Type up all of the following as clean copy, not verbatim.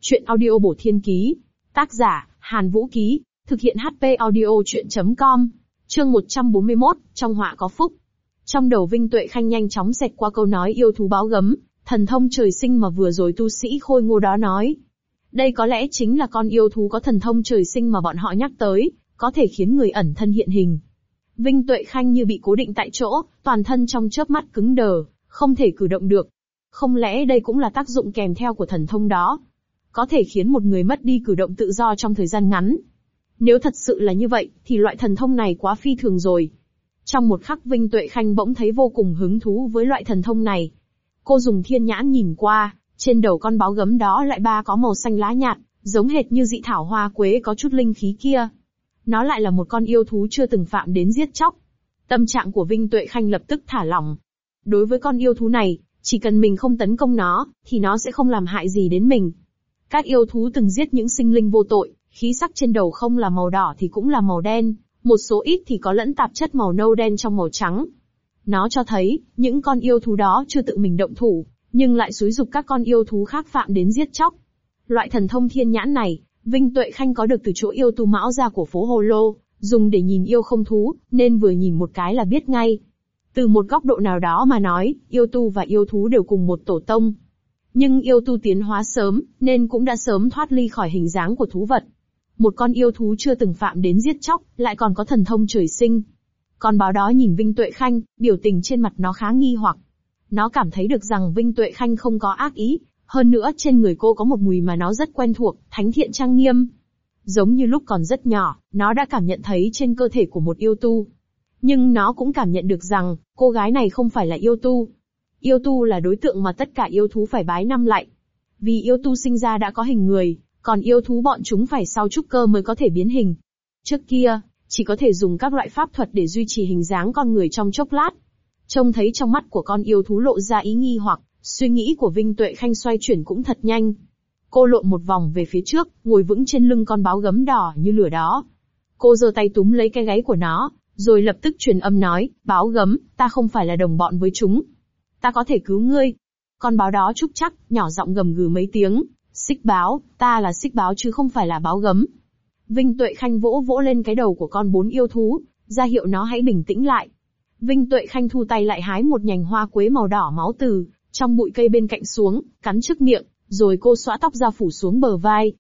Chuyện audio bổ thiên ký. Tác giả, Hàn Vũ Ký. Thực hiện HP audio chuyện.com. Chương 141, trong họa có phúc. Trong đầu Vinh Tuệ Khanh nhanh chóng xẹt qua câu nói yêu thú báo gấm, thần thông trời sinh mà vừa rồi tu sĩ Khôi Ngô đó nói. Đây có lẽ chính là con yêu thú có thần thông trời sinh mà bọn họ nhắc tới, có thể khiến người ẩn thân hiện hình. Vinh Tuệ Khanh như bị cố định tại chỗ, toàn thân trong chớp mắt cứng đờ, không thể cử động được. Không lẽ đây cũng là tác dụng kèm theo của thần thông đó? Có thể khiến một người mất đi cử động tự do trong thời gian ngắn. Nếu thật sự là như vậy, thì loại thần thông này quá phi thường rồi. Trong một khắc Vinh Tuệ Khanh bỗng thấy vô cùng hứng thú với loại thần thông này. Cô dùng thiên nhãn nhìn qua, trên đầu con báo gấm đó lại có màu xanh lá nhạt, giống hệt như dị thảo hoa quế có chút linh khí kia. Nó lại là một con yêu thú chưa từng phạm đến giết chóc. Tâm trạng của Vinh Tuệ Khanh lập tức thả lỏng. Đối với con yêu thú này, chỉ cần mình không tấn công nó, thì nó sẽ không làm hại gì đến mình. Các yêu thú từng giết những sinh linh vô tội, khí sắc trên đầu không là màu đỏ thì cũng là màu đen, một số ít thì có lẫn tạp chất màu nâu đen trong màu trắng. Nó cho thấy, những con yêu thú đó chưa tự mình động thủ, nhưng lại xúi giục các con yêu thú khác phạm đến giết chóc. Loại thần thông thiên nhãn này, Vinh Tuệ Khanh có được từ chỗ yêu tu Mão Gia của phố Hồ Lô, dùng để nhìn yêu không thú, nên vừa nhìn một cái là biết ngay. Từ một góc độ nào đó mà nói, yêu tu và yêu thú đều cùng một tổ tông. Nhưng yêu tu tiến hóa sớm, nên cũng đã sớm thoát ly khỏi hình dáng của thú vật. Một con yêu thú chưa từng phạm đến giết chóc, lại còn có thần thông trời sinh. Con báo đó nhìn Vinh Tuệ Khanh, biểu tình trên mặt nó khá nghi hoặc. Nó cảm thấy được rằng Vinh Tuệ Khanh không có ác ý, hơn nữa trên người cô có một mùi mà nó rất quen thuộc, thánh thiện trang nghiêm. Giống như lúc còn rất nhỏ, nó đã cảm nhận thấy trên cơ thể của một yêu tu. Nhưng nó cũng cảm nhận được rằng, cô gái này không phải là yêu tu. Yêu tu là đối tượng mà tất cả yêu thú phải bái năm lạy. Vì yêu tu sinh ra đã có hình người, còn yêu thú bọn chúng phải sau trúc cơ mới có thể biến hình. Trước kia, chỉ có thể dùng các loại pháp thuật để duy trì hình dáng con người trong chốc lát. Trông thấy trong mắt của con yêu thú lộ ra ý nghi hoặc, suy nghĩ của Vinh Tuệ Khanh xoay chuyển cũng thật nhanh. Cô lộn một vòng về phía trước, ngồi vững trên lưng con báo gấm đỏ như lửa đó. Cô giơ tay túm lấy cái gáy của nó, rồi lập tức truyền âm nói, báo gấm, ta không phải là đồng bọn với chúng. Ta có thể cứu ngươi. Con báo đó trúc chắc, nhỏ giọng gầm gừ mấy tiếng, xích báo, ta là xích báo chứ không phải là báo gấm. Vinh Tuệ Khanh vỗ vỗ lên cái đầu của con bốn yêu thú, ra hiệu nó hãy bình tĩnh lại. Vinh Tuệ Khanh thu tay lại hái một nhành hoa quế màu đỏ máu từ trong bụi cây bên cạnh xuống, cắn trước miệng, rồi cô xõa tóc ra phủ xuống bờ vai.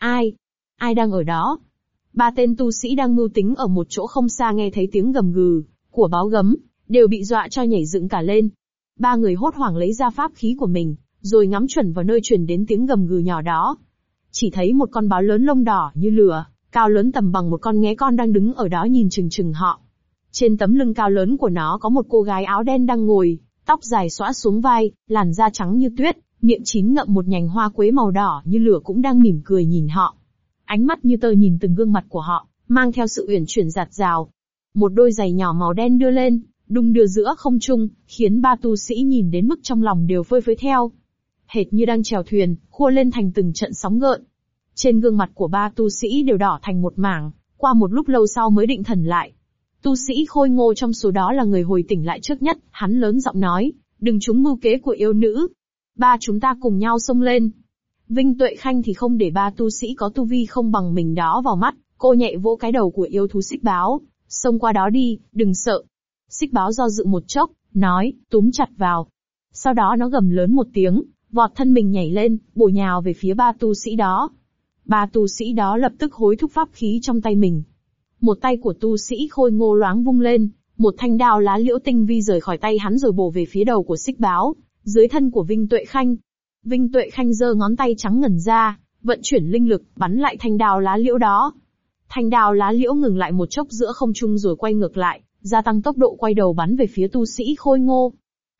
Ai đang ở đó? Ba tên tu sĩ đang mưu tính ở một chỗ không xa nghe thấy tiếng gầm gừ của báo gấm, đều bị dọa cho nhảy dựng cả lên. Ba người hốt hoảng lấy ra pháp khí của mình, rồi ngắm chuẩn vào nơi truyền đến tiếng gầm gừ nhỏ đó. Chỉ thấy một con báo lớn lông đỏ như lửa, cao lớn tầm bằng một con nghé con đang đứng ở đó nhìn chừng chừng họ. Trên tấm lưng cao lớn của nó có một cô gái áo đen đang ngồi, tóc dài xõa xuống vai, làn da trắng như tuyết, miệng chín ngậm một nhành hoa quế màu đỏ như lửa cũng đang mỉm cười nhìn họ. Ánh mắt như tơ nhìn từng gương mặt của họ, mang theo sự uyển chuyển dạt dào. Một đôi giày nhỏ màu đen đưa lên, đung đưa giữa không trung, khiến ba tu sĩ nhìn đến mức trong lòng đều phơi phới theo. Hệt như đang chèo thuyền, khua lên thành từng trận sóng gợn. Trên gương mặt của ba tu sĩ đều đỏ thành một mảng, qua một lúc lâu sau mới định thần lại. Tu sĩ Khôi Ngô trong số đó là người hồi tỉnh lại trước nhất, hắn lớn giọng nói, đừng trúng mưu kế của yêu nữ. Ba chúng ta cùng nhau xông lên. Vinh Tuệ Khanh thì không để ba tu sĩ có tu vi không bằng mình đó vào mắt, cô nhẹ vỗ cái đầu của yêu thú xích báo, xông qua đó đi, đừng sợ. Xích báo do dự một chốc, nói, túm chặt vào. Sau đó nó gầm lớn một tiếng, vọt thân mình nhảy lên, bổ nhào về phía ba tu sĩ đó. Ba tu sĩ đó lập tức hối thúc pháp khí trong tay mình. Một tay của tu sĩ Khôi Ngô loáng vung lên, một thanh đao lá liễu tinh vi rời khỏi tay hắn rồi bổ về phía đầu của xích báo, dưới thân của Vinh Tuệ Khanh. Vinh Tuệ Khanh giơ ngón tay trắng ngần ra, vận chuyển linh lực, bắn lại thanh đao lá liễu đó. Thanh đao lá liễu ngừng lại một chốc giữa không trung rồi quay ngược lại, gia tăng tốc độ quay đầu bắn về phía tu sĩ Khôi Ngô.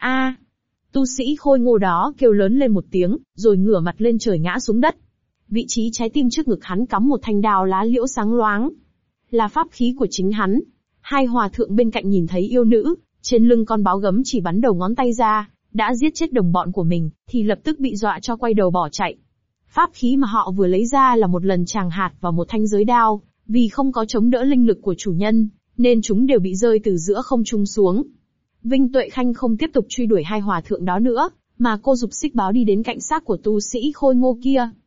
Tu sĩ Khôi Ngô đó kêu lớn lên một tiếng, rồi ngửa mặt lên trời ngã xuống đất. Vị trí trái tim trước ngực hắn cắm một thanh đao lá liễu sáng loáng, là pháp khí của chính hắn. Hai hòa thượng bên cạnh nhìn thấy yêu nữ, trên lưng con báo gấm chỉ bắn đầu ngón tay ra, đã giết chết đồng bọn của mình, thì lập tức bị dọa cho quay đầu bỏ chạy. Pháp khí mà họ vừa lấy ra là một lần tràng hạt và một thanh giới đao, vì không có chống đỡ linh lực của chủ nhân, nên chúng đều bị rơi từ giữa không trung xuống. Vinh Tuệ Khanh không tiếp tục truy đuổi hai hòa thượng đó nữa, mà cô giục xích báo đi đến cạnh xác của tu sĩ Khôi Ngô kia.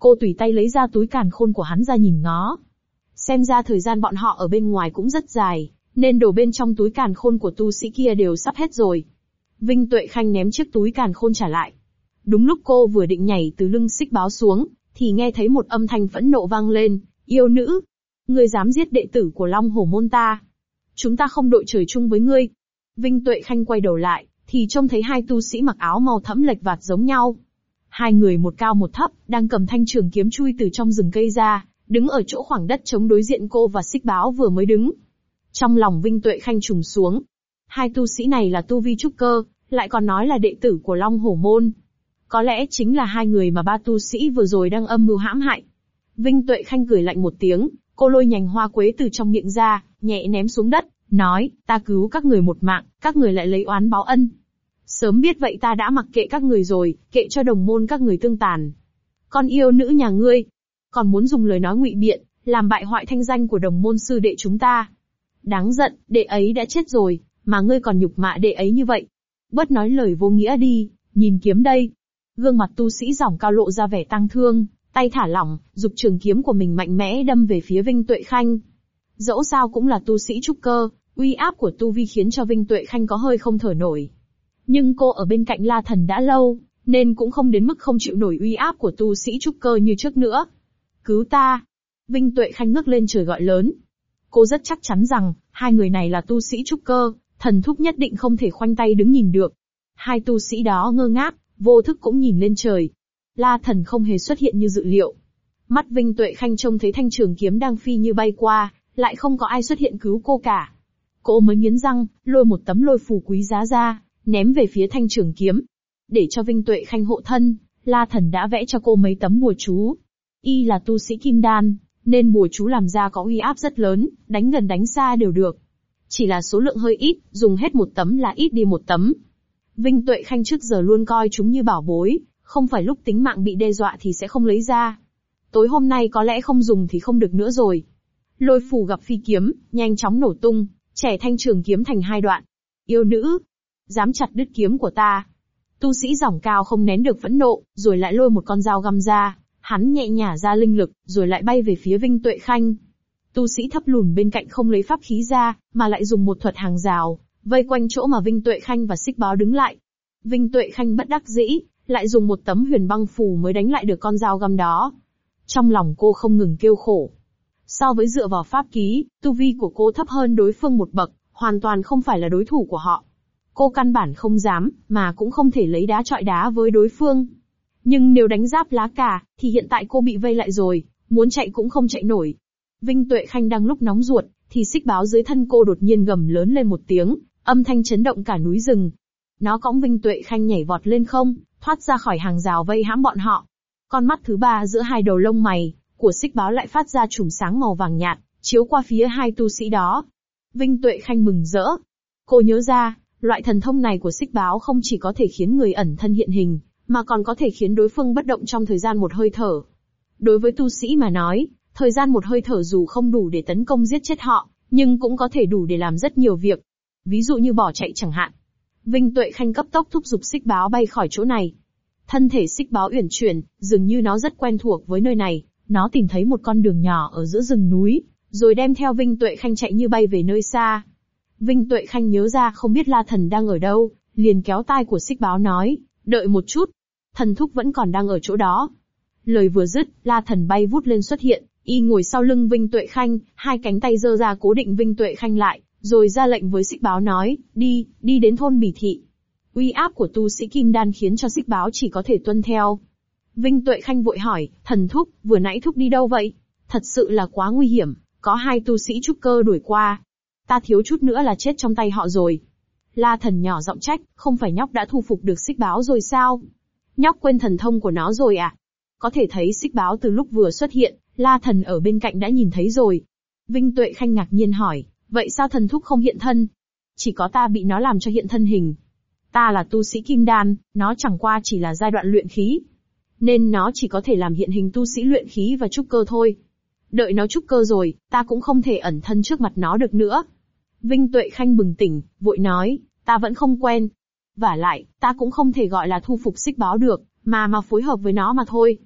Cô tùy tay lấy ra túi càn khôn của hắn ra nhìn ngó. Xem ra thời gian bọn họ ở bên ngoài cũng rất dài, nên đồ bên trong túi càn khôn của tu sĩ kia đều sắp hết rồi. Vinh Tuệ Khanh ném chiếc túi càn khôn trả lại. Đúng lúc cô vừa định nhảy từ lưng Xích Báo xuống, thì nghe thấy một âm thanh phẫn nộ vang lên, yêu nữ! Ngươi dám giết đệ tử của Long Hổ môn ta! Chúng ta không đội trời chung với ngươi! Vinh Tuệ Khanh quay đầu lại, thì trông thấy hai tu sĩ mặc áo màu thẫm lệch vạt giống nhau. Hai người một cao một thấp, đang cầm thanh trường kiếm chui từ trong rừng cây ra, đứng ở chỗ khoảng đất trống đối diện cô và Xích Báo vừa mới đứng. Trong lòng Vinh Tuệ Khanh trùng xuống. Hai tu sĩ này là tu vi trúc cơ, lại còn nói là đệ tử của Long Hổ môn. Có lẽ chính là hai người mà ba tu sĩ vừa rồi đang âm mưu hãm hại. Vinh Tuệ Khanh cười lạnh một tiếng, cô lôi nhành hoa quế từ trong miệng ra, nhẹ ném xuống đất, nói, ta cứu các người một mạng, các người lại lấy oán báo ân. Sớm biết vậy ta đã mặc kệ các người rồi, kệ cho đồng môn các người tương tàn. Con yêu nữ nhà ngươi, còn muốn dùng lời nói ngụy biện, làm bại hoại thanh danh của đồng môn sư đệ chúng ta. Đáng giận, đệ ấy đã chết rồi, mà ngươi còn nhục mạ đệ ấy như vậy. Bớt nói lời vô nghĩa đi, nhìn kiếm đây. Gương mặt tu sĩ Giỏng Cao lộ ra vẻ tang thương, tay thả lỏng, giục trường kiếm của mình mạnh mẽ đâm về phía Vinh Tuệ Khanh. Dẫu sao cũng là tu sĩ trúc cơ, uy áp của tu vi khiến cho Vinh Tuệ Khanh có hơi không thở nổi. Nhưng cô ở bên cạnh La Thần đã lâu, nên cũng không đến mức không chịu nổi uy áp của tu sĩ trúc cơ như trước nữa. Cứu ta! Vinh Tuệ Khanh ngước lên trời gọi lớn. Cô rất chắc chắn rằng, hai người này là tu sĩ trúc cơ, thần thúc nhất định không thể khoanh tay đứng nhìn được. Hai tu sĩ đó ngơ ngác, vô thức cũng nhìn lên trời. La Thần không hề xuất hiện như dự liệu. Mắt Vinh Tuệ Khanh trông thấy thanh trường kiếm đang phi như bay qua, lại không có ai xuất hiện cứu cô cả. Cô mới nghiến răng, lôi một tấm lôi phù quý giá ra, ném về phía thanh trường kiếm. Để cho Vinh Tuệ Khanh hộ thân, La Thần đã vẽ cho cô mấy tấm bùa chú. Y là tu sĩ kim đan, nên bùa chú làm ra có uy áp rất lớn, đánh gần đánh xa đều được. Chỉ là số lượng hơi ít, dùng hết một tấm là ít đi một tấm. Vinh Tuệ Khanh trước giờ luôn coi chúng như bảo bối, không phải lúc tính mạng bị đe dọa thì sẽ không lấy ra. Tối hôm nay có lẽ không dùng thì không được nữa rồi. Lôi phù gặp phi kiếm, nhanh chóng nổ tung, chẻ thanh trường kiếm thành hai đoạn. Yêu nữ! Dám chặt đứt kiếm của ta! Tu sĩ Giỏng Cao không nén được phẫn nộ, rồi lại lôi một con dao găm ra, hắn nhẹ nhả ra linh lực, rồi lại bay về phía Vinh Tuệ Khanh. Tu sĩ thấp lùn bên cạnh không lấy pháp khí ra, mà lại dùng một thuật hàng rào, vây quanh chỗ mà Vinh Tuệ Khanh và Xích Báo đứng lại. Vinh Tuệ Khanh bất đắc dĩ, lại dùng một tấm huyền băng phù mới đánh lại được con dao găm đó. Trong lòng cô không ngừng kêu khổ. So với dựa vào pháp khí, tu vi của cô thấp hơn đối phương một bậc, hoàn toàn không phải là đối thủ của họ. Cô căn bản không dám, mà cũng không thể lấy đá chọi đá với đối phương. Nhưng nếu đánh giáp lá cà, thì hiện tại cô bị vây lại rồi, muốn chạy cũng không chạy nổi. Vinh Tuệ Khanh đang lúc nóng ruột, thì Xích Báo dưới thân cô đột nhiên gầm lớn lên một tiếng, âm thanh chấn động cả núi rừng. Nó cõng Vinh Tuệ Khanh nhảy vọt lên không, thoát ra khỏi hàng rào vây hãm bọn họ. Con mắt thứ ba giữa hai đầu lông mày của Xích Báo lại phát ra chùm sáng màu vàng nhạt, chiếu qua phía hai tu sĩ đó. Vinh Tuệ Khanh mừng rỡ. Cô nhớ ra, loại thần thông này của Xích Báo không chỉ có thể khiến người ẩn thân hiện hình, mà còn có thể khiến đối phương bất động trong thời gian một hơi thở. Đối với tu sĩ mà nói, thời gian một hơi thở dù không đủ để tấn công giết chết họ, nhưng cũng có thể đủ để làm rất nhiều việc. Ví dụ như bỏ chạy chẳng hạn. Vinh Tuệ Khanh cấp tốc thúc giục Xích Báo bay khỏi chỗ này. Thân thể Xích Báo uyển chuyển, dường như nó rất quen thuộc với nơi này. Nó tìm thấy một con đường nhỏ ở giữa rừng núi, rồi đem theo Vinh Tuệ Khanh chạy như bay về nơi xa. Vinh Tuệ Khanh nhớ ra không biết La Thần đang ở đâu, liền kéo tai của Xích Báo nói, đợi một chút, thần thúc vẫn còn đang ở chỗ đó. Lời vừa dứt, La Thần bay vút lên xuất hiện, y ngồi sau lưng Vinh Tuệ Khanh, hai cánh tay giơ ra cố định Vinh Tuệ Khanh lại, rồi ra lệnh với Xích Báo nói, đi đến thôn Bỉ Thị. Uy áp của tu sĩ Kim Đan khiến cho Xích Báo chỉ có thể tuân theo. Vinh Tuệ Khanh vội hỏi, thần thúc, vừa nãy thúc đi đâu vậy? Thật sự là quá nguy hiểm, có hai tu sĩ trúc cơ đuổi qua. Ta thiếu chút nữa là chết trong tay họ rồi. La Thần nhỏ giọng trách, không phải nhóc đã thu phục được Xích Báo rồi sao? Nhóc quên thần thông của nó rồi à? Có thể thấy Xích Báo từ lúc vừa xuất hiện, La Thần ở bên cạnh đã nhìn thấy rồi. Vinh Tuệ Khanh ngạc nhiên hỏi, vậy sao thần thúc không hiện thân? Chỉ có ta bị nó làm cho hiện thân hình. Ta là tu sĩ Kim Đan, nó chẳng qua chỉ là giai đoạn luyện khí. Nên nó chỉ có thể làm hiện hình tu sĩ luyện khí và trúc cơ thôi. Đợi nó trúc cơ rồi, ta cũng không thể ẩn thân trước mặt nó được nữa. Vinh Tuệ Khanh bừng tỉnh, vội nói, ta vẫn không quen. Vả lại, ta cũng không thể gọi là thu phục Xích Báo được, mà phối hợp với nó mà thôi.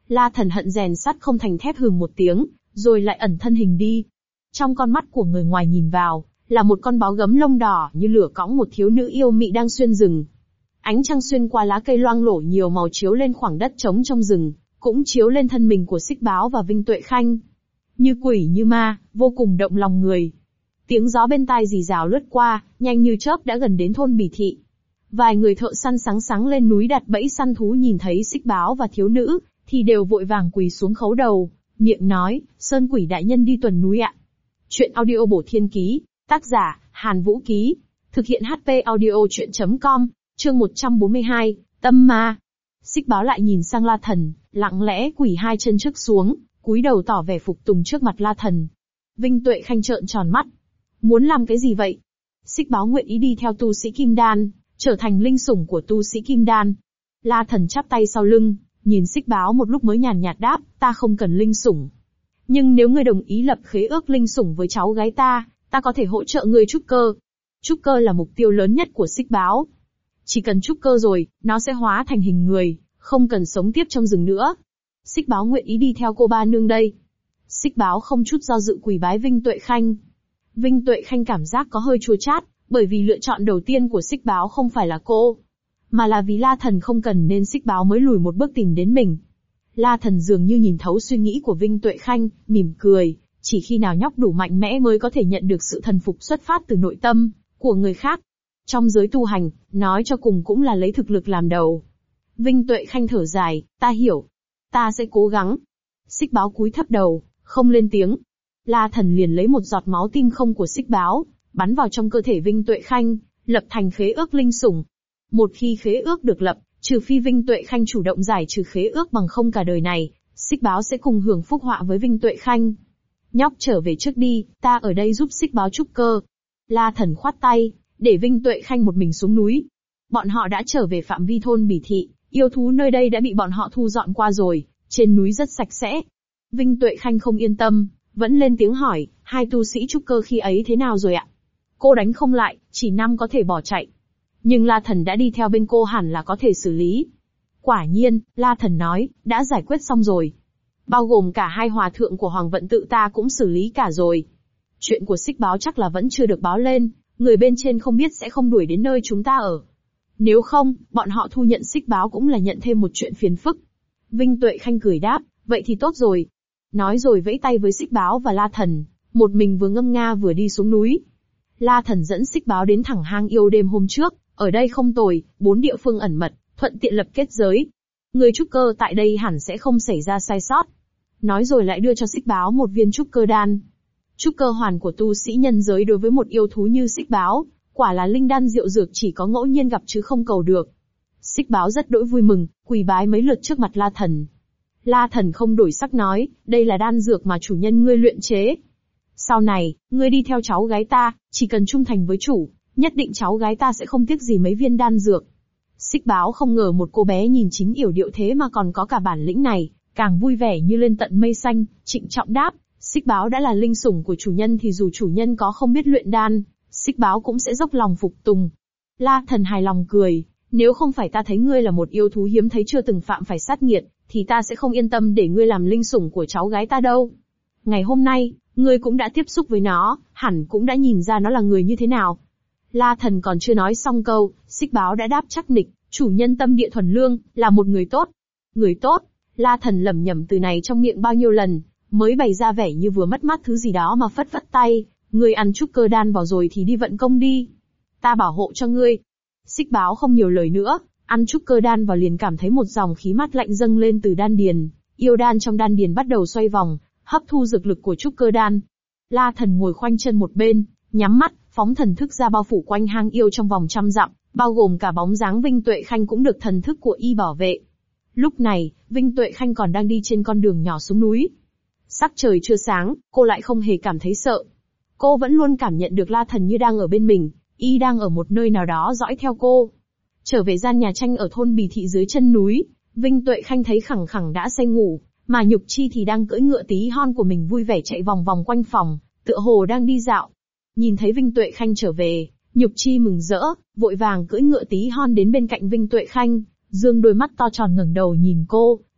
La Thần hận rèn sắt không thành thép hừ một tiếng, rồi lại ẩn thân hình đi. Trong con mắt của người ngoài nhìn vào, là một con báo gấm lông đỏ như lửa cõng một thiếu nữ yêu mị đang xuyên rừng. Ánh trăng xuyên qua lá cây loang lổ nhiều màu chiếu lên khoảng đất trống trong rừng, cũng chiếu lên thân mình của Xích Báo và Vinh Tuệ Khanh. Như quỷ như ma, vô cùng động lòng người. Tiếng gió bên tai rì rào lướt qua, nhanh như chớp đã gần đến thôn Bỉ Thị. Vài người thợ săn sáng lên núi đặt bẫy săn thú nhìn thấy Xích Báo và thiếu nữ, thì đều vội vàng quỳ xuống khấu đầu, miệng nói, Sơn Quỷ đại nhân đi tuần núi ạ. Chuyện audio bổ thiên ký, tác giả, Hàn Vũ Ký, thực hiện HP audio chuyện.com, chương 142, tâm ma. Xích Báo lại nhìn sang La Thần, lặng lẽ quỳ hai chân trước xuống, cúi đầu tỏ vẻ phục tùng trước mặt La Thần. Vinh Tuệ Khanh trợn tròn mắt. Muốn làm cái gì vậy? Xích Báo nguyện ý đi theo tu sĩ Kim Đan, trở thành linh sủng của tu sĩ Kim Đan. La Thần chắp tay sau lưng, nhìn Xích Báo một lúc mới nhàn nhạt đáp, ta không cần linh sủng. Nhưng nếu ngươi đồng ý lập khế ước linh sủng với cháu gái ta có thể hỗ trợ ngươi trúc cơ. Trúc cơ là mục tiêu lớn nhất của Xích Báo. Chỉ cần trúc cơ rồi, nó sẽ hóa thành hình người, không cần sống tiếp trong rừng nữa. Xích Báo nguyện ý đi theo cô ba nương đây. Xích Báo không chút do dự quỳ bái Vinh Tuệ Khanh. Vinh Tuệ Khanh cảm giác có hơi chua chát, bởi vì lựa chọn đầu tiên của Xích Báo không phải là cô, mà là vì La Thần không cần nên Xích Báo mới lùi một bước tìm đến mình. La Thần dường như nhìn thấu suy nghĩ của Vinh Tuệ Khanh, mỉm cười, chỉ khi nào nhóc đủ mạnh mẽ mới có thể nhận được sự thần phục xuất phát từ nội tâm của người khác. Trong giới tu hành, nói cho cùng cũng là lấy thực lực làm đầu. Vinh Tuệ Khanh thở dài, ta hiểu. Ta sẽ cố gắng. Xích Báo cúi thấp đầu, không lên tiếng. La Thần liền lấy một giọt máu tim không của Xích Báo, bắn vào trong cơ thể Vinh Tuệ Khanh, lập thành khế ước linh sủng. Một khi khế ước được lập, trừ phi Vinh Tuệ Khanh chủ động giải trừ khế ước bằng không cả đời này, Xích Báo sẽ cùng hưởng phúc họa với Vinh Tuệ Khanh. Nhóc trở về trước đi, ta ở đây giúp Xích Báo trúc cơ. La Thần khoát tay, để Vinh Tuệ Khanh một mình xuống núi. Bọn họ đã trở về phạm vi thôn Bỉ Thị, yêu thú nơi đây đã bị bọn họ thu dọn qua rồi, trên núi rất sạch sẽ. Vinh Tuệ Khanh không yên tâm, vẫn lên tiếng hỏi, hai tu sĩ trúc cơ khi ấy thế nào rồi ạ? Cô đánh không lại, chỉ năm có thể bỏ chạy. Nhưng La Thần đã đi theo bên cô hẳn là có thể xử lý. Quả nhiên, La Thần nói, đã giải quyết xong rồi. Bao gồm cả hai hòa thượng của Hoàng Vận Tự ta cũng xử lý cả rồi. Chuyện của Xích Báo chắc là vẫn chưa được báo lên, người bên trên không biết sẽ không đuổi đến nơi chúng ta ở. Nếu không, bọn họ thu nhận Xích Báo cũng là nhận thêm một chuyện phiền phức. Vinh Tuệ Khanh cười đáp, vậy thì tốt rồi. Nói rồi vẫy tay với Xích Báo và La Thần, một mình vừa ngâm nga vừa đi xuống núi. La Thần dẫn Xích Báo đến thẳng hang yêu đêm hôm trước, ở đây không tồi, 4 địa phương ẩn mật, thuận tiện lập kết giới. Người trúc cơ tại đây hẳn sẽ không xảy ra sai sót. Nói rồi lại đưa cho Xích Báo một viên trúc cơ đan. Trúc cơ hoàn của tu sĩ nhân giới đối với một yêu thú như Xích Báo, quả là linh đan diệu dược chỉ có ngẫu nhiên gặp chứ không cầu được. Xích Báo rất đỗi vui mừng, quỳ bái mấy lượt trước mặt La Thần. La Thần không đổi sắc nói, đây là đan dược mà chủ nhân ngươi luyện chế. Sau này, ngươi đi theo cháu gái ta, chỉ cần trung thành với chủ, nhất định cháu gái ta sẽ không tiếc gì mấy viên đan dược. Xích Báo không ngờ một cô bé nhìn chính yểu điệu thế mà còn có cả bản lĩnh này, càng vui vẻ như lên tận mây xanh, trịnh trọng đáp, Xích Báo đã là linh sủng của chủ nhân thì dù chủ nhân có không biết luyện đan, Xích Báo cũng sẽ dốc lòng phục tùng. La Thần hài lòng cười, nếu không phải ta thấy ngươi là một yêu thú hiếm thấy chưa từng phạm phải sát nghiệt, thì ta sẽ không yên tâm để ngươi làm linh sủng của cháu gái ta đâu. Ngày hôm nay, ngươi cũng đã tiếp xúc với nó, hẳn cũng đã nhìn ra nó là người như thế nào. La Thần còn chưa nói xong câu, Xích Báo đã đáp chắc nịch, chủ nhân tâm địa thuần lương, là một người tốt. Người tốt, La Thần lẩm nhẩm từ này trong miệng bao nhiêu lần, mới bày ra vẻ như vừa mất mát thứ gì đó mà phất phất tay, ngươi ăn trúc cơ đan vào rồi thì đi vận công đi. Ta bảo hộ cho ngươi. Xích Báo không nhiều lời nữa, ăn trúc cơ đan vào liền cảm thấy một dòng khí mát lạnh dâng lên từ đan điền, yêu đan trong đan điền bắt đầu xoay vòng, hấp thu dược lực của trúc cơ đan. La Thần ngồi khoanh chân một bên, nhắm mắt, phóng thần thức ra bao phủ quanh hang yêu trong vòng 100 dặm, bao gồm cả bóng dáng Vinh Tuệ Khanh cũng được thần thức của y bảo vệ. Lúc này, Vinh Tuệ Khanh còn đang đi trên con đường nhỏ xuống núi. Sắc trời chưa sáng, cô lại không hề cảm thấy sợ. Cô vẫn luôn cảm nhận được La Thần như đang ở bên mình, y đang ở một nơi nào đó dõi theo cô. Trở về gian nhà tranh ở thôn Bỉ Thị dưới chân núi, Vinh Tuệ Khanh thấy Khẳng Khẳng đã say ngủ, mà Nhục Chi thì đang cưỡi ngựa tí hon của mình vui vẻ chạy vòng vòng quanh phòng, tựa hồ đang đi dạo. Nhìn thấy Vinh Tuệ Khanh trở về, Nhục Chi mừng rỡ, vội vàng cưỡi ngựa tí hon đến bên cạnh Vinh Tuệ Khanh, dương đôi mắt to tròn ngẩng đầu nhìn cô,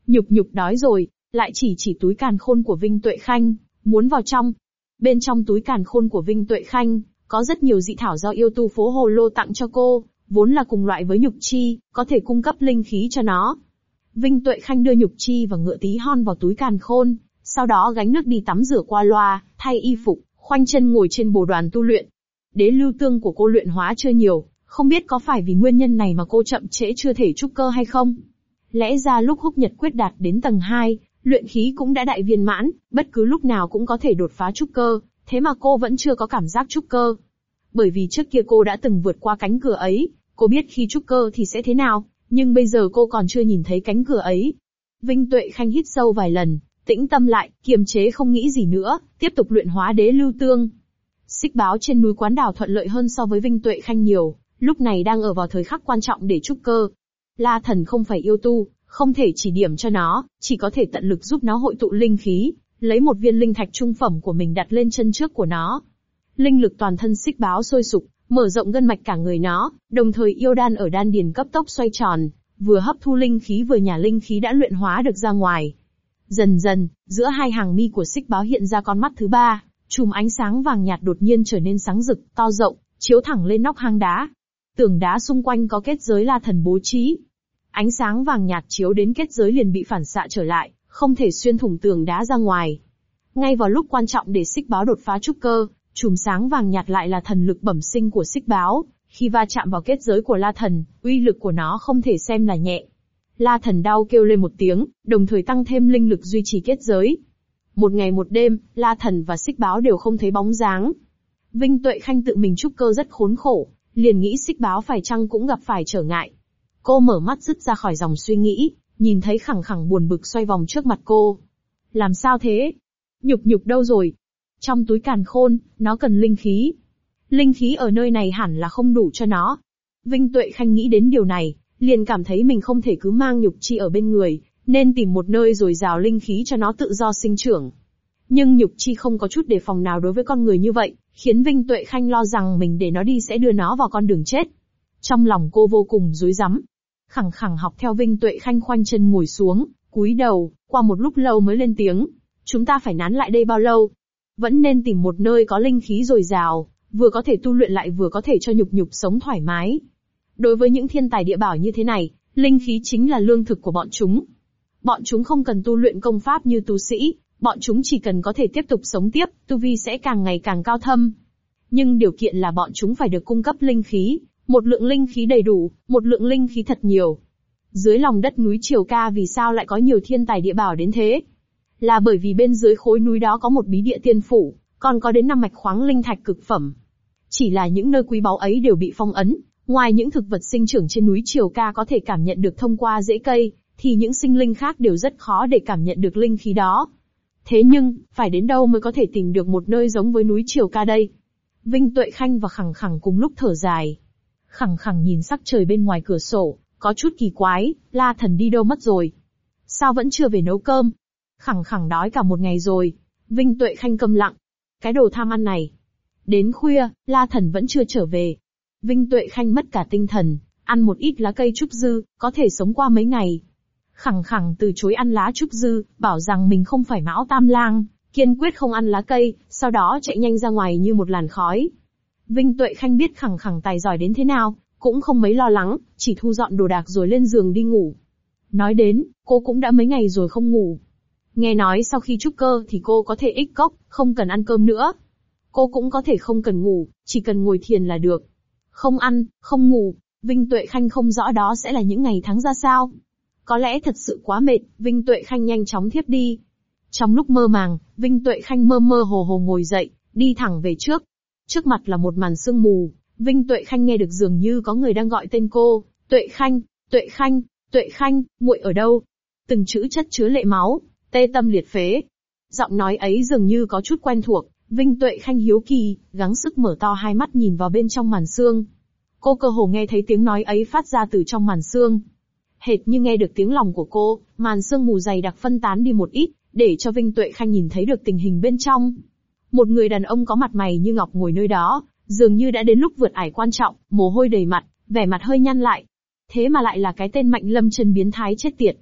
Nhục nhục đói rồi, lại chỉ túi càn khôn của Vinh Tuệ Khanh, muốn vào trong. Bên trong túi càn khôn của Vinh Tuệ Khanh, có rất nhiều dị thảo do yêu tu phố Hồ Lô tặng cho cô, vốn là cùng loại với nhục chi, có thể cung cấp linh khí cho nó. Vinh Tuệ Khanh đưa nhục chi và ngựa tí hon vào túi càn khôn, sau đó gánh nước đi tắm rửa qua loa, thay y phục, khoanh chân ngồi trên bồ đoàn tu luyện. Đế lưu tương của cô luyện hóa chưa nhiều, không biết có phải vì nguyên nhân này mà cô chậm trễ chưa thể trúc cơ hay không? Lẽ ra lúc Húc Nhật Quyết đạt đến tầng 2, luyện khí cũng đã đại viên mãn, bất cứ lúc nào cũng có thể đột phá trúc cơ, thế mà cô vẫn chưa có cảm giác trúc cơ. Bởi vì trước kia cô đã từng vượt qua cánh cửa ấy, cô biết khi trúc cơ thì sẽ thế nào, nhưng bây giờ cô còn chưa nhìn thấy cánh cửa ấy. Vinh Tuệ Khanh hít sâu vài lần, tĩnh tâm lại, kiềm chế không nghĩ gì nữa, tiếp tục luyện hóa đế lưu tương. Xích báo trên núi Quán Đảo thuận lợi hơn so với Vinh Tuệ Khanh nhiều, lúc này đang ở vào thời khắc quan trọng để trúc cơ. La Thần không phải yêu tu, không thể chỉ điểm cho nó, chỉ có thể tận lực giúp nó hội tụ linh khí, lấy một viên linh thạch trung phẩm của mình đặt lên chân trước của nó. Linh lực toàn thân xích báo sôi sục, mở rộng gân mạch cả người nó, đồng thời yêu đan ở đan điền cấp tốc xoay tròn, vừa hấp thu linh khí vừa nhả linh khí đã luyện hóa được ra ngoài. Dần dần, giữa hai hàng mi của xích báo hiện ra con mắt thứ ba, chùm ánh sáng vàng nhạt đột nhiên trở nên sáng rực, to rộng, chiếu thẳng lên nóc hang đá. Tường đá xung quanh có kết giới La Thần bố trí. Ánh sáng vàng nhạt chiếu đến kết giới liền bị phản xạ trở lại, không thể xuyên thủng tường đá ra ngoài. Ngay vào lúc quan trọng để xích báo đột phá trúc cơ, chùm sáng vàng nhạt lại là thần lực bẩm sinh của xích báo, khi va chạm vào kết giới của La Thần, uy lực của nó không thể xem là nhẹ. La Thần đau kêu lên một tiếng, đồng thời tăng thêm linh lực duy trì kết giới. Một ngày một đêm, La Thần và xích báo đều không thấy bóng dáng. Vinh Tuệ Khanh tự mình trúc cơ rất khốn khổ, liền nghĩ xích báo phải chăng cũng gặp phải trở ngại. Cô mở mắt dứt ra khỏi dòng suy nghĩ, nhìn thấy khẳng khẳng buồn bực xoay vòng trước mặt cô. Làm sao thế? Nhục nhục đâu rồi? Trong túi càn khôn, nó cần linh khí. Linh khí ở nơi này hẳn là không đủ cho nó. Vinh Tuệ Khanh nghĩ đến điều này, liền cảm thấy mình không thể cứ mang nhục chi ở bên người, nên tìm một nơi dồi dào linh khí cho nó tự do sinh trưởng. Nhưng nhục chi không có chút đề phòng nào đối với con người như vậy, khiến Vinh Tuệ Khanh lo rằng mình để nó đi sẽ đưa nó vào con đường chết. Trong lòng cô vô cùng rối rắm. Khẳng khẳng học theo Vinh Tuệ Khanh khoanh chân ngồi xuống, cúi đầu, qua một lúc lâu mới lên tiếng. Chúng ta phải nán lại đây bao lâu? Vẫn nên tìm một nơi có linh khí dồi dào, vừa có thể tu luyện lại vừa có thể cho nhục nhục sống thoải mái. Đối với những thiên tài địa bảo như thế này, linh khí chính là lương thực của bọn chúng. Bọn chúng không cần tu luyện công pháp như tu sĩ, bọn chúng chỉ cần có thể tiếp tục sống tiếp, tu vi sẽ càng ngày càng cao thâm. Nhưng điều kiện là bọn chúng phải được cung cấp linh khí, một lượng linh khí đầy đủ, một lượng linh khí thật nhiều. Dưới lòng đất núi Triều Ca vì sao lại có nhiều thiên tài địa bảo đến thế? Là bởi vì bên dưới khối núi đó có một bí địa tiên phủ, còn có đến 5 mạch khoáng linh thạch cực phẩm. Chỉ là những nơi quý báu ấy đều bị phong ấn, ngoài những thực vật sinh trưởng trên núi Triều Ca có thể cảm nhận được thông qua rễ cây, thì những sinh linh khác đều rất khó để cảm nhận được linh khí đó. Thế nhưng, phải đến đâu mới có thể tìm được một nơi giống với núi Triều Ca đây? Vinh Tuệ Khanh và Khẳng Khẳng cùng lúc thở dài. Khẳng Khẳng nhìn sắc trời bên ngoài cửa sổ, có chút kỳ quái, La Thần đi đâu mất rồi? Sao vẫn chưa về nấu cơm? Khẳng Khẳng đói cả một ngày rồi. Vinh Tuệ Khanh câm lặng. Cái đồ tham ăn này. Đến khuya, La Thần vẫn chưa trở về. Vinh Tuệ Khanh mất cả tinh thần, ăn một ít lá cây trúc dư, có thể sống qua mấy ngày. Khẳng Khẳng từ chối ăn lá trúc dư, bảo rằng mình không phải Mão Tam Lang, kiên quyết không ăn lá cây, sau đó chạy nhanh ra ngoài như một làn khói. Vinh Tuệ Khanh biết Khẳng Khẳng tài giỏi đến thế nào, cũng không mấy lo lắng, chỉ thu dọn đồ đạc rồi lên giường đi ngủ. Nói đến, cô cũng đã mấy ngày rồi không ngủ. Nghe nói sau khi trúc cơ thì cô có thể ích cốc, không cần ăn cơm nữa. Cô cũng có thể không cần ngủ, chỉ cần ngồi thiền là được. Không ăn, không ngủ, Vinh Tuệ Khanh không rõ đó sẽ là những ngày tháng ra sao. Có lẽ thật sự quá mệt, Vinh Tuệ Khanh nhanh chóng thiếp đi. Trong lúc mơ màng, Vinh Tuệ Khanh mơ mơ hồ hồ ngồi dậy, đi thẳng về trước. Trước mặt là một màn sương mù, Vinh Tuệ Khanh nghe được dường như có người đang gọi tên cô, Tuệ Khanh, Tuệ Khanh, Tuệ Khanh, muội ở đâu? Từng chữ chất chứa lệ máu, tê tâm liệt phế. Giọng nói ấy dường như có chút quen thuộc, Vinh Tuệ Khanh hiếu kỳ, gắng sức mở to hai mắt nhìn vào bên trong màn sương. Cô cơ hồ nghe thấy tiếng nói ấy phát ra từ trong màn sương. Hệt như nghe được tiếng lòng của cô, màn sương mù dày đặc phân tán đi một ít, để cho Vinh Tuệ Khanh nhìn thấy được tình hình bên trong. Một người đàn ông có mặt mày như ngọc ngồi nơi đó, dường như đã đến lúc vượt ải quan trọng, mồ hôi đầy mặt, vẻ mặt hơi nhăn lại. Thế mà lại là cái tên Mạnh Lâm Chân biến thái chết tiệt.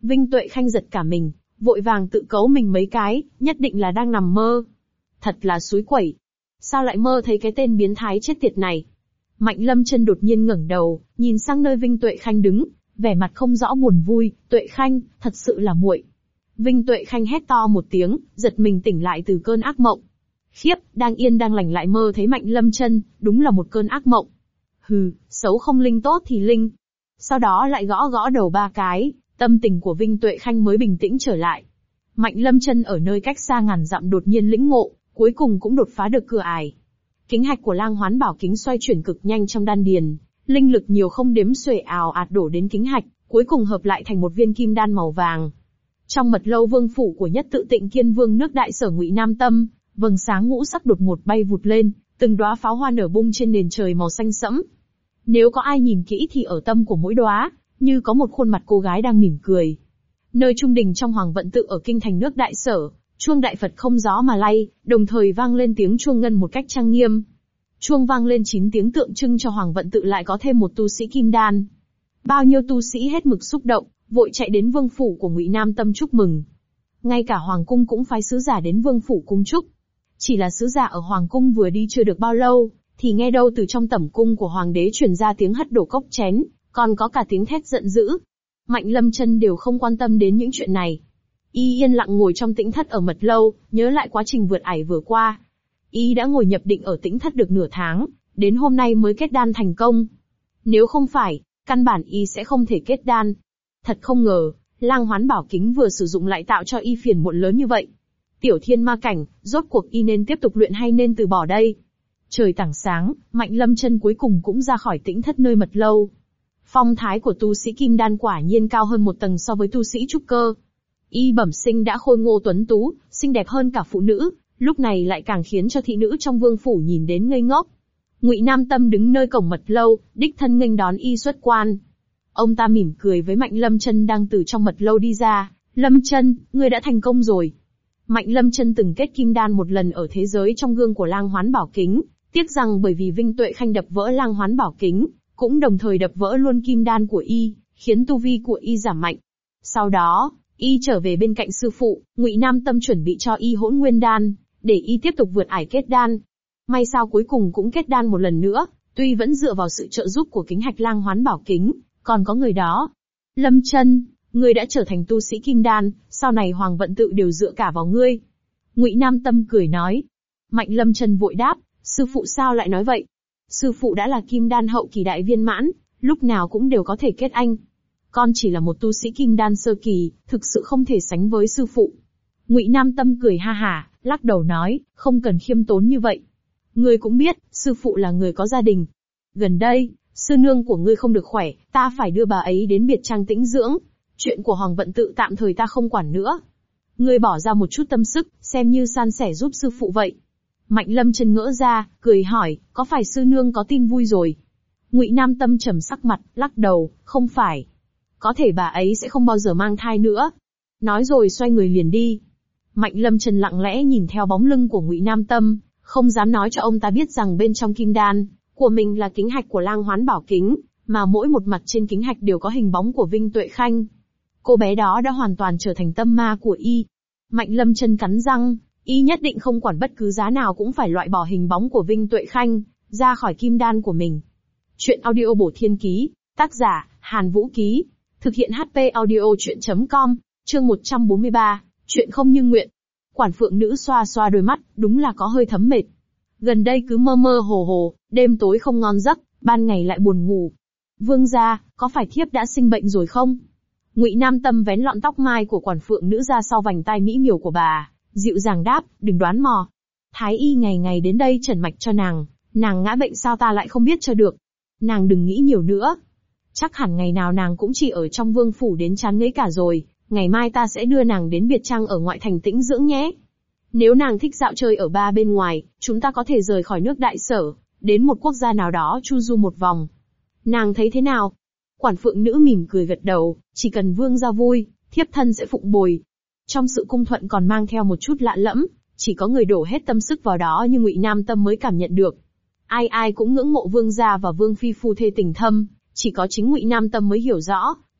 Vinh Tuệ Khanh giật cả mình, vội vàng tự cấu mình mấy cái, nhất định là đang nằm mơ. Thật là xúi quẩy. Sao lại mơ thấy cái tên biến thái chết tiệt này? Mạnh Lâm Chân đột nhiên ngẩng đầu, nhìn sang nơi Vinh Tuệ Khanh đứng, vẻ mặt không rõ buồn vui. Tuệ Khanh, thật sự là muội. Vinh Tuệ Khanh hét to một tiếng, giật mình tỉnh lại từ cơn ác mộng. Khiếp, đang yên đang lành lại mơ thấy Mạnh Lâm Chân, đúng là một cơn ác mộng. Hừ, xấu không linh tốt thì linh. Sau đó lại gõ gõ đầu 3 cái, tâm tình của Vinh Tuệ Khanh mới bình tĩnh trở lại. Mạnh Lâm Chân ở nơi cách xa ngàn dặm đột nhiên lĩnh ngộ, cuối cùng cũng đột phá được cửa ải. Kính hạch của Lang Hoán Bảo Kính xoay chuyển cực nhanh trong đan điền, linh lực nhiều không đếm xuể ào ạt đổ đến kính hạch, cuối cùng hợp lại thành một viên kim đan màu vàng. Trong mật lâu vương phủ của Nhất Tự Tịnh Kiên Vương nước Đại Sở Ngụy Nam Tâm, vầng sáng ngũ sắc đột ngột bay vụt lên, từng đóa pháo hoa nở bung trên nền trời màu xanh sẫm. Nếu có ai nhìn kỹ thì ở tâm của mỗi đóa, như có một khuôn mặt cô gái đang mỉm cười. Nơi trung đình trong Hoàng Vận Tự ở kinh thành nước Đại Sở, chuông đại Phật không gió mà lay, đồng thời vang lên tiếng chuông ngân một cách trang nghiêm. Chuông vang lên 9 tiếng tượng trưng cho Hoàng Vận Tự lại có thêm một tu sĩ kim đan. Bao nhiêu tu sĩ hết mực xúc động, vội chạy đến vương phủ của Ngụy Nam Tâm chúc mừng. Ngay cả hoàng cung cũng phái sứ giả đến vương phủ cung chúc. Chỉ là sứ giả ở hoàng cung vừa đi chưa được bao lâu, thì nghe đâu từ trong tẩm cung của hoàng đế truyền ra tiếng hất đổ cốc chén, còn có cả tiếng thét giận dữ. Mạnh Lâm Chân đều không quan tâm đến những chuyện này. Y yên lặng ngồi trong tĩnh thất ở mật lâu, nhớ lại quá trình vượt ải vừa qua. Y đã ngồi nhập định ở tĩnh thất được nửa tháng, đến hôm nay mới kết đan thành công. Nếu không phải, căn bản Y sẽ không thể kết đan. Thật không ngờ, Lang Hoán Bảo Kính vừa sử dụng lại tạo cho Y phiền muộn lớn như vậy. Tiểu thiên ma cảnh, rốt cuộc Y nên tiếp tục luyện hay nên từ bỏ đây? Trời tảng sáng, Mạnh Lâm Chân cuối cùng cũng ra khỏi tĩnh thất nơi mật lâu. Phong thái của tu sĩ kim đan quả nhiên cao hơn một tầng so với tu sĩ trúc cơ. Y bẩm sinh đã khôi ngô tuấn tú, xinh đẹp hơn cả phụ nữ, lúc này lại càng khiến cho thị nữ trong vương phủ nhìn đến ngây ngốc. Ngụy Nam Tâm đứng nơi cổng mật lâu, đích thân nghênh đón Y xuất quan. Ông ta mỉm cười với Mạnh Lâm Chân đang từ trong mật lâu đi ra. Lâm Chân, ngươi đã thành công rồi. Mạnh Lâm Chân từng kết kim đan một lần ở thế giới trong gương của Lang Hoán Bảo Kính, tiếc rằng bởi vì Vinh Tuệ Khanh đập vỡ Lang Hoán Bảo Kính, cũng đồng thời đập vỡ luôn kim đan của Y, khiến tu vi của Y giảm mạnh. Sau đó, Y trở về bên cạnh sư phụ, Ngụy Nam Tâm chuẩn bị cho Y Hỗn Nguyên đan, để Y tiếp tục vượt ải kết đan. May sao cuối cùng cũng kết đan một lần nữa, tuy vẫn dựa vào sự trợ giúp của kính hạch Lang Hoán Bảo Kính, còn có người đó. Lâm Chân, ngươi đã trở thành tu sĩ kim đan, sau này Hoàng Vận Tự đều dựa cả vào ngươi. Ngụy Nam Tâm cười nói. Mạnh Lâm Chân vội đáp, sư phụ sao lại nói vậy? Sư phụ đã là kim đan hậu kỳ đại viên mãn, lúc nào cũng đều có thể kết anh. Con chỉ là một tu sĩ kim đan sơ kỳ, thực sự không thể sánh với sư phụ. Ngụy Nam Tâm cười ha hả, lắc đầu nói, không cần khiêm tốn như vậy. Ngươi cũng biết, sư phụ là người có gia đình. Gần đây, sư nương của ngươi không được khỏe, ta phải đưa bà ấy đến biệt trang tĩnh dưỡng. Chuyện của Hoàng Vận Tự tạm thời ta không quản nữa. Ngươi bỏ ra một chút tâm sức, xem như san sẻ giúp sư phụ vậy. Mạnh Lâm Chân ngỡ ra, cười hỏi, có phải sư nương có tin vui rồi? Ngụy Nam Tâm trầm sắc mặt, lắc đầu, không phải. Có thể bà ấy sẽ không bao giờ mang thai nữa. Nói rồi xoay người liền đi. Mạnh Lâm Chân lặng lẽ nhìn theo bóng lưng của Ngụy Nam Tâm, không dám nói cho ông ta biết rằng bên trong kim đan của mình là kính hạch của Lang Hoán Bảo Kính, mà mỗi một mặt trên kính hạch đều có hình bóng của Vinh Tuệ Khanh. Cô bé đó đã hoàn toàn trở thành tâm ma của Y. Mạnh Lâm Chân cắn răng, Y nhất định không quản bất cứ giá nào cũng phải loại bỏ hình bóng của Vinh Tuệ Khanh ra khỏi kim đan của mình. Chuyện audio bổ thiên ký, tác giả Hàn Vũ Ký, thực hiện HP audio chuyện.com, chương 143, chuyện không như nguyện. Quản phượng nữ xoa xoa đôi mắt, đúng là có hơi thấm mệt. Gần đây cứ mơ mơ hồ hồ, đêm tối không ngon giấc, ban ngày lại buồn ngủ. Vương gia, có phải thiếp đã sinh bệnh rồi không? Ngụy Nam Tâm vén lọn tóc mai của quản phượng nữ ra sau vành tai mỹ miều của bà, dịu dàng đáp, đừng đoán mò. Thái y ngày ngày đến đây trần mạch cho nàng ngã bệnh sao ta lại không biết cho được. Nàng đừng nghĩ nhiều nữa. Chắc hẳn ngày nào nàng cũng chỉ ở trong vương phủ đến chán ngấy cả rồi, ngày mai ta sẽ đưa nàng đến biệt trang ở ngoại thành tĩnh dưỡng nhé. Nếu nàng thích dạo chơi ở ba bên ngoài, chúng ta có thể rời khỏi nước Đại Sở, đến một quốc gia nào đó chu du một vòng. Nàng thấy thế nào? Quản phượng nữ mỉm cười gật đầu, chỉ cần vương gia vui, thiếp thân sẽ phụng bồi. Trong sự cung thuận còn mang theo một chút lạ lẫm, chỉ có người đổ hết tâm sức vào đó như Ngụy Nam Tâm mới cảm nhận được. Ai ai cũng ngưỡng mộ vương gia và vương phi phu thê tình thâm, chỉ có chính Ngụy Nam Tâm mới hiểu rõ,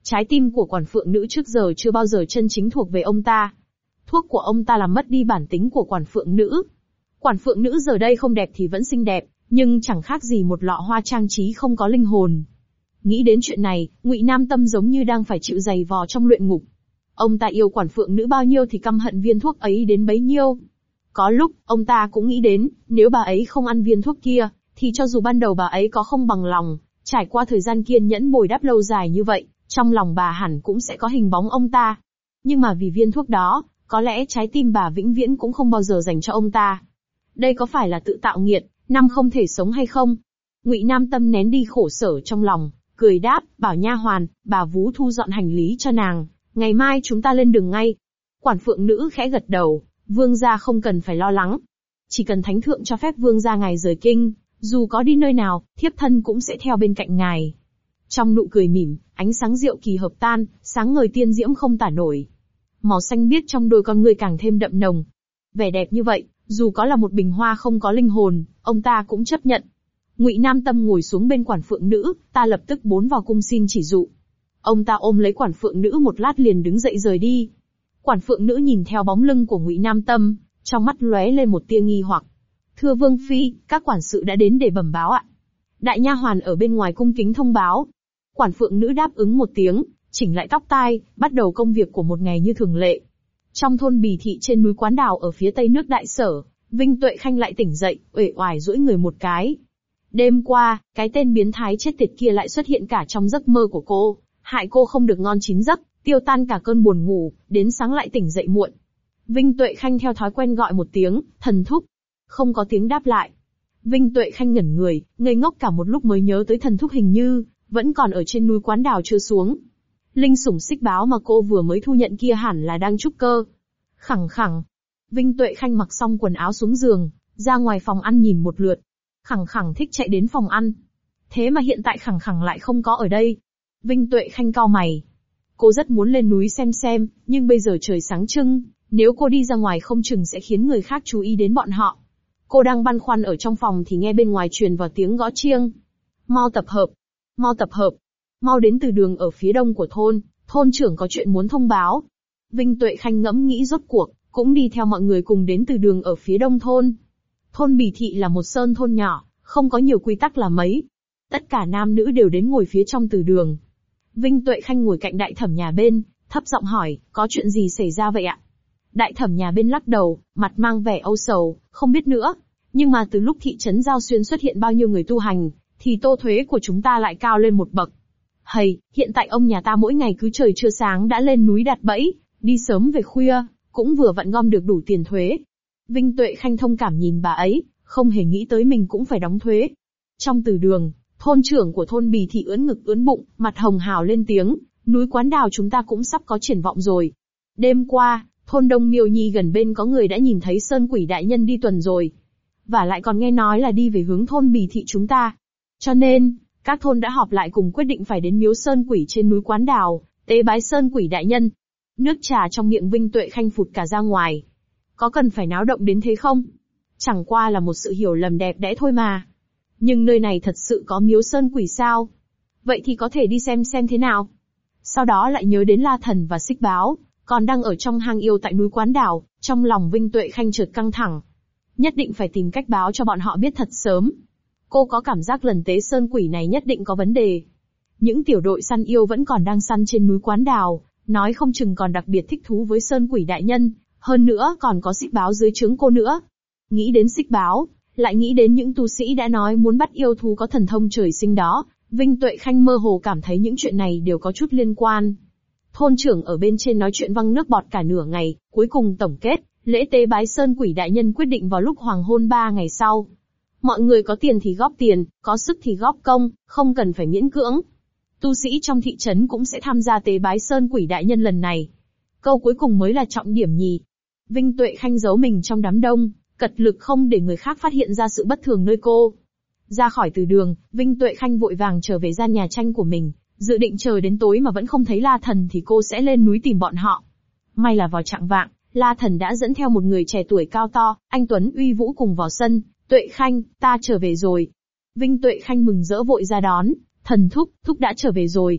Trái tim của quản phượng nữ trước giờ chưa bao giờ chân chính thuộc về ông ta. Thuốc của ông ta làm mất đi bản tính của quản phượng nữ. Quản phượng nữ giờ đây không đẹp thì vẫn xinh đẹp, nhưng chẳng khác gì một lọ hoa trang trí không có linh hồn. Nghĩ đến chuyện này, Ngụy Nam Tâm giống như đang phải chịu giày vò trong luyện ngục. Ông ta yêu quản phượng nữ bao nhiêu thì căm hận viên thuốc ấy đến bấy nhiêu. Có lúc, ông ta cũng nghĩ đến, nếu bà ấy không ăn viên thuốc kia, thì cho dù ban đầu bà ấy có không bằng lòng, trải qua thời gian kiên nhẫn bồi đắp lâu dài như vậy, trong lòng bà hẳn cũng sẽ có hình bóng ông ta. Nhưng mà vì viên thuốc đó, có lẽ trái tim bà vĩnh viễn cũng không bao giờ dành cho ông ta. Đây có phải là tự tạo nghiệt, năm không thể sống hay không? Ngụy Nam Tâm nén đi khổ sở trong lòng, cười đáp, bảo nha hoàn, bà Vú thu dọn hành lý cho nàng, ngày mai chúng ta lên đường ngay. Quản phượng nữ khẽ gật đầu, vương gia không cần phải lo lắng. Chỉ cần thánh thượng cho phép vương gia ngài rời kinh, dù có đi nơi nào, thiếp thân cũng sẽ theo bên cạnh ngài. Trong nụ cười mỉm, ánh sáng diệu kỳ hợp tan, sáng ngời tiên diễm không tả nổi. Màu xanh biếc trong đôi con ngươi càng thêm đậm nồng. Vẻ đẹp như vậy, dù có là một bình hoa không có linh hồn, ông ta cũng chấp nhận. Ngụy Nam Tâm ngồi xuống bên quản phượng nữ, ta lập tức bốn vào cung xin chỉ dụ. Ông ta ôm lấy quản phượng nữ một lát liền đứng dậy rời đi. Quản phượng nữ nhìn theo bóng lưng của Ngụy Nam Tâm, trong mắt lóe lên một tia nghi hoặc. Thưa vương phi, các quản sự đã đến để bẩm báo ạ. Đại nha hoàn ở bên ngoài cung kính thông báo. Quản phượng nữ đáp ứng một tiếng, chỉnh lại tóc tai, bắt đầu công việc của một ngày như thường lệ. Trong thôn Bì Thị trên núi Quán Đào ở phía tây nước Đại Sở, Vinh Tuệ Khanh lại tỉnh dậy, uể oải duỗi người một cái. Đêm qua, cái tên biến thái chết tiệt kia lại xuất hiện cả trong giấc mơ của cô, hại cô không được ngon chín giấc, tiêu tan cả cơn buồn ngủ, đến sáng lại tỉnh dậy muộn. Vinh Tuệ Khanh theo thói quen gọi một tiếng, thần thúc. Không có tiếng đáp lại. Vinh Tuệ Khanh ngẩn người, ngây ngốc cả một lúc mới nhớ tới thần thúc hình như vẫn còn ở trên núi Quán Đào chưa xuống. Linh sủng xích báo mà cô vừa mới thu nhận kia hẳn là đang trúc cơ. Khẳng khẳng. Vinh Tuệ Khanh mặc xong quần áo xuống giường, ra ngoài phòng ăn nhìn một lượt. Khẳng khẳng thích chạy đến phòng ăn. Thế mà hiện tại khẳng khẳng lại không có ở đây. Vinh Tuệ Khanh cau mày. Cô rất muốn lên núi xem, nhưng bây giờ trời sáng trưng, nếu cô đi ra ngoài không chừng sẽ khiến người khác chú ý đến bọn họ. Cô đang băn khoăn ở trong phòng thì nghe bên ngoài truyền vào tiếng gõ chiêng. Mau tập hợp. Mau tập hợp. Mau đến từ đường ở phía đông của thôn trưởng có chuyện muốn thông báo. Vinh Tuệ Khanh ngẫm nghĩ rốt cuộc, cũng đi theo mọi người cùng đến từ đường ở phía đông thôn. Thôn Bì Thị là một sơn thôn nhỏ, không có nhiều quy tắc là mấy. Tất cả nam nữ đều đến ngồi phía trong từ đường. Vinh Tuệ Khanh ngồi cạnh đại thẩm nhà bên, thấp giọng hỏi, có chuyện gì xảy ra vậy ạ? Đại thẩm nhà bên lắc đầu, mặt mang vẻ âu sầu, không biết nữa. Nhưng mà từ lúc thị trấn Giao Xuyên xuất hiện bao nhiêu người tu hành, thì tô thuế của chúng ta lại cao lên một bậc. Hầy, hiện tại ông nhà ta mỗi ngày cứ trời chưa sáng đã lên núi đặt bẫy, đi sớm về khuya, cũng vừa vặn gom được đủ tiền thuế. Vinh Tuệ Khanh thông cảm nhìn bà ấy, không hề nghĩ tới mình cũng phải đóng thuế. Trong từ đường, thôn trưởng của thôn Bì Thị ưỡn ngực ưỡn bụng, mặt hồng hào lên tiếng, núi Quán Đào chúng ta cũng sắp có triển vọng rồi. Đêm qua, thôn Đông Miêu Nhi gần bên có người đã nhìn thấy Sơn Quỷ đại nhân đi tuần rồi. Và lại còn nghe nói là đi về hướng thôn Bì Thị chúng ta. Cho nên, các thôn đã họp lại cùng quyết định phải đến miếu Sơn Quỷ trên núi Quán Đào, tế bái Sơn Quỷ đại nhân. Nước trà trong miệng Vinh Tuệ Khanh phụt cả ra ngoài. Có cần phải náo động đến thế không? Chẳng qua là một sự hiểu lầm đẹp đẽ thôi mà. Nhưng nơi này thật sự có miếu Sơn Quỷ sao? Vậy thì có thể đi xem thế nào. Sau đó lại nhớ đến La Thần và Xích Báo, còn đang ở trong hang yêu tại núi Quán Đào, trong lòng Vinh Tuệ Khanh chợt căng thẳng. Nhất định phải tìm cách báo cho bọn họ biết thật sớm. Cô có cảm giác lần tế Sơn Quỷ này nhất định có vấn đề. Những tiểu đội săn yêu vẫn còn đang săn trên núi Quán Đào, nói không chừng còn đặc biệt thích thú với Sơn Quỷ đại nhân, hơn nữa còn có Xích Báo dưới trướng cô nữa. Nghĩ đến Xích Báo, lại nghĩ đến những tu sĩ đã nói muốn bắt yêu thú có thần thông trời sinh đó, Vinh Tuệ Khanh mơ hồ cảm thấy những chuyện này đều có chút liên quan. Thôn trưởng ở bên trên nói chuyện văng nước bọt cả nửa ngày, cuối cùng tổng kết, lễ tế bái Sơn Quỷ đại nhân quyết định vào lúc hoàng hôn 3 ngày sau. Mọi người có tiền thì góp tiền, có sức thì góp công, không cần phải miễn cưỡng. Tu sĩ trong thị trấn cũng sẽ tham gia tế bái Sơn Quỷ đại nhân lần này. Câu cuối cùng mới là trọng điểm nhỉ. Vinh Tuệ Khanh giấu mình trong đám đông, cật lực không để người khác phát hiện ra sự bất thường nơi cô. Ra khỏi từ đường, Vinh Tuệ Khanh vội vàng trở về gian nhà tranh của mình, dự định chờ đến tối mà vẫn không thấy La Thần thì cô sẽ lên núi tìm bọn họ. May là vào chạng vạng, La Thần đã dẫn theo một người trẻ tuổi cao to, anh tuấn uy vũ cùng vào sân. Tuệ Khanh, ta trở về rồi. Vinh Tuệ Khanh mừng rỡ vội ra đón, thần thúc đã trở về rồi.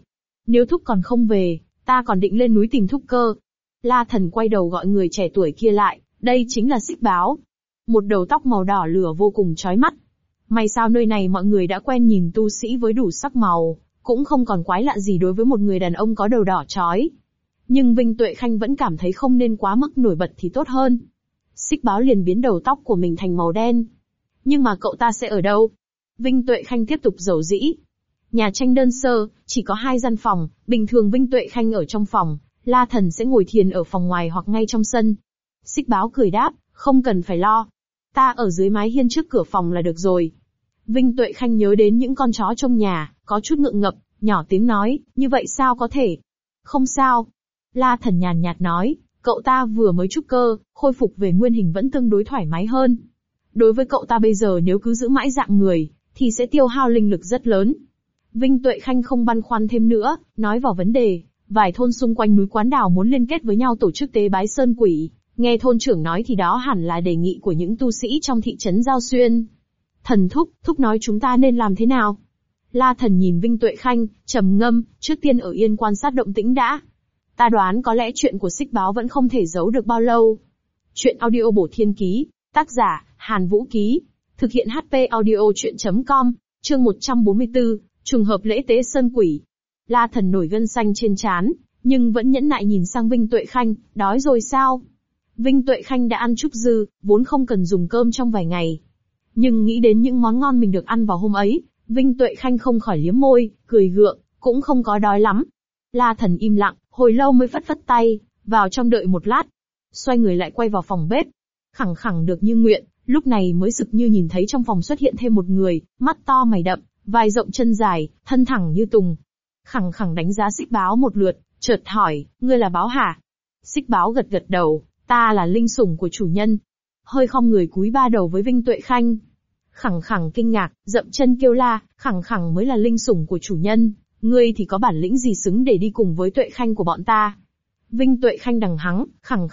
Nếu thúc còn không về, ta còn định lên núi tìm thúc cơ. La Thần quay đầu gọi người trẻ tuổi kia lại, đây chính là Xích Báo. Một đầu tóc màu đỏ lửa vô cùng chói mắt. May sao nơi này mọi người đã quen nhìn tu sĩ với đủ sắc màu, cũng không còn quái lạ gì đối với một người đàn ông có đầu đỏ chói. Nhưng Vinh Tuệ Khanh vẫn cảm thấy không nên quá mức nổi bật thì tốt hơn. Xích Báo liền biến đầu tóc của mình thành màu đen. Nhưng mà cậu ta sẽ ở đâu? Vinh Tuệ Khanh tiếp tục giàu dĩ. Nhà tranh đơn sơ, chỉ có 2 gian phòng, bình thường Vinh Tuệ Khanh ở trong phòng, La Thần sẽ ngồi thiền ở phòng ngoài hoặc ngay trong sân. Xích Báo cười đáp, không cần phải lo. Ta ở dưới mái hiên trước cửa phòng là được rồi. Vinh Tuệ Khanh nhớ đến những con chó trong nhà, có chút ngượng ngập, nhỏ tiếng nói, như vậy sao có thể? Không sao. La Thần nhàn nhạt nói, cậu ta vừa mới trúc cơ, khôi phục về nguyên hình vẫn tương đối thoải mái hơn. Đối với cậu ta bây giờ nếu cứ giữ mãi dạng người, thì sẽ tiêu hao linh lực rất lớn. Vinh Tuệ Khanh không băn khoăn thêm nữa, nói vào vấn đề, vài thôn xung quanh núi Quán Đào muốn liên kết với nhau tổ chức tế bái sơn quỷ. Nghe thôn trưởng nói thì đó hẳn là đề nghị của những tu sĩ trong thị trấn Giao Xuyên. Thần thúc nói chúng ta nên làm thế nào? La Thần nhìn Vinh Tuệ Khanh, trầm ngâm, trước tiên ở yên quan sát động tĩnh đã. Ta đoán có lẽ chuyện của Xích Báo vẫn không thể giấu được bao lâu. Chuyện audio bổ thiên ký, tác giả, Hàn Vũ Ký. Thực hiện HP audio chuyện.com, chương 144, trùng hợp lễ tế sơn quỷ. La Thần nổi gân xanh trên trán, nhưng vẫn nhẫn nại nhìn sang Vinh Tuệ Khanh, đói rồi sao? Vinh Tuệ Khanh đã ăn chút dư, vốn không cần dùng cơm trong vài ngày. Nhưng nghĩ đến những món ngon mình được ăn vào hôm ấy, Vinh Tuệ Khanh không khỏi liếm môi, cười gượng, cũng không có đói lắm. La Thần im lặng, hồi lâu mới phất phất tay, vào trong đợi một lát. Xoay người lại quay vào phòng bếp. Khẳng khẳng được như nguyện, lúc này mới sực như nhìn thấy trong phòng xuất hiện thêm một người, mắt to mày đậm, vai rộng chân dài, thân thẳng như tùng. Khẳng khẳng đánh giá Xích Báo một lượt, chợt hỏi, ngươi là Báo hả? Xích Báo gật gật đầu, ta là linh sủng của chủ nhân. Hơi khom người cúi ba đầu với Vinh Tuệ Khanh. Khẳng khẳng kinh ngạc, dậm chân kêu la, khẳng khẳng mới là linh sủng của chủ nhân, ngươi thì có bản lĩnh gì xứng để đi cùng với Tuệ Khanh của bọn ta? Vinh Tuệ Khanh đằng hắng, khẳng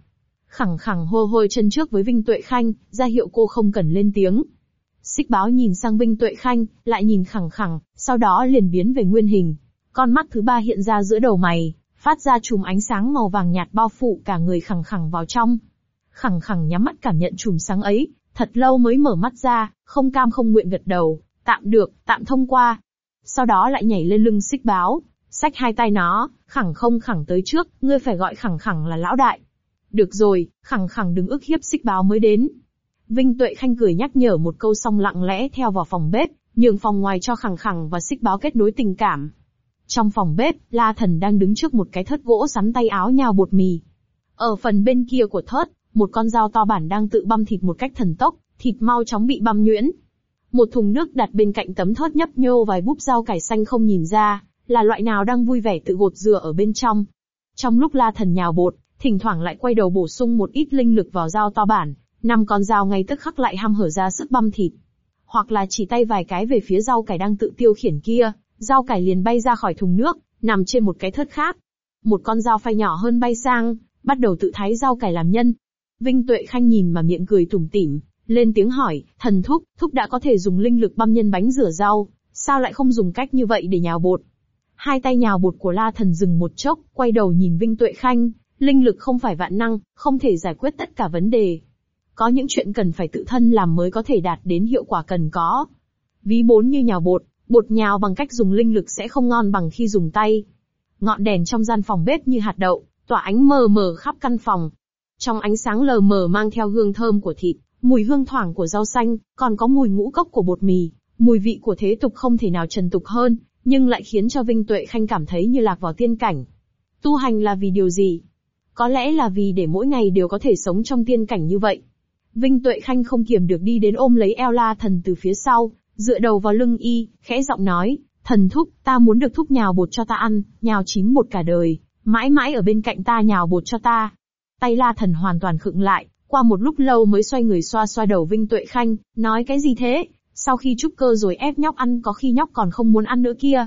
khẳng hô hôi chân trước với Vinh Tuệ Khanh, ra hiệu cô không cần lên tiếng. Xích Báo nhìn sang Vinh Tuệ Khanh, lại nhìn khẳng khẳng, sau đó liền biến về nguyên hình. Con mắt thứ ba hiện ra giữa đầu mày, phát ra chùm ánh sáng màu vàng nhạt bao phủ cả người khẳng khẳng vào trong. Khẳng khẳng nhắm mắt cảm nhận chùm sáng ấy, thật lâu mới mở mắt ra, không cam không nguyện gật đầu, tạm được, tạm thông qua. Sau đó lại nhảy lên lưng Xích Báo, xách hai tay nó, khẳng không khẳng tới trước, ngươi phải gọi khẳng khẳng là lão đại. Được rồi, khẳng khẳng đừng ức hiếp Xích Báo mới đến. Vinh Tuệ Khanh cười nhắc nhở một câu xong lặng lẽ theo vào phòng bếp, nhường phòng ngoài cho khẳng khẳng và Xích Báo kết nối tình cảm. Trong phòng bếp, La Thần đang đứng trước một cái thớt gỗ sắn tay áo nhào bột mì. Ở phần bên kia của thớt, một con dao to bản đang tự băm thịt một cách thần tốc, thịt mau chóng bị băm nhuyễn. Một thùng nước đặt bên cạnh tấm thớt nhấp nhô vài búp rau cải xanh không nhìn ra, là loại nào đang vui vẻ tự gột rửa ở bên trong. Trong lúc La Thần nhào bột, thỉnh thoảng lại quay đầu bổ sung một ít linh lực vào dao to bản, 5 con dao ngay tức khắc lại hăm hở ra sức băm thịt. Hoặc là chỉ tay vài cái về phía rau cải đang tự tiêu khiển kia, rau cải liền bay ra khỏi thùng nước, nằm trên một cái thớt khác. Một con dao phay nhỏ hơn bay sang, bắt đầu tự thái rau cải làm nhân. Vinh Tuệ Khanh nhìn mà miệng cười tủm tỉm, lên tiếng hỏi, thần thúc đã có thể dùng linh lực băm nhân bánh rửa rau, sao lại không dùng cách như vậy để nhào bột? Hai tay nhào bột của La Thần dừng một chốc, quay đầu nhìn Vinh Tuệ Khanh, linh lực không phải vạn năng, không thể giải quyết tất cả vấn đề. Có những chuyện cần phải tự thân làm mới có thể đạt đến hiệu quả cần có. Ví bốn như nhào bột, bột nhào bằng cách dùng linh lực sẽ không ngon bằng khi dùng tay. Ngọn đèn trong gian phòng bếp như hạt đậu, tỏa ánh mờ mờ khắp căn phòng. Trong ánh sáng lờ mờ mang theo hương thơm của thịt, mùi hương thoảng của rau xanh, còn có mùi ngũ cốc của bột mì, mùi vị của thế tục không thể nào trần tục hơn, nhưng lại khiến cho Vinh Tuệ Khanh cảm thấy như lạc vào tiên cảnh. Tu hành là vì điều gì? Có lẽ là vì để mỗi ngày đều có thể sống trong tiên cảnh như vậy. Vinh Tuệ Khanh không kiềm được đi đến ôm lấy eo La Thần từ phía sau, dựa đầu vào lưng y, khẽ giọng nói, thần thúc, ta muốn được thúc nhào bột cho ta ăn, nhào chín bột cả đời, mãi mãi ở bên cạnh ta nhào bột cho ta. Tay La Thần hoàn toàn khựng lại, qua một lúc lâu mới xoay người xoa xoa đầu Vinh Tuệ Khanh, nói cái gì thế? Sau khi trúc cơ rồi ép nhóc ăn có khi nhóc còn không muốn ăn nữa kia.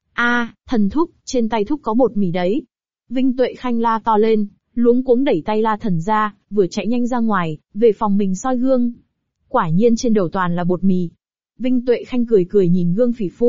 Thần thúc, trên tay thúc có bột mì đấy. Vinh Tuệ Khanh la to lên, luống cuống đẩy tay La Thần ra, vừa chạy nhanh ra ngoài, về phòng mình soi gương. Quả nhiên trên đầu toàn là bột mì. Vinh Tuệ Khanh cười cười nhìn gương phỉ phui,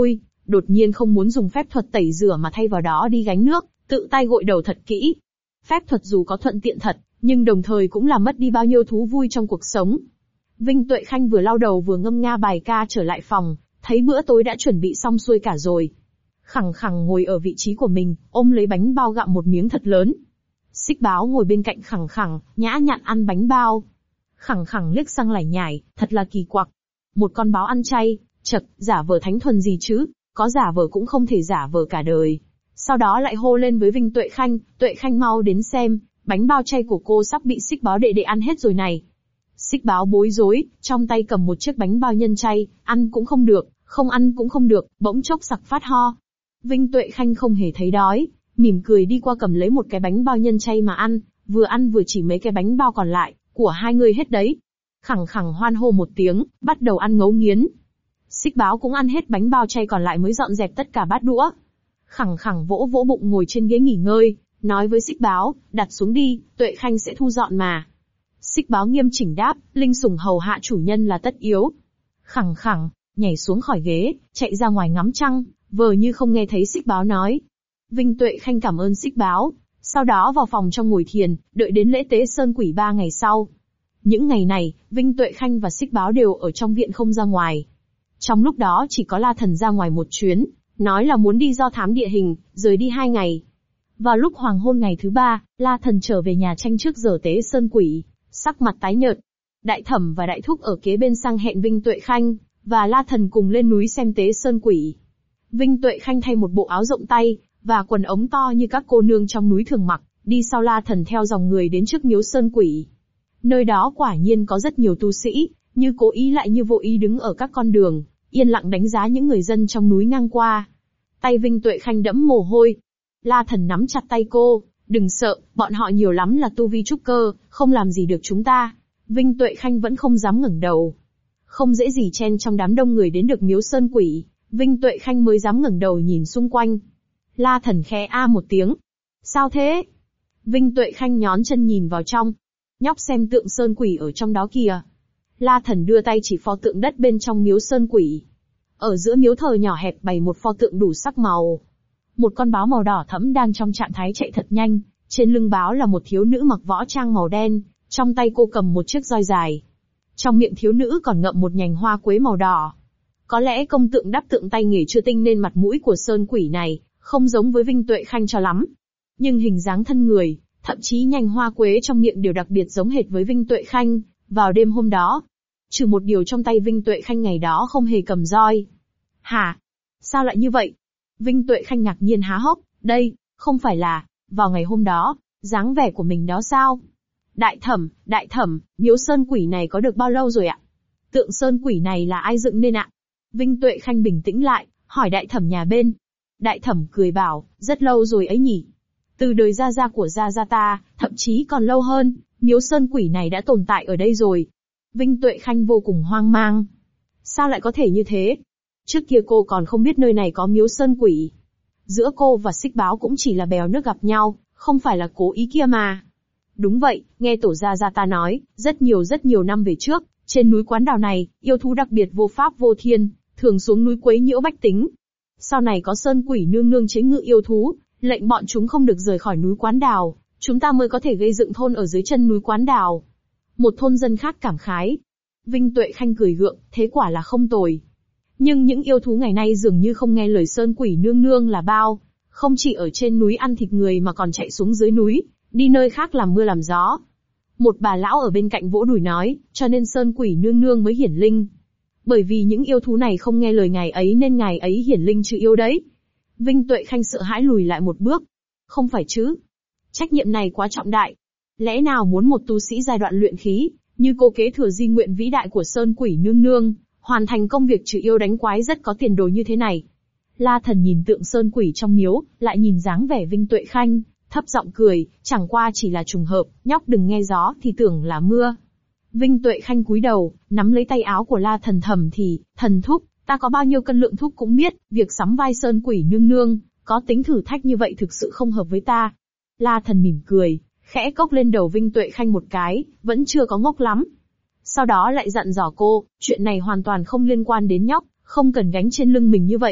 đột nhiên không muốn dùng phép thuật tẩy rửa mà thay vào đó đi gánh nước, tự tay gội đầu thật kỹ. Phép thuật dù có thuận tiện thật, nhưng đồng thời cũng làm mất đi bao nhiêu thú vui trong cuộc sống. Vinh Tuệ Khanh vừa lau đầu vừa ngâm nga bài ca trở lại phòng, thấy bữa tối đã chuẩn bị xong xuôi cả rồi. Khẳng khẳng ngồi ở vị trí của mình, ôm lấy bánh bao gặm một miếng thật lớn. Xích Báo ngồi bên cạnh khẳng khẳng, nhã nhặn ăn bánh bao. Khẳng khẳng liếc sang lải nhải, thật là kỳ quặc. Một con báo ăn chay, chậc, giả vờ thánh thuần gì chứ, có giả vờ cũng không thể giả vờ cả đời. Sau đó lại hô lên với Vinh Tuệ Khanh mau đến xem, bánh bao chay của cô sắp bị Xích Báo đệ đệ ăn hết rồi này. Xích Báo bối rối, trong tay cầm một chiếc bánh bao nhân chay, ăn cũng không được, không ăn cũng không được, bỗng chốc sặc phát ho. Vinh Tuệ Khanh không hề thấy đói, mỉm cười đi qua cầm lấy một cái bánh bao nhân chay mà ăn vừa chỉ mấy cái bánh bao còn lại, của hai người hết đấy. Khẳng khẳng hoan hô một tiếng, bắt đầu ăn ngấu nghiến. Xích Báo cũng ăn hết bánh bao chay còn lại mới dọn dẹp tất cả bát đũa. Khẳng khẳng vỗ vỗ bụng ngồi trên ghế nghỉ ngơi, nói với Xích Báo, đặt xuống đi, Tuệ Khanh sẽ thu dọn mà. Xích Báo nghiêm chỉnh đáp, linh sủng hầu hạ chủ nhân là tất yếu. Khẳng khẳng, nhảy xuống khỏi ghế, chạy ra ngoài ngắm trăng, vờ như không nghe thấy Xích Báo nói. Vinh Tuệ Khanh cảm ơn Xích Báo, sau đó vào phòng trong ngồi thiền, đợi đến lễ tế Sơn Quỷ 3 ngày sau. Những ngày này, Vinh Tuệ Khanh và Xích Báo đều ở trong viện không ra ngoài. Trong lúc đó chỉ có La Thần ra ngoài một chuyến, nói là muốn đi do thám địa hình, rời đi 2 ngày. Vào lúc hoàng hôn ngày thứ 3, La Thần trở về nhà tranh trước giờ tế Sơn Quỷ, sắc mặt tái nhợt. Đại Thẩm và Đại Thúc ở kế bên sang hẹn Vinh Tuệ Khanh và La Thần cùng lên núi xem tế Sơn Quỷ. Vinh Tuệ Khanh thay một bộ áo rộng tay và quần ống to như các cô nương trong núi thường mặc, đi sau La Thần theo dòng người đến trước miếu Sơn Quỷ. Nơi đó quả nhiên có rất nhiều tu sĩ, như cố ý lại như vô ý đứng ở các con đường, yên lặng đánh giá những người dân trong núi ngang qua. Tay Vinh Tuệ Khanh đẫm mồ hôi. La Thần nắm chặt tay cô, đừng sợ, bọn họ nhiều lắm là tu vi trúc cơ, không làm gì được chúng ta. Vinh Tuệ Khanh vẫn không dám ngẩng đầu. Không dễ gì chen trong đám đông người đến được miếu Sơn Quỷ, Vinh Tuệ Khanh mới dám ngẩng đầu nhìn xung quanh. La Thần khẽ a một tiếng. Sao thế? Vinh Tuệ Khanh nhón chân nhìn vào trong. Nhóc xem tượng Sơn Quỷ ở trong đó kìa. La Thần đưa tay chỉ pho tượng đất bên trong miếu Sơn Quỷ. Ở giữa miếu thờ nhỏ hẹp bày một pho tượng đủ sắc màu. Một con báo màu đỏ thẫm đang trong trạng thái chạy thật nhanh, trên lưng báo là một thiếu nữ mặc võ trang màu đen, trong tay cô cầm một chiếc roi dài. Trong miệng thiếu nữ còn ngậm một nhành hoa quế màu đỏ. Có lẽ công tượng đắp tượng tay nghề chưa tinh nên mặt mũi của Sơn Quỷ này không giống với Vinh Tuệ Khanh cho lắm. Nhưng hình dáng thân người, thậm chí nhành hoa quế trong miệng đều đặc biệt giống hệt với Vinh Tuệ Khanh, vào đêm hôm đó. Trừ một điều trong tay Vinh Tuệ Khanh ngày đó không hề cầm roi. Hả? Sao lại như vậy? Vinh Tuệ Khanh ngạc nhiên há hốc, đây, không phải là, vào ngày hôm đó, dáng vẻ của mình đó sao? Đại Thẩm, miếu Sơn Quỷ này có được bao lâu rồi ạ? Tượng Sơn Quỷ này là ai dựng nên ạ? Vinh Tuệ Khanh bình tĩnh lại, hỏi Đại Thẩm nhà bên. Đại Thẩm cười bảo, rất lâu rồi ấy nhỉ. Từ đời gia gia của gia gia ta, thậm chí còn lâu hơn, miếu Sơn Quỷ này đã tồn tại ở đây rồi. Vinh Tuệ Khanh vô cùng hoang mang. Sao lại có thể như thế? Trước kia cô còn không biết nơi này có miếu Sơn Quỷ. Giữa cô và Xích Báo cũng chỉ là bèo nước gặp nhau, không phải là cố ý kia mà. Đúng vậy, nghe tổ gia gia ta nói, rất nhiều năm về trước, trên núi Quán Đào này, yêu thú đặc biệt vô pháp vô thiên, thường xuống núi quấy nhiễu bách tính. Sau này có Sơn Quỷ nương nương chế ngự yêu thú, lệnh bọn chúng không được rời khỏi núi Quán Đào, chúng ta mới có thể gây dựng thôn ở dưới chân núi Quán Đào. Một thôn dân khác cảm khái. Vinh Tuệ Khanh cười gượng, thế quả là không tồi. Nhưng những yêu thú ngày nay dường như không nghe lời Sơn Quỷ nương nương là bao, không chỉ ở trên núi ăn thịt người mà còn chạy xuống dưới núi, đi nơi khác làm mưa làm gió. Một bà lão ở bên cạnh vỗ đùi nói, cho nên Sơn Quỷ nương nương mới hiển linh. Bởi vì những yêu thú này không nghe lời ngài ấy nên ngài ấy hiển linh trừ yêu đấy. Vinh Tuệ Khanh sợ hãi lùi lại một bước. Không phải chứ? Trách nhiệm này quá trọng đại. Lẽ nào muốn một tu sĩ giai đoạn luyện khí, như cô kế thừa di nguyện vĩ đại của Sơn Quỷ nương nương, hoàn thành công việc trừ yêu đánh quái rất có tiền đồ như thế này? La Thần nhìn tượng Sơn Quỷ trong miếu, lại nhìn dáng vẻ Vinh Tuệ Khanh, thấp giọng cười, chẳng qua chỉ là trùng hợp, nhóc đừng nghe gió thì tưởng là mưa. Vinh Tuệ Khanh cúi đầu, nắm lấy tay áo của La Thần thầm thì, thần thúc, ta có bao nhiêu cân lượng thúc cũng biết, việc sắm vai Sơn Quỷ nương nương, có tính thử thách như vậy thực sự không hợp với ta. La Thần mỉm cười, khẽ cốc lên đầu Vinh Tuệ Khanh một cái, vẫn chưa có ngốc lắm. Sau đó lại dặn dò cô, chuyện này hoàn toàn không liên quan đến nhóc, không cần gánh trên lưng mình như vậy.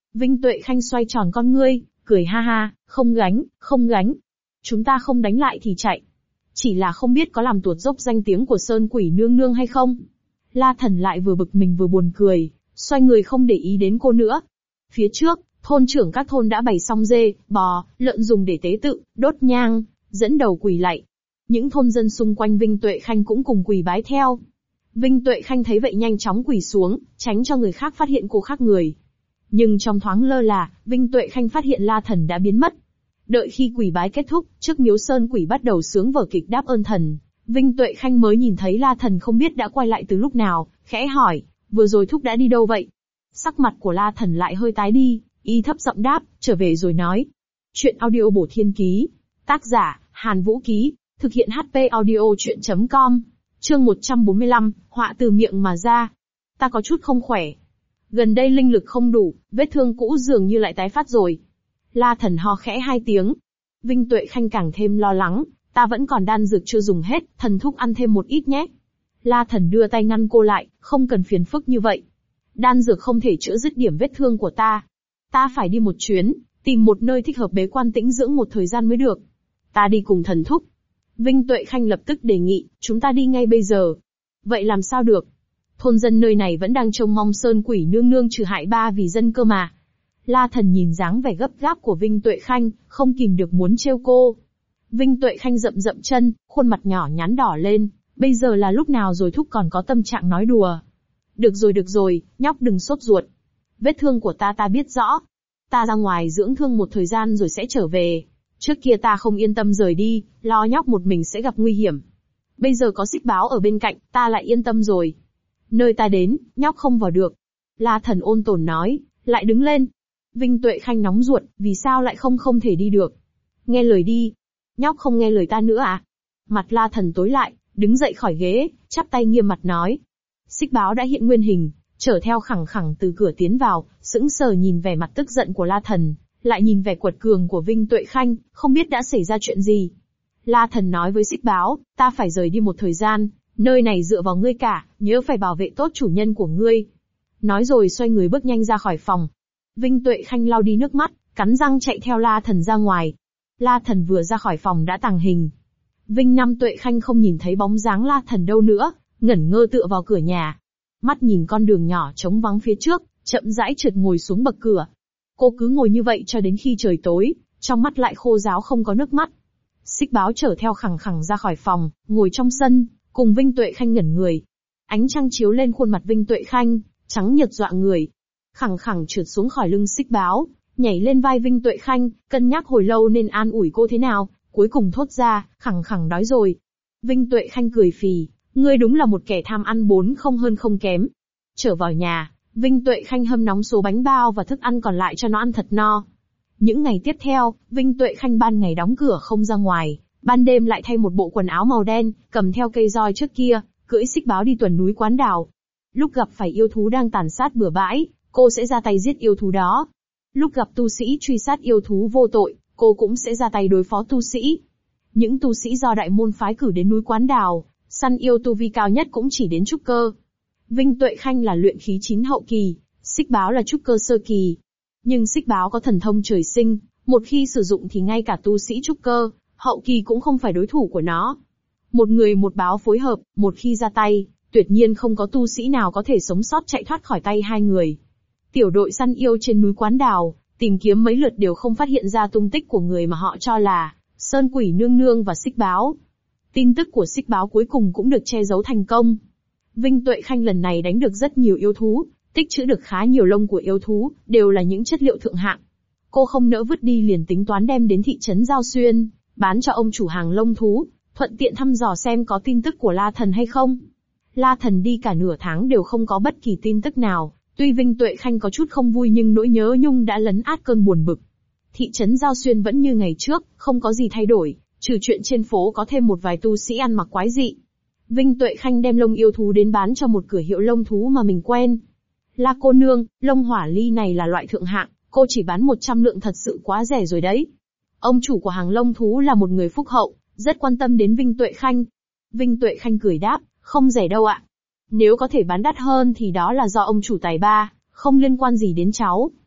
Vinh Tuệ Khanh xoay tròn con ngươi, cười ha ha, không gánh, không gánh. Chúng ta không đánh lại thì chạy. Chỉ là không biết có làm tuột dốc danh tiếng của Sơn Quỷ nương nương hay không. La Thần lại vừa bực mình vừa buồn cười, xoay người không để ý đến cô nữa. Phía trước, thôn trưởng các thôn đã bày xong dê, bò, lợn dùng để tế tự, đốt nhang, dẫn đầu quỳ lạy. Những thôn dân xung quanh Vinh Tuệ Khanh cũng cùng quỳ bái theo. Vinh Tuệ Khanh thấy vậy nhanh chóng quỳ xuống, tránh cho người khác phát hiện cô khác người. Nhưng trong thoáng lơ là, Vinh Tuệ Khanh phát hiện La Thần đã biến mất. Đợi khi quỳ bái kết thúc, trước miếu Sơn Quỷ bắt đầu sướng vở kịch đáp ơn thần, Vinh Tuệ Khanh mới nhìn thấy La Thần không biết đã quay lại từ lúc nào, khẽ hỏi, vừa rồi thúc đã đi đâu vậy? Sắc mặt của La Thần lại hơi tái đi, y thấp giọng đáp, trở về rồi nói. Chuyện audio bổ thiên ký. Tác giả, Hàn Vũ Ký. Thực hiện HP audio chuyện.com. Chương 145, họa từ miệng mà ra. Ta có chút không khỏe. Gần đây linh lực không đủ, vết thương cũ dường như lại tái phát rồi. La Thần ho khẽ 2 tiếng. Vinh Tuệ Khanh càng thêm lo lắng, ta vẫn còn đan dược chưa dùng hết, thần thúc ăn thêm một ít nhé. La Thần đưa tay ngăn cô lại, không cần phiền phức như vậy. Đan dược không thể chữa dứt điểm vết thương của ta. Ta phải đi một chuyến, tìm một nơi thích hợp bế quan tĩnh dưỡng một thời gian mới được. Ta đi cùng thần thúc. Vinh Tuệ Khanh lập tức đề nghị, chúng ta đi ngay bây giờ. Vậy làm sao được? Thôn dân nơi này vẫn đang trông mong Sơn Quỷ nương nương trừ hại ba vì dân cơ mà. La Thần nhìn dáng vẻ gấp gáp của Vinh Tuệ Khanh, không kìm được muốn trêu cô. Vinh Tuệ Khanh dậm dậm chân, khuôn mặt nhỏ nhắn đỏ lên, bây giờ là lúc nào rồi thúc còn có tâm trạng nói đùa. Được rồi, nhóc đừng sốt ruột. Vết thương của ta biết rõ. Ta ra ngoài dưỡng thương một thời gian rồi sẽ trở về. Trước kia ta không yên tâm rời đi, lo nhóc một mình sẽ gặp nguy hiểm. Bây giờ có Xích Báo ở bên cạnh, ta lại yên tâm rồi. Nơi ta đến, nhóc không vào được. La Thần ôn tồn nói, lại đứng lên. Vinh Tuệ Khanh nóng ruột, vì sao lại không thể đi được? Nghe lời đi. Nhóc không nghe lời ta nữa à? Mặt La Thần tối lại, đứng dậy khỏi ghế, chắp tay nghiêm mặt nói. Xích Báo đã hiện nguyên hình, chở theo khẳng khẳng từ cửa tiến vào, sững sờ nhìn vẻ mặt tức giận của La Thần, lại nhìn vẻ quật cường của Vinh Tuệ Khanh, không biết đã xảy ra chuyện gì. La Thần nói với Xích Báo, ta phải rời đi một thời gian, nơi này dựa vào ngươi cả, nhớ phải bảo vệ tốt chủ nhân của ngươi. Nói rồi xoay người bước nhanh ra khỏi phòng. Vinh Tuệ Khanh lau đi nước mắt, cắn răng chạy theo La Thần ra ngoài. La Thần vừa ra khỏi phòng đã tàng hình. Vinh Nam Tuệ Khanh không nhìn thấy bóng dáng La Thần đâu nữa, ngẩn ngơ tựa vào cửa nhà. Mắt nhìn con đường nhỏ trống vắng phía trước, chậm rãi trượt ngồi xuống bậc cửa. Cô cứ ngồi như vậy cho đến khi trời tối, trong mắt lại khô ráo không có nước mắt. Xích Báo chở theo khẳng khẳng ra khỏi phòng, ngồi trong sân, cùng Vinh Tuệ Khanh ngẩn người. Ánh trăng chiếu lên khuôn mặt Vinh Tuệ Khanh, trắng nhợt dọa người. Khẳng khẳng trượt xuống khỏi lưng Xích Báo, nhảy lên vai Vinh Tuệ Khanh, cân nhắc hồi lâu nên an ủi cô thế nào, cuối cùng thốt ra, khẳng khẳng đói rồi. Vinh Tuệ Khanh cười phì, ngươi đúng là một kẻ tham ăn bốn không hơn không kém. Trở vào nhà, Vinh Tuệ Khanh hâm nóng số bánh bao và thức ăn còn lại cho nó ăn thật no. Những ngày tiếp theo, Vinh Tuệ Khanh ban ngày đóng cửa không ra ngoài, ban đêm lại thay một bộ quần áo màu đen, cầm theo cây roi trước kia, cưỡi Xích Báo đi tuần núi Quán Đào. Lúc gặp phải yêu thú đang tàn sát bừa bãi, cô sẽ ra tay giết yêu thú đó. Lúc gặp tu sĩ truy sát yêu thú vô tội, cô cũng sẽ ra tay đối phó tu sĩ. Những tu sĩ do đại môn phái cử đến núi Quán Đào, săn yêu tu vi cao nhất cũng chỉ đến trúc cơ. Vinh Tuệ Khanh là luyện khí 9 hậu kỳ, Xích Báo là trúc cơ sơ kỳ. Nhưng Xích Báo có thần thông trời sinh, một khi sử dụng thì ngay cả tu sĩ trúc cơ, hậu kỳ cũng không phải đối thủ của nó. Một người một báo phối hợp, một khi ra tay, tuyệt nhiên không có tu sĩ nào có thể sống sót chạy thoát khỏi tay hai người. Tiểu đội săn yêu trên núi Quán Đào, tìm kiếm mấy lượt đều không phát hiện ra tung tích của người mà họ cho là Sơn Quỷ nương nương và Xích Báo. Tin tức của Xích Báo cuối cùng cũng được che giấu thành công. Vinh Tuệ Khanh lần này đánh được rất nhiều yêu thú, tích trữ được khá nhiều lông của yêu thú, đều là những chất liệu thượng hạng. Cô không nỡ vứt đi liền tính toán đem đến thị trấn Giao Xuyên, bán cho ông chủ hàng lông thú, thuận tiện thăm dò xem có tin tức của La Thần hay không. La Thần đi cả nửa tháng đều không có bất kỳ tin tức nào, tuy Vinh Tuệ Khanh có chút không vui nhưng nỗi nhớ nhung đã lấn át cơn buồn bực. Thị trấn Giao Xuyên vẫn như ngày trước, không có gì thay đổi, trừ chuyện trên phố có thêm một vài tu sĩ ăn mặc quái dị. Vinh Tuệ Khanh đem lông yêu thú đến bán cho một cửa hiệu lông thú mà mình quen. La cô nương, lông hỏa ly này là loại thượng hạng, cô chỉ bán 100 lượng thật sự quá rẻ rồi đấy. Ông chủ của hàng lông thú là một người phúc hậu, rất quan tâm đến Vinh Tuệ Khanh. Vinh Tuệ Khanh cười đáp, không rẻ đâu ạ. Nếu có thể bán đắt hơn thì đó là do ông chủ tài ba, không liên quan gì đến cháu.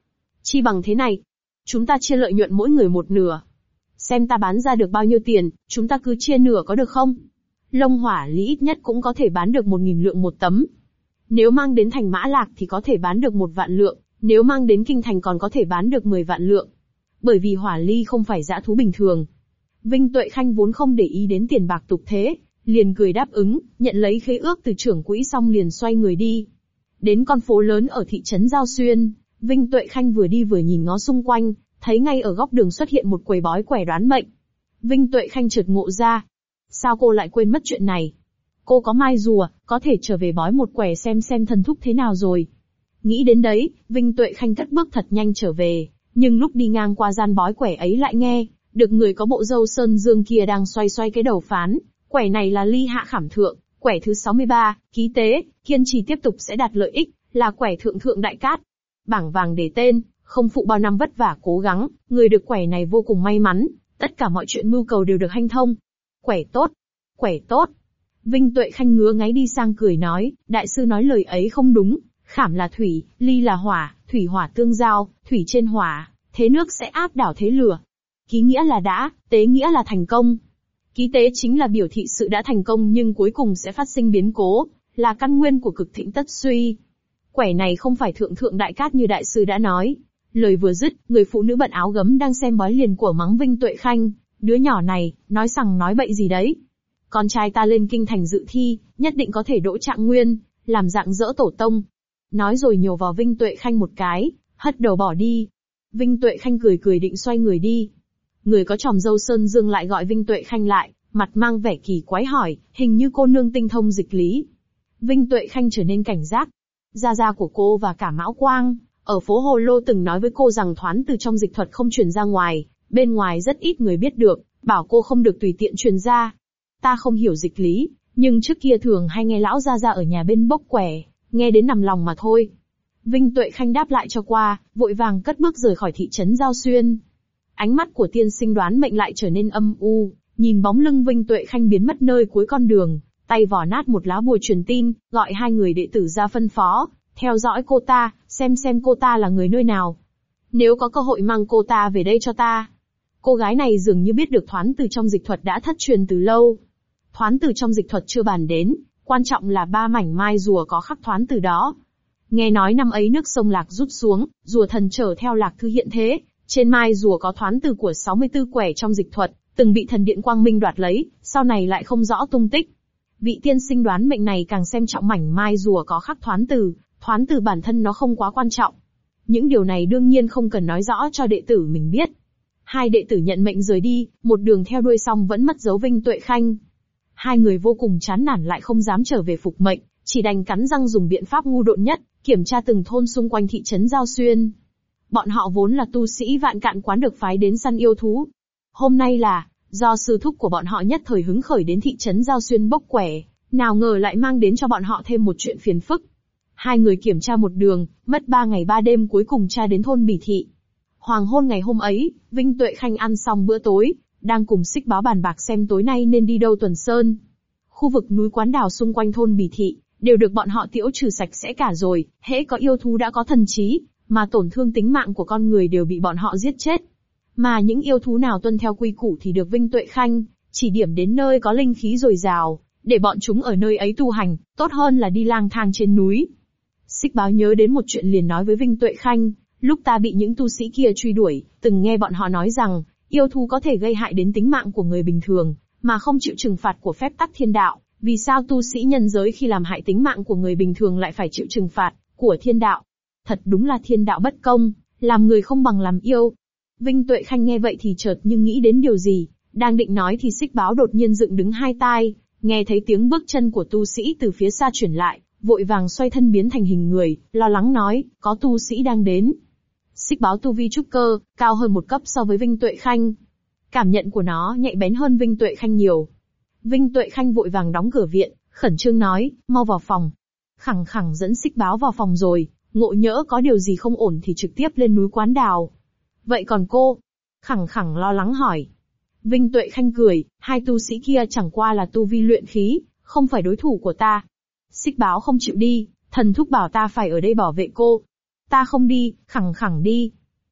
Chi bằng thế này. Chúng ta chia lợi nhuận mỗi người một nửa. Xem ta bán ra được bao nhiêu tiền, chúng ta cứ chia nửa có được không? Lông hỏa lý ít nhất cũng có thể bán được 1.000 lượng một tấm. Nếu mang đến thành Mã Lạc thì có thể bán được 1 vạn lượng, nếu mang đến kinh thành còn có thể bán được 10 vạn lượng. Bởi vì hỏa ly không phải dã thú bình thường. Vinh Tuệ Khanh vốn không để ý đến tiền bạc tục thế, liền cười đáp ứng, nhận lấy khế ước từ trưởng quỹ xong liền xoay người đi. Đến con phố lớn ở thị trấn Giao Xuyên, Vinh Tuệ Khanh vừa đi vừa nhìn ngó xung quanh, thấy ngay ở góc đường xuất hiện một quầy bói quẻ đoán mệnh. Vinh Tuệ Khanh chợt ngộ ra. Sao cô lại quên mất chuyện này? Cô có mai rùa, có thể trở về bói một quẻ xem thần thúc thế nào rồi. Nghĩ đến đấy, Vinh Tuệ Khanh cất bước thật nhanh trở về, nhưng lúc đi ngang qua gian bói quẻ ấy lại nghe, được người có bộ râu sơn dương kia đang xoay cái đầu phán, quẻ này là ly hạ khảm thượng, quẻ thứ 63, ký tế, kiên trì tiếp tục sẽ đạt lợi ích, là quẻ thượng thượng đại cát. Bảng vàng để tên, không phụ bao năm vất vả cố gắng, người được quẻ này vô cùng may mắn, tất cả mọi chuyện mưu cầu đều được hanh thông. Quẻ tốt, quẻ tốt. Vinh Tuệ Khanh ngứa ngáy đi sang cười nói, đại sư nói lời ấy không đúng, khảm là thủy, ly là hỏa, thủy hỏa tương giao, thủy trên hỏa, thế nước sẽ áp đảo thế lửa. Ký nghĩa là đã, tế nghĩa là thành công. Ký tế chính là biểu thị sự đã thành công nhưng cuối cùng sẽ phát sinh biến cố, là căn nguyên của cực thịnh tất suy. Quẻ này không phải thượng thượng đại cát như đại sư đã nói. Lời vừa dứt, người phụ nữ bận áo gấm đang xem bói liền của mắng Vinh Tuệ Khanh, đứa nhỏ này, nói sằng nói bậy gì đấy. Con trai ta lên kinh thành dự thi, nhất định có thể đỗ trạng nguyên, làm dạng dỡ tổ tông. Nói rồi nhổ vào Vinh Tuệ Khanh một cái, hất đầu bỏ đi. Vinh Tuệ Khanh cười định xoay người đi. Người có tròm râu sơn dương lại gọi Vinh Tuệ Khanh lại, mặt mang vẻ kỳ quái hỏi, hình như cô nương tinh thông dịch lý. Vinh Tuệ Khanh trở nên cảnh giác. Gia gia của cô và cả Mão Quang, ở phố Hồ Lô từng nói với cô rằng thoán từ trong dịch thuật không truyền ra ngoài, bên ngoài rất ít người biết được, bảo cô không được tùy tiện truyền ra. Ta không hiểu dịch lý, nhưng trước kia thường hay nghe lão gia gia ở nhà bên bốc quẻ, nghe đến nằm lòng mà thôi. Vinh Tuệ Khanh đáp lại cho qua, vội vàng cất bước rời khỏi thị trấn Giao Xuyên. Ánh mắt của tiên sinh đoán mệnh lại trở nên âm u, nhìn bóng lưng Vinh Tuệ Khanh biến mất nơi cuối con đường, tay vò nát một lá bùa truyền tin, gọi 2 người đệ tử ra phân phó, theo dõi cô ta, xem cô ta là người nơi nào. Nếu có cơ hội mang cô ta về đây cho ta. Cô gái này dường như biết được thoán từ trong dịch thuật đã thất truyền từ lâu. Thoán từ trong dịch thuật chưa bàn đến, quan trọng là 3 mảnh mai rùa có khắc thoán từ đó. Nghe nói năm ấy nước sông Lạc rút xuống, rùa thần trở theo Lạc Thư hiện thế, trên mai rùa có thoán từ của 64 quẻ trong dịch thuật, từng bị thần điện Quang Minh đoạt lấy, sau này lại không rõ tung tích. Vị tiên sinh đoán mệnh này càng xem trọng mảnh mai rùa có khắc thoán từ bản thân nó không quá quan trọng. Những điều này đương nhiên không cần nói rõ cho đệ tử mình biết. 2 đệ tử nhận mệnh rời đi, một đường theo đuôi xong vẫn mất dấu Vinh Tuệ Khanh. 2 người vô cùng chán nản lại không dám trở về phục mệnh, chỉ đành cắn răng dùng biện pháp ngu độn nhất, kiểm tra từng thôn xung quanh thị trấn Giao Xuyên. Bọn họ vốn là tu sĩ Vạn Cạn Quán được phái đến săn yêu thú. Hôm nay là, do sư thúc của bọn họ nhất thời hứng khởi đến thị trấn Giao Xuyên bốc quẻ, nào ngờ lại mang đến cho bọn họ thêm một chuyện phiền phức. 2 người kiểm tra một đường, mất 3 ngày 3 đêm cuối cùng tra đến thôn Bỉ Thị. Hoàng hôn ngày hôm ấy, Vinh Tuệ Khanh ăn xong bữa tối, đang cùng Xích Báo bàn bạc xem tối nay nên đi đâu tuần sơn. Khu vực núi Quán Đào xung quanh thôn Bỉ Thị, đều được bọn họ tiễu trừ sạch sẽ cả rồi, hễ có yêu thú đã có thần trí, mà tổn thương tính mạng của con người đều bị bọn họ giết chết. Mà những yêu thú nào tuân theo quy củ thì được Vinh Tuệ Khanh chỉ điểm đến nơi có linh khí dồi dào, để bọn chúng ở nơi ấy tu hành, tốt hơn là đi lang thang trên núi. Xích Báo nhớ đến một chuyện liền nói với Vinh Tuệ Khanh, lúc ta bị những tu sĩ kia truy đuổi, từng nghe bọn họ nói rằng, yêu thú có thể gây hại đến tính mạng của người bình thường, mà không chịu trừng phạt của phép tắc thiên đạo, vì sao tu sĩ nhân giới khi làm hại tính mạng của người bình thường lại phải chịu trừng phạt của thiên đạo? Thật đúng là thiên đạo bất công, làm người không bằng làm yêu. Vinh Tuệ Khanh nghe vậy thì chợt nhưng nghĩ đến điều gì, đang định nói thì Xích Báo đột nhiên dựng đứng 2 tai, nghe thấy tiếng bước chân của tu sĩ từ phía xa chuyển lại, vội vàng xoay thân biến thành hình người, lo lắng nói, có tu sĩ đang đến. Xích Báo tu vi trúc cơ, cao hơn 1 cấp so với Vinh Tuệ Khanh. Cảm nhận của nó nhạy bén hơn Vinh Tuệ Khanh nhiều. Vinh Tuệ Khanh vội vàng đóng cửa viện, khẩn trương nói, mau vào phòng. Khẳng khẳng dẫn Xích Báo vào phòng rồi, ngộ nhỡ có điều gì không ổn thì trực tiếp lên núi Quán Đào. Vậy còn cô? Khẳng khẳng lo lắng hỏi. Vinh Tuệ Khanh cười, 2 tu sĩ kia chẳng qua là tu vi luyện khí, không phải đối thủ của ta. Xích Báo không chịu đi, thần thúc bảo ta phải ở đây bảo vệ cô. Ta không đi, khẳng khẳng đi.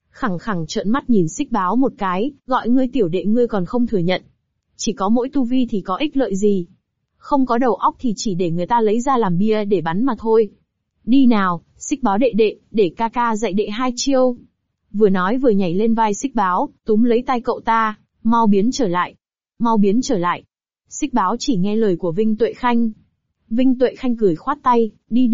Khẳng khẳng trợn mắt nhìn Xích Báo một cái, gọi ngươi tiểu đệ ngươi còn không thừa nhận. Chỉ có mỗi tu vi thì có ích lợi gì? Không có đầu óc thì chỉ để người ta lấy ra làm bia để bắn mà thôi. Đi nào, Xích Báo đệ đệ, để ca ca dạy đệ 2 chiêu. Vừa nói vừa nhảy lên vai Xích Báo, túm lấy tay cậu ta, mau biến trở lại. Mau biến trở lại. Xích Báo chỉ nghe lời của Vinh Tuệ Khanh. Vinh Tuệ Khanh cười khoát tay,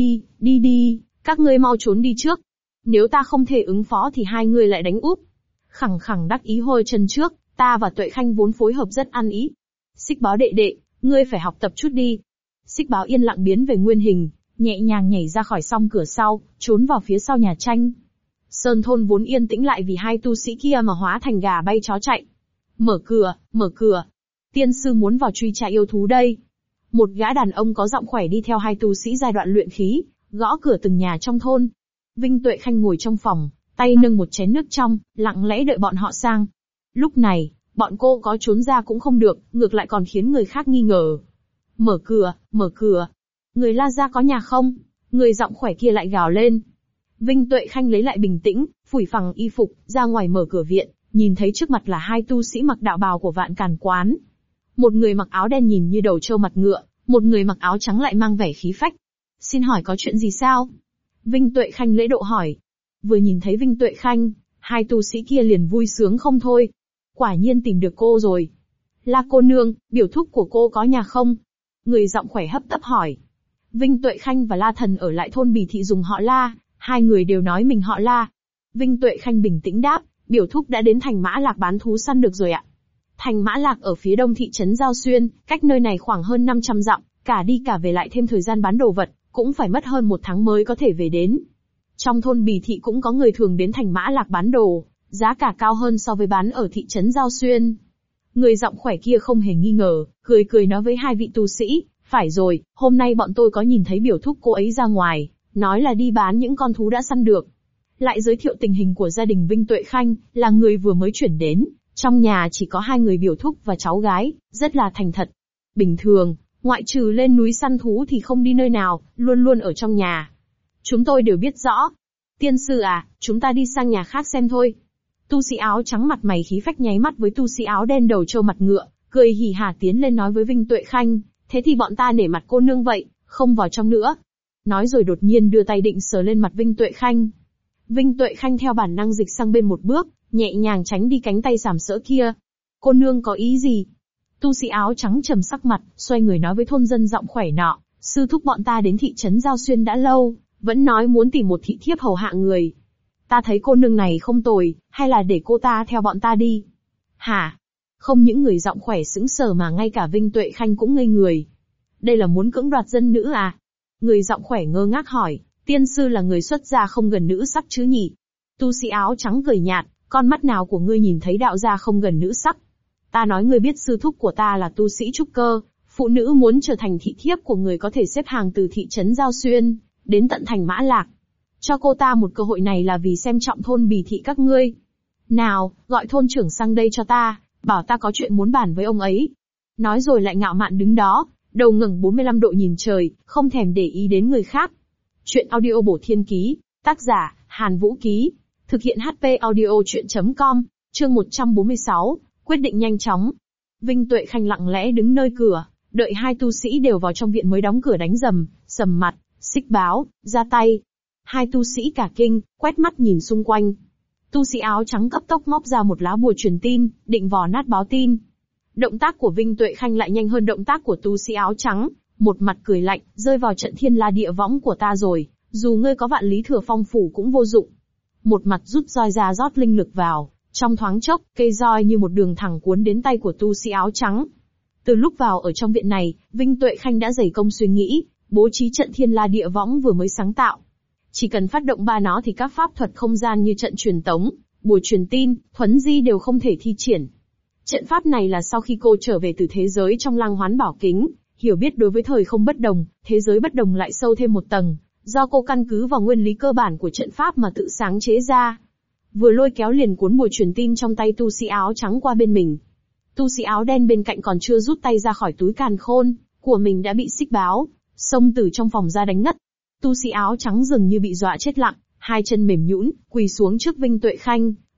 đi đi, các ngươi mau trốn đi trước. Nếu ta không thể ứng phó thì hai người lại đánh úp. Khẳng khẳng đắc ý hôi chân trước, ta và Tuệ Khanh vốn phối hợp rất ăn ý. Xích Báo đệ đệ, ngươi phải học tập chút đi. Xích Báo yên lặng biến về nguyên hình, nhẹ nhàng nhảy ra khỏi song cửa sau, trốn vào phía sau nhà tranh. Sơn thôn vốn yên tĩnh lại vì hai tu sĩ kia mà hóa thành gà bay chó chạy. Mở cửa. Tiên sư muốn vào truy tra yêu thú đây. Một gã đàn ông có giọng khỏe đi theo hai tu sĩ giai đoạn luyện khí, gõ cửa từng nhà trong thôn. Vinh Tuệ Khanh ngồi trong phòng, tay nâng một chén nước trong, lặng lẽ đợi bọn họ sang. Lúc này, bọn cô có trốn ra cũng không được, ngược lại còn khiến người khác nghi ngờ. Mở cửa. Người La Gia có nhà không? Người giọng khỏe kia lại gào lên. Vinh Tuệ Khanh lấy lại bình tĩnh, phủi phẳng y phục, ra ngoài mở cửa viện, nhìn thấy trước mặt là hai tu sĩ mặc đạo bào của Vạn Càn Quán. Một người mặc áo đen nhìn như đầu trâu mặt ngựa, một người mặc áo trắng lại mang vẻ khí phách. Xin hỏi có chuyện gì sao? Vinh Tuệ Khanh lễ độ hỏi. Vừa nhìn thấy Vinh Tuệ Khanh, hai tu sĩ kia liền vui sướng không thôi. Quả nhiên tìm được cô rồi. La cô nương, biểu thúc của cô có nhà không? Người giọng khỏe hấp tấp hỏi. Vinh Tuệ Khanh và La Thần ở lại thôn Bì Thị dùng họ La, hai người đều nói mình họ La. Vinh Tuệ Khanh bình tĩnh đáp, biểu thúc đã đến thành Mã Lạc bán thú săn được rồi ạ. Thành Mã Lạc ở phía đông thị trấn Giao Xuyên, cách nơi này khoảng hơn 500 dặm, cả đi cả về lại thêm thời gian bán đồ vật, cũng phải mất hơn 1 tháng mới có thể về đến. Trong thôn Bì Thị cũng có người thường đến thành Mã Lạc bán đồ, giá cả cao hơn so với bán ở thị trấn Giao Xuyên. Người giọng khỏe kia không hề nghi ngờ, cười nói với hai vị tu sĩ, phải rồi, hôm nay bọn tôi có nhìn thấy biểu thúc cô ấy ra ngoài, nói là đi bán những con thú đã săn được. Lại giới thiệu tình hình của gia đình Vinh Tuệ Khanh, là người vừa mới chuyển đến, trong nhà chỉ có 2 người biểu thúc và cháu gái, rất là thành thật. Bình thường, ngoại trừ lên núi săn thú thì không đi nơi nào, luôn luôn ở trong nhà. Chúng tôi đều biết rõ. Tiên sư à, chúng ta đi sang nhà khác xem thôi. Tu sĩ áo trắng mặt mày khí phách nháy mắt với tu sĩ áo đen đầu trâu mặt ngựa, cười hì hả tiến lên nói với Vinh Tuệ Khanh, thế thì bọn ta nể mặt cô nương vậy, không vào trong nữa. Nói rồi đột nhiên đưa tay định sờ lên mặt Vinh Tuệ Khanh. Vinh Tuệ Khanh theo bản năng dịch sang bên một bước, nhẹ nhàng tránh đi cánh tay sàm sỡ kia. Cô nương có ý gì? Tu sĩ áo trắng trầm sắc mặt, xoay người nói với thôn dân giọng khỏe nọ, sư thúc bọn ta đến thị trấn Giao Xuyên đã lâu, vẫn nói muốn tìm một thị thiếp hầu hạ người. Ta thấy cô nương này không tồi, hay là để cô ta theo bọn ta đi? Hả? Không những người giọng khỏe sững sờ mà ngay cả Vinh Tuệ Khanh cũng ngây người. Đây là muốn cưỡng đoạt dân nữ à? Người giọng khỏe ngơ ngác hỏi, tiên sư là người xuất gia không gần nữ sắc chứ nhỉ? Tu sĩ áo trắng cười nhạt, con mắt nào của ngươi nhìn thấy đạo gia không gần nữ sắc? Ta nói ngươi biết sư thúc của ta là tu sĩ trúc cơ, phụ nữ muốn trở thành thị thiếp của người có thể xếp hàng từ thị trấn Giao Xuyên, đến tận thành Mã Lạc. Cho cô ta một cơ hội này là vì xem trọng thôn Bì Thị các ngươi. Nào, gọi thôn trưởng sang đây cho ta, bảo ta có chuyện muốn bàn với ông ấy. Nói rồi lại ngạo mạn đứng đó, đầu ngẩng 45 độ nhìn trời, không thèm để ý đến người khác. Chuyện audio bổ thiên ký, tác giả, Hàn Vũ Ký, thực hiện HP audio chuyện.com, chương 146, quyết định nhanh chóng. Vinh Tuệ Khanh lặng lẽ đứng nơi cửa, đợi hai tu sĩ đều vào trong viện mới đóng cửa đánh sầm mặt, Xích Báo, ra tay. Hai tu sĩ cả kinh, quét mắt nhìn xung quanh. Tu sĩ áo trắng cấp tốc móc ra một lá bùa truyền tin, định vò nát báo tin. Động tác của Vinh Tuệ Khanh lại nhanh hơn động tác của tu sĩ áo trắng, một mặt cười lạnh, rơi vào trận thiên la địa võng của ta rồi, dù ngươi có vạn lý thừa phong phủ cũng vô dụng. Một mặt rút roi ra rót linh lực vào, trong thoáng chốc, cây roi như một đường thẳng cuốn đến tay của tu sĩ áo trắng. Từ lúc vào ở trong viện này, Vinh Tuệ Khanh đã dày công suy nghĩ, bố trí trận thiên la địa võng vừa mới sáng tạo. Chỉ cần phát động ba nó thì các pháp thuật không gian như trận truyền tống, bùa truyền tin, thuấn di đều không thể thi triển. Trận pháp này là sau khi cô trở về từ thế giới trong Lăng Hoán Bảo Kính, hiểu biết đối với thời không bất đồng, thế giới bất đồng lại sâu thêm một tầng, do cô căn cứ vào nguyên lý cơ bản của trận pháp mà tự sáng chế ra. Vừa lôi kéo liền cuốn bùa truyền tin trong tay tu sĩ áo trắng qua bên mình. Tu sĩ áo đen bên cạnh còn chưa rút tay ra khỏi túi càn khôn của mình đã bị Xích Báo xông từ trong phòng ra đánh ngất. Tu sĩ áo trắng dường như bị dọa chết lặng, hai chân mềm nhũn, quỳ xuống trước Vinh Tuệ Khanh,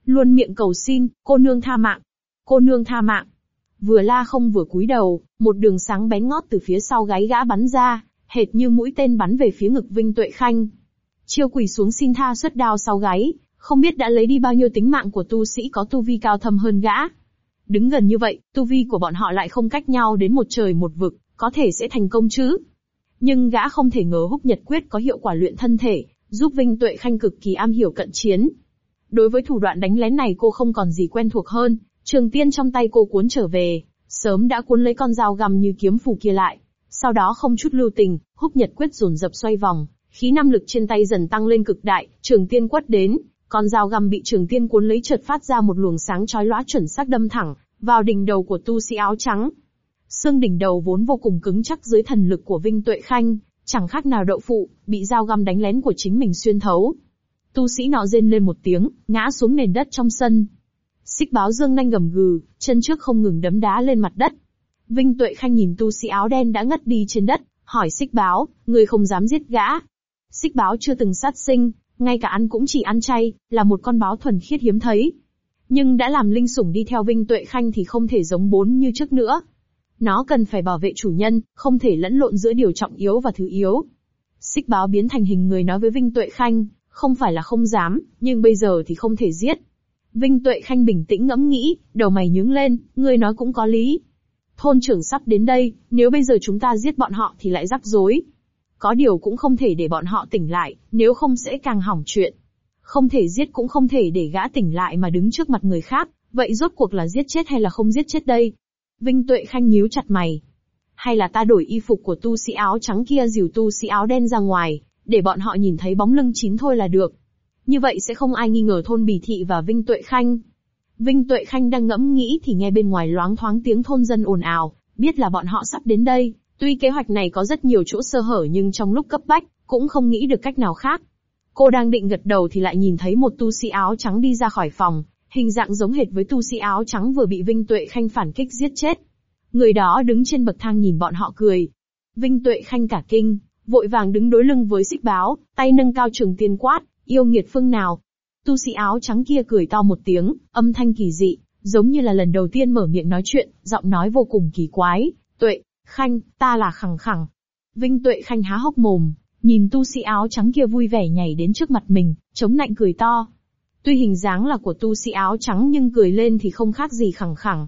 luôn miệng cầu xin, cô nương tha mạng, cô nương tha mạng. Vừa la không vừa cúi đầu, một đường sáng bén ngót từ phía sau gáy gã bắn ra, hệt như mũi tên bắn về phía ngực Vinh Tuệ Khanh. Chiêu quỳ xuống xin tha xuất đao sau gáy, không biết đã lấy đi bao nhiêu tính mạng của tu sĩ có tu vi cao thâm hơn gã. Đứng gần như vậy, tu vi của bọn họ lại không cách nhau đến một trời một vực, có thể sẽ thành công chứ. Nhưng gã không thể ngờ Húc Nhật Quyết có hiệu quả luyện thân thể, giúp Vinh Tuệ Khanh cực kỳ am hiểu cận chiến. Đối với thủ đoạn đánh lén này cô không còn gì quen thuộc hơn, trường tiên trong tay cô cuốn trở về, sớm đã cuốn lấy con dao găm như kiếm phù kia lại. Sau đó không chút lưu tình, Húc Nhật Quyết dồn dập xoay vòng, khí nam lực trên tay dần tăng lên cực đại, trường tiên quất đến, con dao găm bị trường tiên cuốn lấy chợt phát ra một luồng sáng chói lóa chuẩn xác đâm thẳng vào đỉnh đầu của tu sĩ áo trắng. Xương đỉnh đầu vốn vô cùng cứng chắc dưới thần lực của Vinh Tuệ Khanh, chẳng khác nào đậu phụ, bị dao găm đánh lén của chính mình xuyên thấu. Tu sĩ nọ rên lên một tiếng, ngã xuống nền đất trong sân. Xích Báo dương nanh gầm gừ, chân trước không ngừng đấm đá lên mặt đất. Vinh Tuệ Khanh nhìn tu sĩ áo đen đã ngất đi trên đất, hỏi Xích Báo, ngươi không dám giết gã. Xích Báo chưa từng sát sinh, ngay cả ăn cũng chỉ ăn chay, là một con báo thuần khiết hiếm thấy. Nhưng đã làm linh sủng đi theo Vinh Tuệ Khanh thì không thể giống bốn như trước nữa. Nó cần phải bảo vệ chủ nhân, không thể lẫn lộn giữa điều trọng yếu và thứ yếu. Xích Báo biến thành hình người nói với Vinh Tuệ Khanh, không phải là không dám, nhưng bây giờ thì không thể giết. Vinh Tuệ Khanh bình tĩnh ngẫm nghĩ, đầu mày nhướng lên, ngươi nói cũng có lý. Thôn trưởng sắp đến đây, nếu bây giờ chúng ta giết bọn họ thì lại rắc rối. Có điều cũng không thể để bọn họ tỉnh lại, nếu không sẽ càng hỏng chuyện. Không thể giết cũng không thể để gã tỉnh lại mà đứng trước mặt người khác, vậy rốt cuộc là giết chết hay là không giết chết đây? Vinh Tuệ Khanh nhíu chặt mày. Hay là ta đổi y phục của tu sĩ áo trắng kia dìu tu sĩ áo đen ra ngoài, để bọn họ nhìn thấy bóng lưng chín thôi là được. Như vậy sẽ không ai nghi ngờ thôn Bì Thị và Vinh Tuệ Khanh. Vinh Tuệ Khanh đang ngẫm nghĩ thì nghe bên ngoài loáng thoáng tiếng thôn dân ồn ào, biết là bọn họ sắp đến đây. Tuy kế hoạch này có rất nhiều chỗ sơ hở nhưng trong lúc cấp bách, cũng không nghĩ được cách nào khác. Cô đang định gật đầu thì lại nhìn thấy một tu sĩ áo trắng đi ra khỏi phòng, hình dạng giống hệt với tu sĩ áo trắng vừa bị Vinh Tuệ Khanh phản kích giết chết. Người đó đứng trên bậc thang nhìn bọn họ cười. Vinh Tuệ Khanh cả kinh, vội vàng đứng đối lưng với Xích Báo, tay nâng cao trường tiên quát, yêu nghiệt phương nào. Tu sĩ áo trắng kia cười to một tiếng, âm thanh kỳ dị, giống như là lần đầu tiên mở miệng nói chuyện, giọng nói vô cùng kỳ quái, Tuệ Khanh, ta là Khẳng Khẳng. Vinh Tuệ Khanh há hốc mồm, nhìn tu sĩ áo trắng kia vui vẻ nhảy đến trước mặt mình, chống nạnh cười to. Tuy hình dáng là của tu sĩ áo trắng nhưng cười lên thì không khác gì Khẳng Khẳng.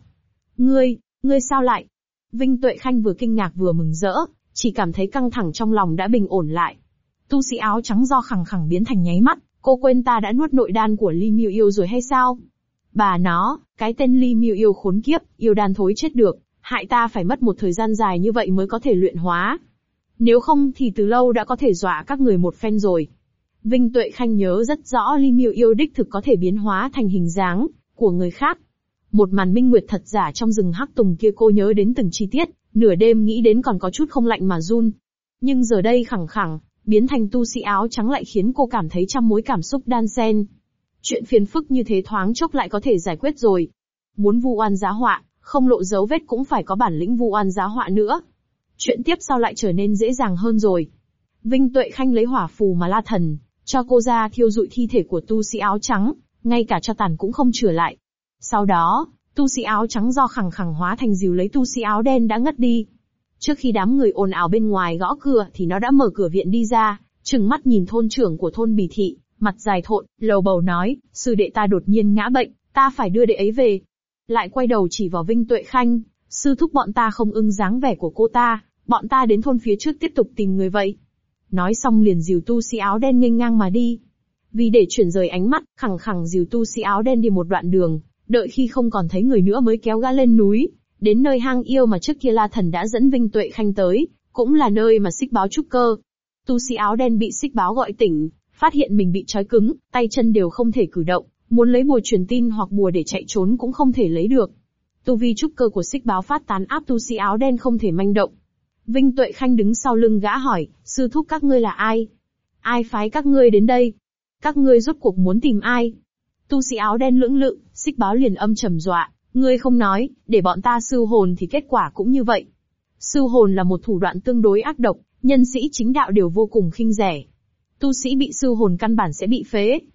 Ngươi sao lại? Vinh Tuệ Khanh vừa kinh ngạc vừa mừng rỡ, chỉ cảm thấy căng thẳng trong lòng đã bình ổn lại. Tu sĩ áo trắng do Khẳng Khẳng biến thành nháy mắt, cô quên ta đã nuốt nội đan của Ly Miêu Yêu rồi hay sao? Bà nó, cái tên Ly Miêu Yêu khốn kiếp, yêu đan thối chết được, hại ta phải mất một thời gian dài như vậy mới có thể luyện hóa. Nếu không thì từ lâu đã có thể dọa các người một phen rồi. Vinh Tuệ Khanh nhớ rất rõ Ly Miêu Yêu đích thực có thể biến hóa thành hình dáng của người khác. Một màn minh nguyệt thật giả trong rừng hắc tùng kia cô nhớ đến từng chi tiết, nửa đêm nghĩ đến còn có chút không lạnh mà run. Nhưng giờ đây Khẳng Khẳng biến thành tu sĩ áo trắng lại khiến cô cảm thấy trăm mối cảm xúc đan xen. Chuyện phiền phức như thế thoáng chốc lại có thể giải quyết rồi. Muốn vu oan giá họa, không lộ dấu vết cũng phải có bản lĩnh vu oan giá họa nữa. Chuyện tiếp sau lại trở nên dễ dàng hơn rồi. Vinh Tuệ Khanh lấy hỏa phù mà la thần, cho cô ra thiêu rụi thi thể của tu sĩ áo trắng, ngay cả cho tàn cũng không chừa lại. Sau đó, tu sĩ áo trắng do Khẳng Khẳng hóa thành dìu lấy tu sĩ áo đen đã ngất đi. Trước khi đám người ồn ào bên ngoài gõ cửa thì nó đã mở cửa viện đi ra, trừng mắt nhìn thôn trưởng của thôn Bì Thị, mặt dài thộn, lầu bầu nói, sư đệ ta đột nhiên ngã bệnh, ta phải đưa đệ ấy về. Lại quay đầu chỉ vào Vinh Tuệ Khanh, sư thúc bọn ta không ưng dáng vẻ của cô ta, bọn ta đến thôn phía trước tiếp tục tìm người vậy. Nói xong liền dìu tu sĩ áo đen nghênh ngang mà đi. Vì để chuyển rời ánh mắt, Khẳng Khẳng dìu tu sĩ áo đen đi một đoạn đường, đợi khi không còn thấy người nữa mới kéo gã lên núi, đến nơi hang yêu mà trước kia La Thần đã dẫn Vinh Tuệ Khanh tới, cũng là nơi mà Xích Báo trúc cơ. Tu sĩ áo đen bị Xích Báo gọi tỉnh, phát hiện mình bị trói cứng, tay chân đều không thể cử động, muốn lấy bùa truyền tin hoặc bùa để chạy trốn cũng không thể lấy được. Tu vi trúc cơ của Xích Báo phát tán áp tu sĩ áo đen không thể manh động. Vinh Tuệ Khanh đứng sau lưng gã hỏi, sư thúc các ngươi là ai? Ai phái các ngươi đến đây? Các ngươi rốt cuộc muốn tìm ai? Tu sĩ áo đen lưỡng lự, Xích Báo liền âm trầm dọa, ngươi không nói, để bọn ta sưu hồn thì kết quả cũng như vậy. Sưu hồn là một thủ đoạn tương đối ác độc, nhân sĩ chính đạo đều vô cùng khinh rẻ. Tu sĩ bị sưu hồn căn bản sẽ bị phế.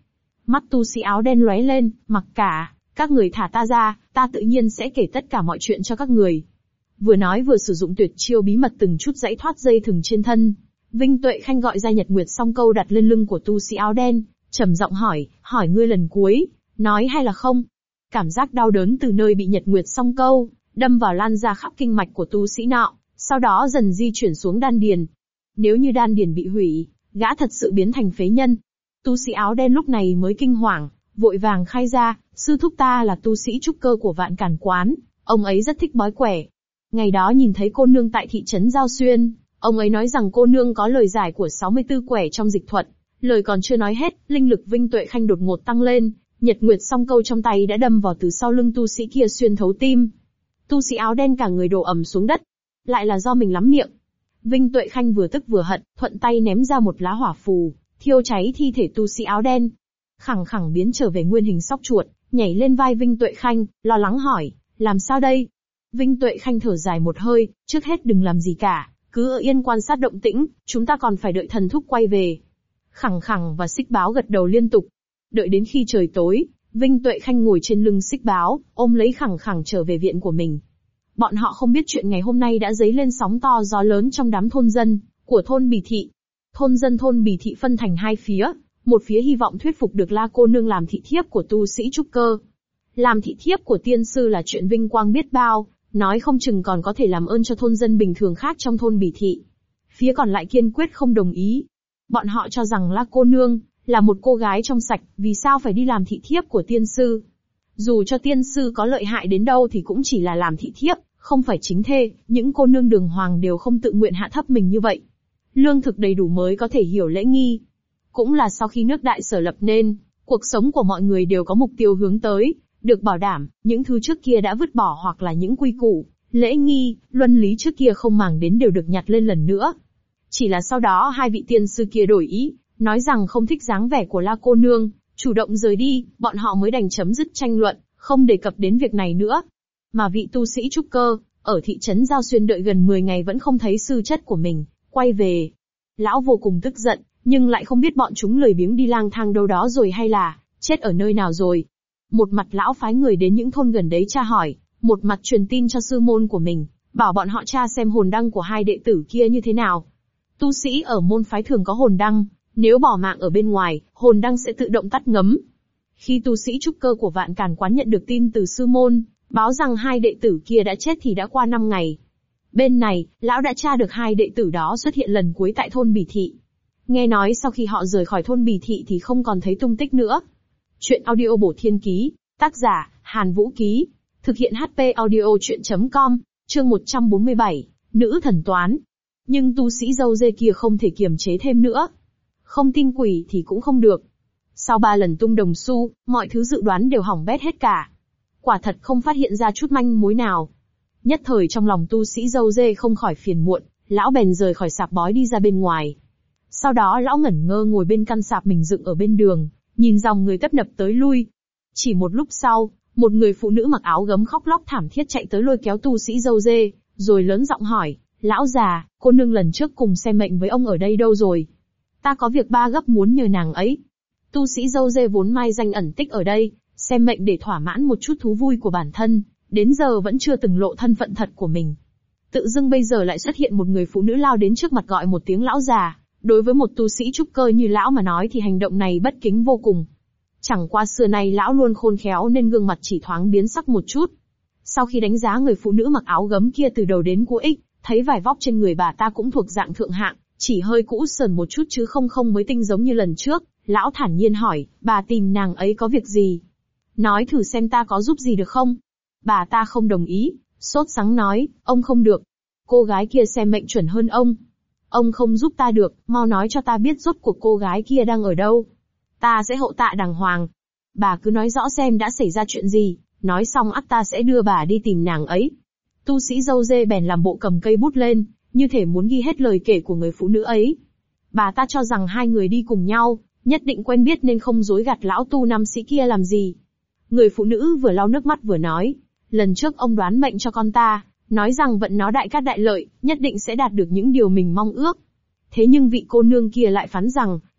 Mắt tu sĩ áo đen lóe lên, mặc cả, các người thả ta ra, ta tự nhiên sẽ kể tất cả mọi chuyện cho các người. Vừa nói vừa sử dụng tuyệt chiêu bí mật từng chút giãy thoát dây thừng trên thân. Vinh Tuệ Khanh gọi ra Nhật Nguyệt Song Câu đặt lên lưng của tu sĩ áo đen, trầm giọng hỏi ngươi lần cuối, nói hay là không? Cảm giác đau đớn từ nơi bị Nhật Nguyệt Song Câu đâm vào lan ra khắp kinh mạch của tu sĩ nọ, sau đó dần di chuyển xuống đan điền. Nếu như đan điền bị hủy, gã thật sự biến thành phế nhân. Tu sĩ áo đen lúc này mới kinh hoàng, vội vàng khai ra, sư thúc ta là tu sĩ trúc cơ của Vạn Càn Quán, ông ấy rất thích bói quẻ. Ngày đó nhìn thấy cô nương tại thị trấn Giao Xuyên, ông ấy nói rằng cô nương có lời giải của 64 quẻ trong dịch thuật. Lời còn chưa nói hết, linh lực Vinh Tuệ Khanh đột ngột tăng lên, Nhật Nguyệt Song Câu trong tay đã đâm vào từ sau lưng tu sĩ kia xuyên thấu tim. Tu sĩ áo đen cả người đổ ầm xuống đất. Lại là do mình lắm miệng. Vinh Tuệ Khanh vừa tức vừa hận, thuận tay ném ra một lá hỏa phù, thiêu cháy thi thể tu sĩ áo đen. Khẳng khẳng biến trở về nguyên hình sóc chuột, nhảy lên vai Vinh Tuệ Khanh, lo lắng hỏi, làm sao đây? Vinh Tuệ Khanh thở dài một hơi, trước hết đừng làm gì cả, cứ ở yên quan sát động tĩnh, chúng ta còn phải đợi thần thúc quay về. Khẳng khẳng và Xích Báo gật đầu liên tục. Đợi đến khi trời tối, Vinh Tuệ Khanh ngồi trên lưng Xích Báo, ôm lấy khẳng khẳng trở về viện của mình. Bọn họ không biết chuyện ngày hôm nay đã dấy lên sóng to gió lớn trong đám thôn dân của thôn Bì Thị. Thôn dân thôn Bì Thị phân thành hai phía, một phía hy vọng thuyết phục được La cô nương làm thị thiếp của tu sĩ trúc cơ. Làm thị thiếp của tiên sư là chuyện vinh quang biết bao, nói không chừng còn có thể làm ơn cho thôn dân bình thường khác trong thôn Bì Thị. Phía còn lại kiên quyết không đồng ý. Bọn họ cho rằng La cô nương là một cô gái trong sạch, vì sao phải đi làm thị thiếp của tiên sư? Dù cho tiên sư có lợi hại đến đâu thì cũng chỉ là làm thị thiếp, không phải chính thê, những cô nương đường hoàng đều không tự nguyện hạ thấp mình như vậy. Lương thực đầy đủ mới có thể hiểu lễ nghi. Cũng là sau khi nước Đại Sở lập nên, cuộc sống của mọi người đều có mục tiêu hướng tới, được bảo đảm, những thứ trước kia đã vứt bỏ hoặc là những quy củ, lễ nghi, luân lý trước kia không màng đến đều được nhặt lên lần nữa. Chỉ là sau đó hai vị tiên sư kia đổi ý, nói rằng không thích dáng vẻ của La cô nương, chủ động rời đi, bọn họ mới đành chấm dứt tranh luận, không đề cập đến việc này nữa. Mà vị tu sĩ trúc cơ, ở thị trấn Giao Xuyên đợi gần 10 ngày vẫn không thấy sư chất của mình, quay về. Lão vô cùng tức giận, nhưng lại không biết bọn chúng lười biếng đi lang thang đâu đó rồi hay là chết ở nơi nào rồi. Một mặt lão phái người đến những thôn gần đấy tra hỏi, một mặt truyền tin cho sư môn của mình, bảo bọn họ tra xem hồn đăng của hai đệ tử kia như thế nào. Tu sĩ ở môn phái thường có hồn đăng, nếu bỏ mạng ở bên ngoài, hồn đăng sẽ tự động tắt ngấm. Khi tu sĩ trúc cơ của Vạn Càn Quán nhận được tin từ sư môn, báo rằng hai đệ tử kia đã chết thì đã qua 5 ngày. Bên này, lão đã tra được hai đệ tử đó xuất hiện lần cuối tại thôn Bì Thị. Nghe nói sau khi họ rời khỏi thôn Bì Thị thì không còn thấy tung tích nữa. Chuyện audio bổ thiên ký, tác giả, Hàn Vũ Ký. Thực hiện HP audio chuyện.com, chương 147, Nữ Thần Toán. Nhưng tu sĩ dâu dê kia không thể kiềm chế thêm nữa. Không tin quỷ thì cũng không được. Sau 3 lần tung đồng xu, mọi thứ dự đoán đều hỏng bét hết cả. Quả thật không phát hiện ra chút manh mối nào. Nhất thời trong lòng tu sĩ dâu dê không khỏi phiền muộn, lão bèn rời khỏi sạp bói đi ra bên ngoài. Sau đó lão ngẩn ngơ ngồi bên căn sạp mình dựng ở bên đường, nhìn dòng người tấp nập tới lui. Chỉ một lúc sau, một người phụ nữ mặc áo gấm khóc lóc thảm thiết chạy tới lôi kéo tu sĩ dâu dê, rồi lớn giọng hỏi, lão già, cô nương lần trước cùng xem mệnh với ông ở đây đâu rồi? Ta có việc 3 gấp muốn nhờ nàng ấy. Tu sĩ dâu dê vốn mai danh ẩn tích ở đây, xem mệnh để thỏa mãn một chút thú vui của bản thân, đến giờ vẫn chưa từng lộ thân phận thật của mình. Tự dưng bây giờ lại xuất hiện một người phụ nữ lao đến trước mặt gọi một tiếng lão già, đối với một tu sĩ trúc cơ như lão mà nói thì hành động này bất kính vô cùng. Chẳng qua xưa nay lão luôn khôn khéo nên gương mặt chỉ thoáng biến sắc một chút. Sau khi đánh giá người phụ nữ mặc áo gấm kia từ đầu đến cuối, thấy vải vóc trên người bà ta cũng thuộc dạng thượng hạng, chỉ hơi cũ sờn một chút chứ không mới tinh giống như lần trước. Lão thản nhiên hỏi, bà tìm nàng ấy có việc gì? Nói thử xem ta có giúp gì được không? Bà ta không đồng ý, sốt sắng nói, ông không được. Cô gái kia xem mệnh chuẩn hơn ông. Ông không giúp ta được, mau nói cho ta biết rốt cuộc cô gái kia đang ở đâu. Ta sẽ hậu tạ đàng hoàng. Bà cứ nói rõ xem đã xảy ra chuyện gì, nói xong ắt ta sẽ đưa bà đi tìm nàng ấy. Tu sĩ dâu dê bèn làm bộ cầm cây bút lên, như thể muốn ghi hết lời kể của người phụ nữ ấy. Bà ta cho rằng hai người đi cùng nhau, nhất định quen biết nên không dối gạt lão tu nam sĩ kia làm gì. Người phụ nữ vừa lau nước mắt vừa nói, lần trước ông đoán mệnh cho con ta, nói rằng vận nó đại cát đại lợi, nhất định sẽ đạt được những điều mình mong ước. Thế nhưng vị cô nương kia lại phán rằng,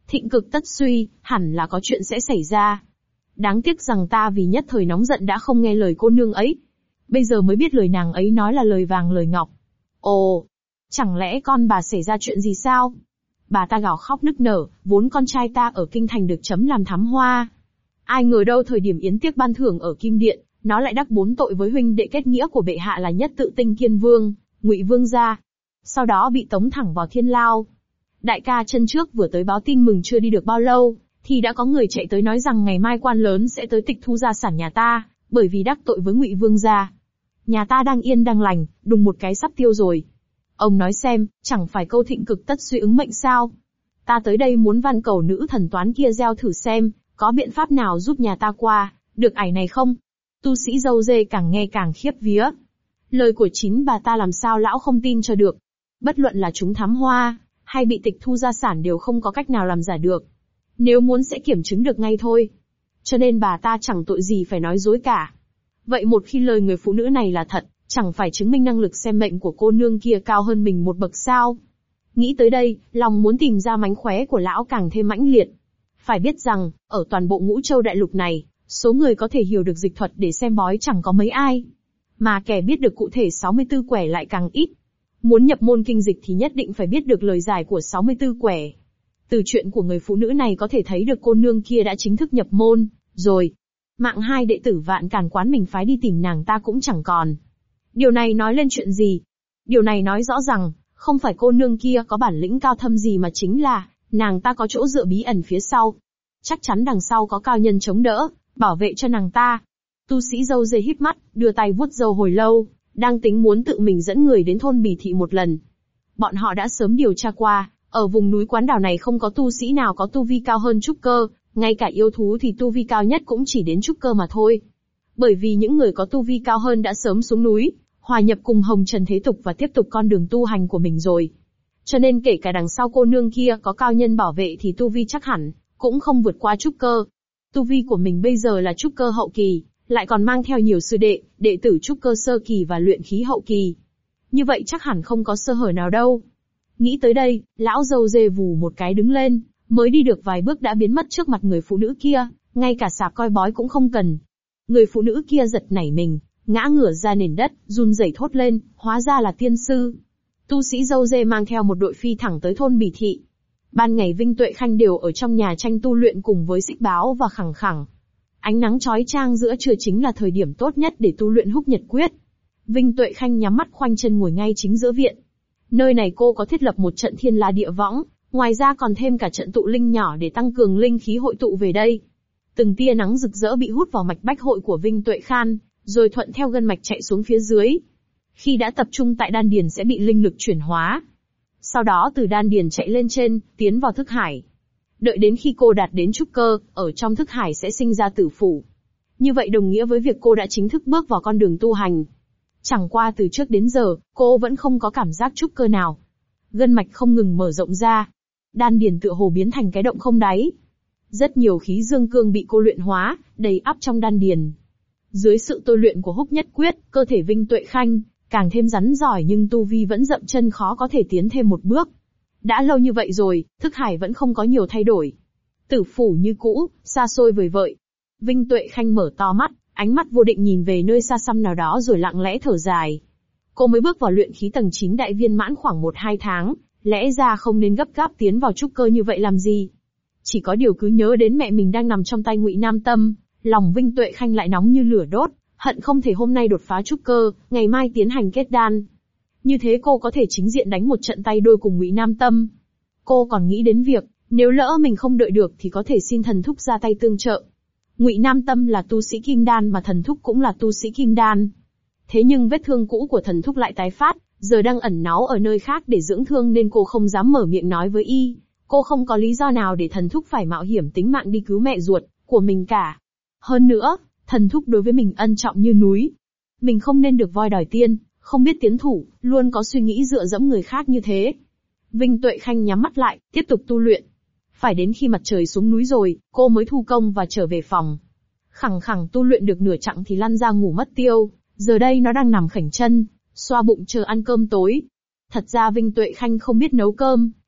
Thịnh cực tất suy, hẳn là có chuyện sẽ xảy ra. Đáng tiếc rằng ta vì nhất thời nóng giận đã không nghe lời cô nương ấy. Bây giờ mới biết lời nàng ấy nói là lời vàng lời ngọc. Ồ, chẳng lẽ con bà xảy ra chuyện gì sao? Bà ta gào khóc nức nở, vốn con trai ta ở kinh thành được chấm làm thám hoa. Ai ngờ đâu thời điểm yến tiệc ban thưởng ở Kim Điện, nó lại đắc 4 tội với huynh đệ kết nghĩa của bệ hạ là Nhất Tự Tinh Kiên Vương, Ngụy Vương gia. Sau đó bị tống thẳng vào thiên lao. Đại ca chân trước vừa tới báo tin mừng chưa đi được bao lâu, thì đã có người chạy tới nói rằng ngày mai quan lớn sẽ tới tịch thu gia sản nhà ta, bởi vì đắc tội với Ngụy Vương gia. Nhà ta đang yên đang lành, đùng một cái sắp tiêu rồi. Ông nói xem, chẳng phải câu thịnh cực tất suy ứng mệnh sao? Ta tới đây muốn van cầu nữ thần toán kia gieo thử xem, có biện pháp nào giúp nhà ta qua được ải này không? Tu sĩ dâu dê càng nghe càng khiếp vía. Lời của chính bà ta làm sao lão không tin cho được. Bất luận là chúng thám hoa, hay bị tịch thu gia sản đều không có cách nào làm giả được. Nếu muốn sẽ kiểm chứng được ngay thôi. Cho nên bà ta chẳng tội gì phải nói dối cả. Vậy một khi lời người phụ nữ này là thật, chẳng phải chứng minh năng lực xem mệnh của cô nương kia cao hơn mình một bậc sao? Nghĩ tới đây, lòng muốn tìm ra mánh khóe của lão càng thêm mãnh liệt. Phải biết rằng, ở toàn bộ Ngũ Châu đại lục này, số người có thể hiểu được dịch thuật để xem bói chẳng có mấy ai. Mà kẻ biết được cụ thể 64 quẻ lại càng ít. Muốn nhập môn kinh dịch thì nhất định phải biết được lời giải của 64 quẻ. Từ chuyện của người phụ nữ này có thể thấy được cô nương kia đã chính thức nhập môn, rồi. Mạng hai đệ tử Vạn Càn quán mình phái đi tìm nàng ta cũng chẳng còn. Điều này nói lên chuyện gì? Điều này nói rõ rằng, không phải cô nương kia có bản lĩnh cao thâm gì mà chính là, nàng ta có chỗ dựa bí ẩn phía sau. Chắc chắn đằng sau có cao nhân chống đỡ, bảo vệ cho nàng ta. Tu sĩ dâu dê híp mắt, đưa tay vuốt râu hồi lâu, đang tính muốn tự mình dẫn người đến thôn Bì Thị một lần. Bọn họ đã sớm điều tra qua, ở vùng núi Quán Đảo này không có tu sĩ nào có tu vi cao hơn trúc cơ, ngay cả yêu thú thì tu vi cao nhất cũng chỉ đến trúc cơ mà thôi. Bởi vì những người có tu vi cao hơn đã sớm xuống núi, hòa nhập cùng hồng trần thế tục và tiếp tục con đường tu hành của mình rồi. Cho nên kể cả đằng sau cô nương kia có cao nhân bảo vệ thì tu vi chắc hẳn cũng không vượt qua trúc cơ. Tu vi của mình bây giờ là trúc cơ hậu kỳ, lại còn mang theo nhiều sư đệ, đệ tử trúc cơ sơ kỳ và luyện khí hậu kỳ. Như vậy chắc hẳn không có sơ hở nào đâu. Nghĩ tới đây, lão dâu dê vù một cái đứng lên, mới đi được vài bước đã biến mất trước mặt người phụ nữ kia, ngay cả sạp coi bói cũng không cần. Người phụ nữ kia giật nảy mình, ngã ngửa ra nền đất, run rẩy thốt lên, hóa ra là tiên sư. Tu sĩ dâu dê mang theo một đội phi thẳng tới thôn Bì Thị. Ban ngày Vinh Tuệ Khanh đều ở trong nhà tranh tu luyện cùng với Xích Báo và Khẳng Khẳng. Ánh nắng chói chang giữa trưa chính là thời điểm tốt nhất để tu luyện Húc Nhật Quyết. Vinh Tuệ Khanh nhắm mắt khoanh chân ngồi ngay chính giữa viện. Nơi này cô có thiết lập một trận thiên la địa võng, ngoài ra còn thêm cả trận tụ linh nhỏ để tăng cường linh khí hội tụ về đây. Từng tia nắng rực rỡ bị hút vào mạch bách hội của Vinh Tuệ Khan, rồi thuận theo gân mạch chạy xuống phía dưới. Khi đã tập trung tại đan điền sẽ bị linh lực chuyển hóa. Sau đó từ đan điền chạy lên trên, tiến vào thức hải. Đợi đến khi cô đạt đến trúc cơ, ở trong thức hải sẽ sinh ra tử phủ. Như vậy đồng nghĩa với việc cô đã chính thức bước vào con đường tu hành. Chẳng qua từ trước đến giờ, cô vẫn không có cảm giác trúc cơ nào. Gân mạch không ngừng mở rộng ra. Đan điền tựa hồ biến thành cái động không đáy. Rất nhiều khí dương cương bị cô luyện hóa, đầy ắp trong đan điền. Dưới sự tôi luyện của Húc Nhất Quyết, cơ thể Vinh Tuệ Khanh càng thêm rắn giỏi nhưng tu vi vẫn dậm chân khó có thể tiến thêm một bước. Đã lâu như vậy rồi, thức hải vẫn không có nhiều thay đổi. Tử phủ như cũ, xa xôi vời vợi. Vinh Tuệ Khanh mở to mắt, ánh mắt vô định nhìn về nơi xa xăm nào đó rồi lặng lẽ thở dài. Cô mới bước vào luyện khí tầng 9 đại viên mãn khoảng 1-2 tháng, lẽ ra không nên gấp gáp tiến vào trúc cơ như vậy làm gì. Chỉ có điều cứ nhớ đến mẹ mình đang nằm trong tay Ngụy Nam Tâm, lòng Vinh Tuệ Khanh lại nóng như lửa đốt, hận không thể hôm nay đột phá trúc cơ, ngày mai tiến hành kết đan. Như thế cô có thể chính diện đánh một trận tay đôi cùng Ngụy Nam Tâm. Cô còn nghĩ đến việc, nếu lỡ mình không đợi được thì có thể xin thần thúc ra tay tương trợ. Ngụy Nam Tâm là tu sĩ kim đan mà thần thúc cũng là tu sĩ kim đan. Thế nhưng vết thương cũ của thần thúc lại tái phát, giờ đang ẩn náu ở nơi khác để dưỡng thương nên cô không dám mở miệng nói với y. Cô không có lý do nào để thần thúc phải mạo hiểm tính mạng đi cứu mẹ ruột của mình cả. Hơn nữa, thần thúc đối với mình ân trọng như núi. Mình không nên được voi đòi tiên, không biết tiến thủ, luôn có suy nghĩ dựa dẫm người khác như thế. Vinh Tuệ Khanh nhắm mắt lại, tiếp tục tu luyện. Phải đến khi mặt trời xuống núi rồi, cô mới thu công và trở về phòng. Khẳng Khẳng tu luyện được nửa chặng thì lăn ra ngủ mất tiêu, giờ đây nó đang nằm khểnh chân, xoa bụng chờ ăn cơm tối. Thật ra Vinh Tuệ Khanh không biết nấu cơm,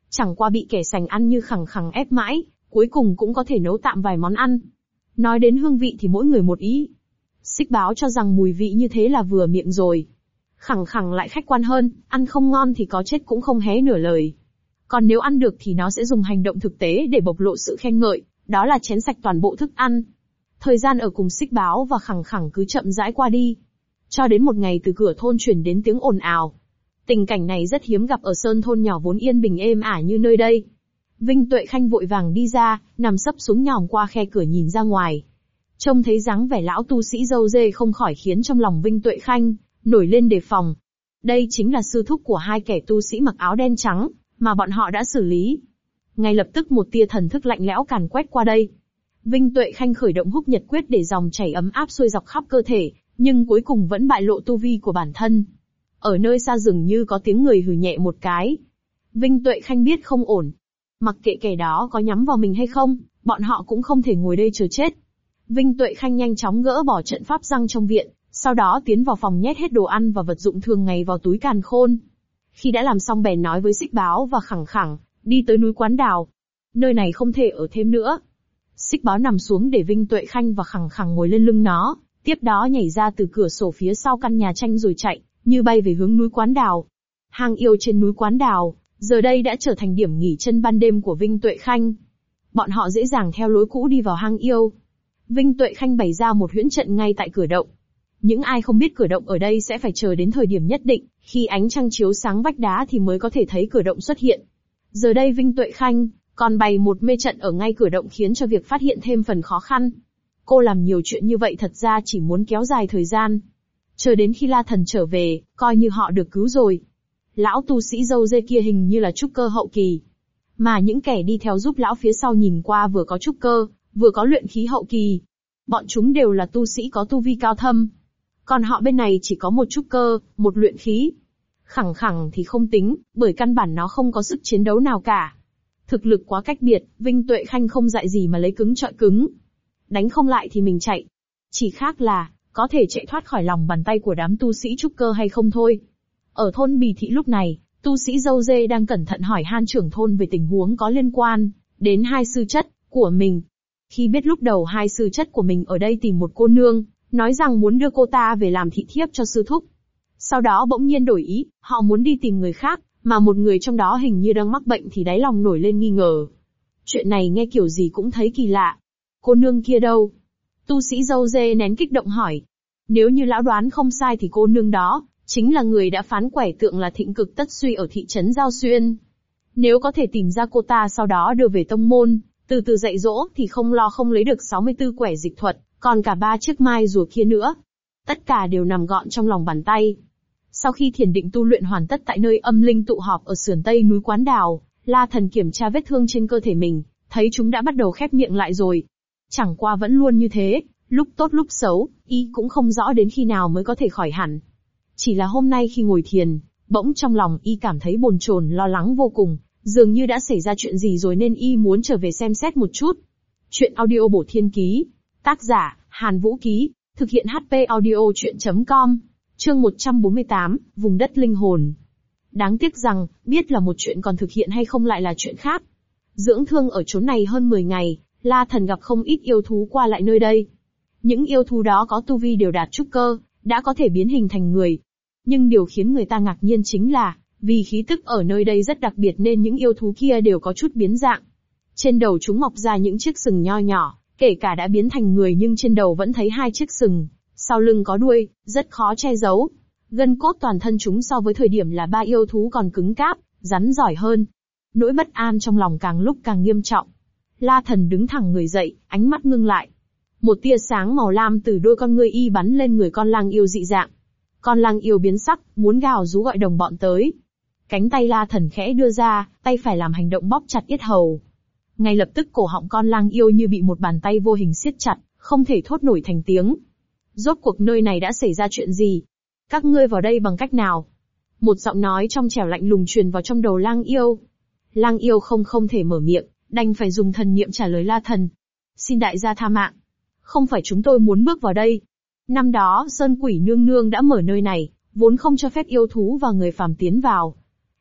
Chẳng qua bị kẻ sành ăn như khẳng khẳng ép mãi, cuối cùng cũng có thể nấu tạm vài món ăn. Nói đến hương vị thì mỗi người một ý. Xích Báo cho rằng mùi vị như thế là vừa miệng rồi. Khẳng khẳng lại khách quan hơn, ăn không ngon thì có chết cũng không hé nửa lời. Còn nếu ăn được thì nó sẽ dùng hành động thực tế để bộc lộ sự khen ngợi, đó là chén sạch toàn bộ thức ăn. Thời gian ở cùng Xích Báo và khẳng khẳng cứ chậm rãi qua đi. Cho đến một ngày từ cửa thôn truyền đến tiếng ồn ào. Tình cảnh này rất hiếm gặp ở sơn thôn nhỏ vốn yên bình êm ả như nơi đây. Vinh Tuệ Khanh vội vàng đi ra, nằm sấp xuống nhòm qua khe cửa nhìn ra ngoài. Trông thấy dáng vẻ lão tu sĩ râu dê không khỏi khiến trong lòng Vinh Tuệ Khanh nổi lên đề phòng. Đây chính là sư thúc của hai kẻ tu sĩ mặc áo đen trắng, mà bọn họ đã xử lý. Ngay lập tức một tia thần thức lạnh lẽo càn quét qua đây. Vinh Tuệ Khanh khởi động Húc Nhật Quyết để dòng chảy ấm áp xuôi dọc khắp cơ thể, nhưng cuối cùng vẫn bại lộ tu vi của bản thân. Ở nơi xa dường như có tiếng người hừ nhẹ một cái. Vinh Tuệ Khanh biết không ổn. Mặc kệ kẻ đó có nhắm vào mình hay không, bọn họ cũng không thể ngồi đây chờ chết. Vinh Tuệ Khanh nhanh chóng gỡ bỏ trận pháp răng trong viện, sau đó tiến vào phòng nhét hết đồ ăn và vật dụng thường ngày vào túi càn khôn. Khi đã làm xong bèn nói với Xích Báo và khẳng khẳng, đi tới núi Quán Đào. Nơi này không thể ở thêm nữa. Xích Báo nằm xuống để Vinh Tuệ Khanh và khẳng khẳng ngồi lên lưng nó, tiếp đó nhảy ra từ cửa sổ phía sau căn nhà tranh rồi chạy, như bay về hướng núi Quán Đào. Hang yêu trên núi Quán Đào, giờ đây đã trở thành điểm nghỉ chân ban đêm của Vinh Tuệ Khanh. Bọn họ dễ dàng theo lối cũ đi vào hang yêu. Vinh Tuệ Khanh bày ra một huyễn trận ngay tại cửa động. Những ai không biết cửa động ở đây sẽ phải chờ đến thời điểm nhất định, khi ánh trăng chiếu sáng vách đá thì mới có thể thấy cửa động xuất hiện. Giờ đây Vinh Tuệ Khanh còn bày một mê trận ở ngay cửa động khiến cho việc phát hiện thêm phần khó khăn. Cô làm nhiều chuyện như vậy thật ra chỉ muốn kéo dài thời gian. Chờ đến khi La Thần trở về, coi như họ được cứu rồi. Lão tu sĩ râu dê kia hình như là trúc cơ hậu kỳ. Mà những kẻ đi theo giúp lão phía sau nhìn qua vừa có trúc cơ, vừa có luyện khí hậu kỳ. Bọn chúng đều là tu sĩ có tu vi cao thâm. Còn họ bên này chỉ có một trúc cơ, một luyện khí. Khẳng khẳng thì không tính, bởi căn bản nó không có sức chiến đấu nào cả. Thực lực quá cách biệt, Vinh Tuệ Khanh không dại gì mà lấy cứng trọi cứng. Đánh không lại thì mình chạy. Chỉ khác là, có thể chạy thoát khỏi lòng bàn tay của đám tu sĩ trúc cơ hay không thôi. Ở thôn Bì Thị lúc này, tu sĩ râu dê đang cẩn thận hỏi han trưởng thôn về tình huống có liên quan đến hai sư chất của mình. Khi biết lúc đầu hai sư chất của mình ở đây tìm một cô nương, nói rằng muốn đưa cô ta về làm thị thiếp cho sư thúc. Sau đó bỗng nhiên đổi ý, họ muốn đi tìm người khác, mà một người trong đó hình như đang mắc bệnh thì đáy lòng nổi lên nghi ngờ. Chuyện này nghe kiểu gì cũng thấy kỳ lạ. Cô nương kia đâu? Tu sĩ râu dê nén kích động hỏi. Nếu như lão đoán không sai thì cô nương đó chính là người đã phán quẻ tượng là Thịnh Cực Tất Suy ở thị trấn Giao Xuyên. Nếu có thể tìm ra cô ta sau đó đưa về tông môn, từ từ dạy dỗ thì không lo không lấy được 64 quẻ dịch thuật, còn cả 3 chiếc mai rùa kia nữa. Tất cả đều nằm gọn trong lòng bàn tay. Sau khi thiền định tu luyện hoàn tất tại nơi âm linh tụ họp ở sườn tây núi Quán Đào, La Thần kiểm tra vết thương trên cơ thể mình, thấy chúng đã bắt đầu khép miệng lại rồi. Chẳng qua vẫn luôn như thế, lúc tốt lúc xấu, y cũng không rõ đến khi nào mới có thể khỏi hẳn. Chỉ là hôm nay khi ngồi thiền, bỗng trong lòng y cảm thấy bồn chồn lo lắng vô cùng, dường như đã xảy ra chuyện gì rồi nên y muốn trở về xem xét một chút. Chuyện audio bổ thiên ký, tác giả, Hàn Vũ Ký, thực hiện HP audio chuyện.com, chương 148, vùng đất linh hồn. Đáng tiếc rằng, biết là một chuyện còn thực hiện hay không lại là chuyện khác. Dưỡng thương ở chốn này hơn 10 ngày, La Thần gặp không ít yêu thú qua lại nơi đây. Những yêu thú đó có tu vi đều đạt trúc cơ, đã có thể biến hình thành người. Nhưng điều khiến người ta ngạc nhiên chính là, vì khí tức ở nơi đây rất đặc biệt nên những yêu thú kia đều có chút biến dạng. Trên đầu chúng mọc ra những chiếc sừng nho nhỏ, kể cả đã biến thành người nhưng trên đầu vẫn thấy 2 chiếc sừng, sau lưng có đuôi, rất khó che giấu. Gân cốt toàn thân chúng so với thời điểm là 3 yêu thú còn cứng cáp, rắn giỏi hơn. Nỗi bất an trong lòng càng lúc càng nghiêm trọng. La Thần đứng thẳng người dậy, ánh mắt ngưng lại. Một tia sáng màu lam từ đôi con ngươi y bắn lên người con lang yêu dị dạng. Con lang yêu biến sắc, muốn gào rú gọi đồng bọn tới. Cánh tay La Thần khẽ đưa ra, tay phải làm hành động bóp chặt yết hầu. Ngay lập tức cổ họng con lang yêu như bị một bàn tay vô hình siết chặt, không thể thốt nổi thành tiếng. Rốt cuộc nơi này đã xảy ra chuyện gì? Các ngươi vào đây bằng cách nào? Một giọng nói trong trẻo lạnh lùng truyền vào trong đầu lang yêu. Lang yêu không thể mở miệng, đành phải dùng thần niệm trả lời La Thần. Xin đại gia tha mạng. Không phải chúng tôi muốn bước vào đây. Năm đó, Sơn Quỷ Nương Nương đã mở nơi này, vốn không cho phép yêu thú và người phàm tiến vào.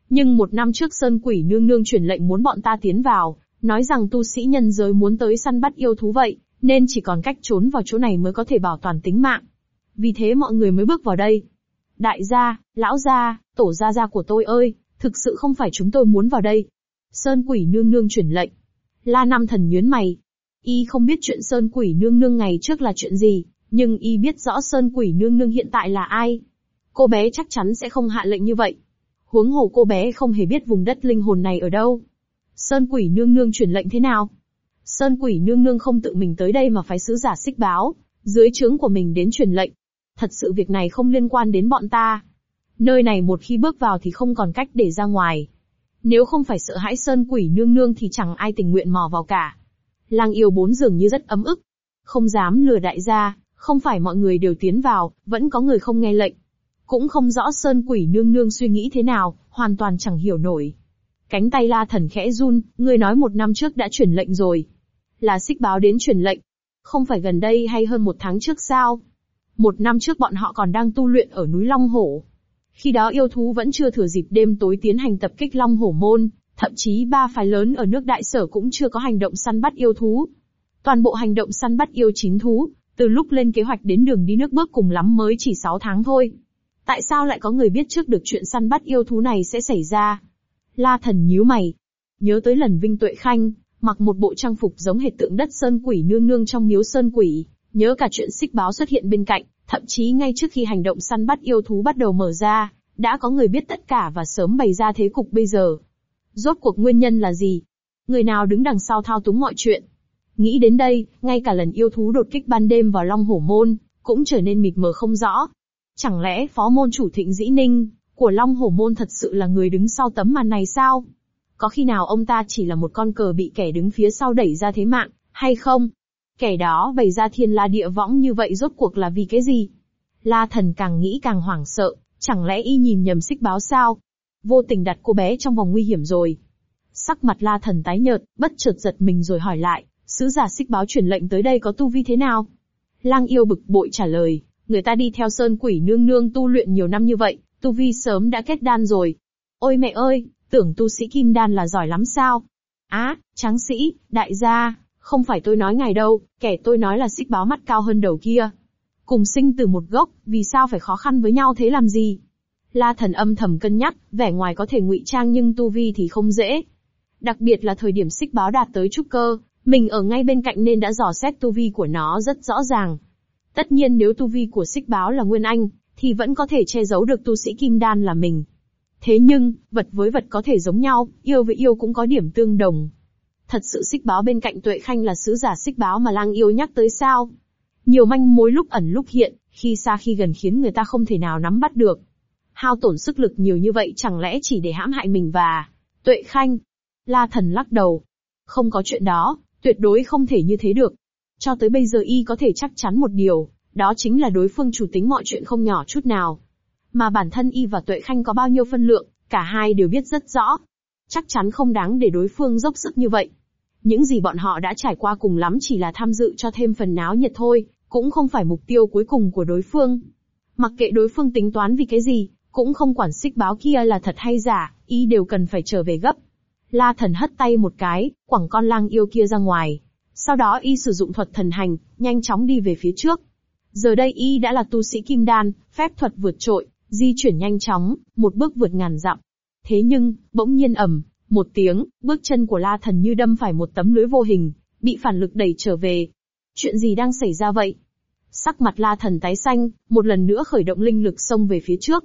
Nhưng 1 năm trước Sơn Quỷ Nương Nương truyền lệnh muốn bọn ta tiến vào, nói rằng tu sĩ nhân giới muốn tới săn bắt yêu thú vậy, nên chỉ còn cách trốn vào chỗ này mới có thể bảo toàn tính mạng. Vì thế mọi người mới bước vào đây. Đại gia, lão gia, tổ gia gia của tôi ơi, thực sự không phải chúng tôi muốn vào đây. Sơn Quỷ Nương Nương truyền lệnh. La Nam Thần nhướng mày. Y không biết chuyện Sơn Quỷ Nương Nương ngày trước là chuyện gì, nhưng y biết rõ Sơn Quỷ Nương Nương hiện tại là ai. Cô bé chắc chắn sẽ không hạ lệnh như vậy. Huống hồ cô bé không hề biết vùng đất linh hồn này ở đâu. Sơn Quỷ Nương Nương truyền lệnh thế nào? Sơn Quỷ Nương Nương không tự mình tới đây mà phái sứ giả Xích Báo, dưới trướng của mình đến truyền lệnh. Thật sự việc này không liên quan đến bọn ta. Nơi này một khi bước vào thì không còn cách để ra ngoài. Nếu không phải sợ hãi Sơn Quỷ Nương Nương thì chẳng ai tình nguyện mò vào cả. Lang Yêu 4 dường như rất ấm ức. Không dám lừa đại gia, không phải mọi người đều tiến vào, vẫn có người không nghe lệnh. Cũng không rõ Sơn Quỷ Nương Nương suy nghĩ thế nào, hoàn toàn chẳng hiểu nổi. Cánh tay La Thần khẽ run, người nói 1 năm trước đã truyền lệnh rồi. Là Xích Báo đến truyền lệnh. Không phải gần đây hay hơn 1 tháng trước sao? 1 năm trước bọn họ còn đang tu luyện ở núi Long Hổ. Khi đó yêu thú vẫn chưa thừa dịp đêm tối tiến hành tập kích Long Hổ Môn, thậm chí 3 phái lớn ở nước Đại Sở cũng chưa có hành động săn bắt yêu thú. Toàn bộ hành động săn bắt yêu chín thú, từ lúc lên kế hoạch đến đường đi nước bước cùng lắm mới chỉ 6 tháng thôi. Tại sao lại có người biết trước được chuyện săn bắt yêu thú này sẽ xảy ra? La Thần nhíu mày. Nhớ tới lần Vinh Tuệ Khanh, mặc một bộ trang phục giống hệt tượng đất Sơn Quỷ Nương Nương trong miếu Sơn Quỷ, nhớ cả chuyện Xích Báo xuất hiện bên cạnh, thậm chí ngay trước khi hành động săn bắt yêu thú bắt đầu mở ra, đã có người biết tất cả và sớm bày ra thế cục bây giờ. Rốt cuộc nguyên nhân là gì? Người nào đứng đằng sau thao túng mọi chuyện? Nghĩ đến đây, ngay cả lần yêu thú đột kích ban đêm vào Long Hổ Môn, cũng trở nên mịt mờ không rõ. Chẳng lẽ phó môn chủ Thịnh Dĩ Ninh, của Long Hổ Môn thật sự là người đứng sau tấm màn này sao? Có khi nào ông ta chỉ là một con cờ bị kẻ đứng phía sau đẩy ra thế mạng, hay không? Kẻ đó bày ra thiên la địa võng như vậy rốt cuộc là vì cái gì? La Thần càng nghĩ càng hoảng sợ, chẳng lẽ y nhìn nhầm Xích Báo sao? Vô tình đặt cô bé trong vòng nguy hiểm rồi. Sắc mặt La Thần tái nhợt, bất chợt giật mình rồi hỏi lại, sứ giả Xích Báo truyền lệnh tới đây có tu vi thế nào? Lang Yêu bực bội trả lời, người ta đi theo Sơn Quỷ Nương Nương tu luyện nhiều năm như vậy, tu vi sớm đã kết đan rồi. Ôi mẹ ơi, tưởng tu sĩ kim đan là giỏi lắm sao? Tráng sĩ, đại gia, không phải tôi nói ngài đâu, kẻ tôi nói là Xích Báo mắt cao hơn đầu kia. Cùng sinh từ một gốc, vì sao phải khó khăn với nhau thế làm gì? La Thần âm thầm cân nhắc, vẻ ngoài có thể ngụy trang nhưng tu vi thì không dễ. Đặc biệt là thời điểm Xích Báo đạt tới trúc cơ, mình ở ngay bên cạnh nên đã dò xét tu vi của nó rất rõ ràng. Tất nhiên nếu tu vi của Xích Báo là Nguyên Anh, thì vẫn có thể che giấu được tu sĩ kim đan là mình. Thế nhưng, vật với vật có thể giống nhau, yêu với yêu cũng có điểm tương đồng. Thật sự Xích Báo bên cạnh Tuệ Khanh là sứ giả Xích Báo mà Lang Yêu nhắc tới sao? Nhiều manh mối lúc ẩn lúc hiện, khi xa khi gần khiến người ta không thể nào nắm bắt được. Hao tổn sức lực nhiều như vậy chẳng lẽ chỉ để hãm hại mình và Tuệ Khanh? La Thần lắc đầu. Không có chuyện đó, tuyệt đối không thể như thế được. Cho tới bây giờ y có thể chắc chắn một điều, đó chính là đối phương chủ tính mọi chuyện không nhỏ chút nào. Mà bản thân y và Tuệ Khanh có bao nhiêu phân lượng, cả hai đều biết rất rõ. Chắc chắn không đáng để đối phương dốc sức như vậy. Những gì bọn họ đã trải qua cùng lắm chỉ là tham dự cho thêm phần náo nhiệt thôi, cũng không phải mục tiêu cuối cùng của đối phương. Mặc kệ đối phương tính toán vì cái gì, cũng không quản Xích Báo kia là thật hay giả, y đều cần phải trở về gấp. La Thần hất tay một cái, quẳng con Lang Yêu kia ra ngoài. Sau đó y sử dụng thuật thần hành, nhanh chóng đi về phía trước. Giờ đây y đã là tu sĩ kim đan, phép thuật vượt trội, di chuyển nhanh chóng, một bước vượt ngàn dặm. Thế nhưng, bỗng nhiên một tiếng, bước chân của La Thần như đâm phải một tấm lưới vô hình, bị phản lực đẩy trở về. Chuyện gì đang xảy ra vậy? Sắc mặt La Thần tái xanh, một lần nữa khởi động linh lực xông về phía trước.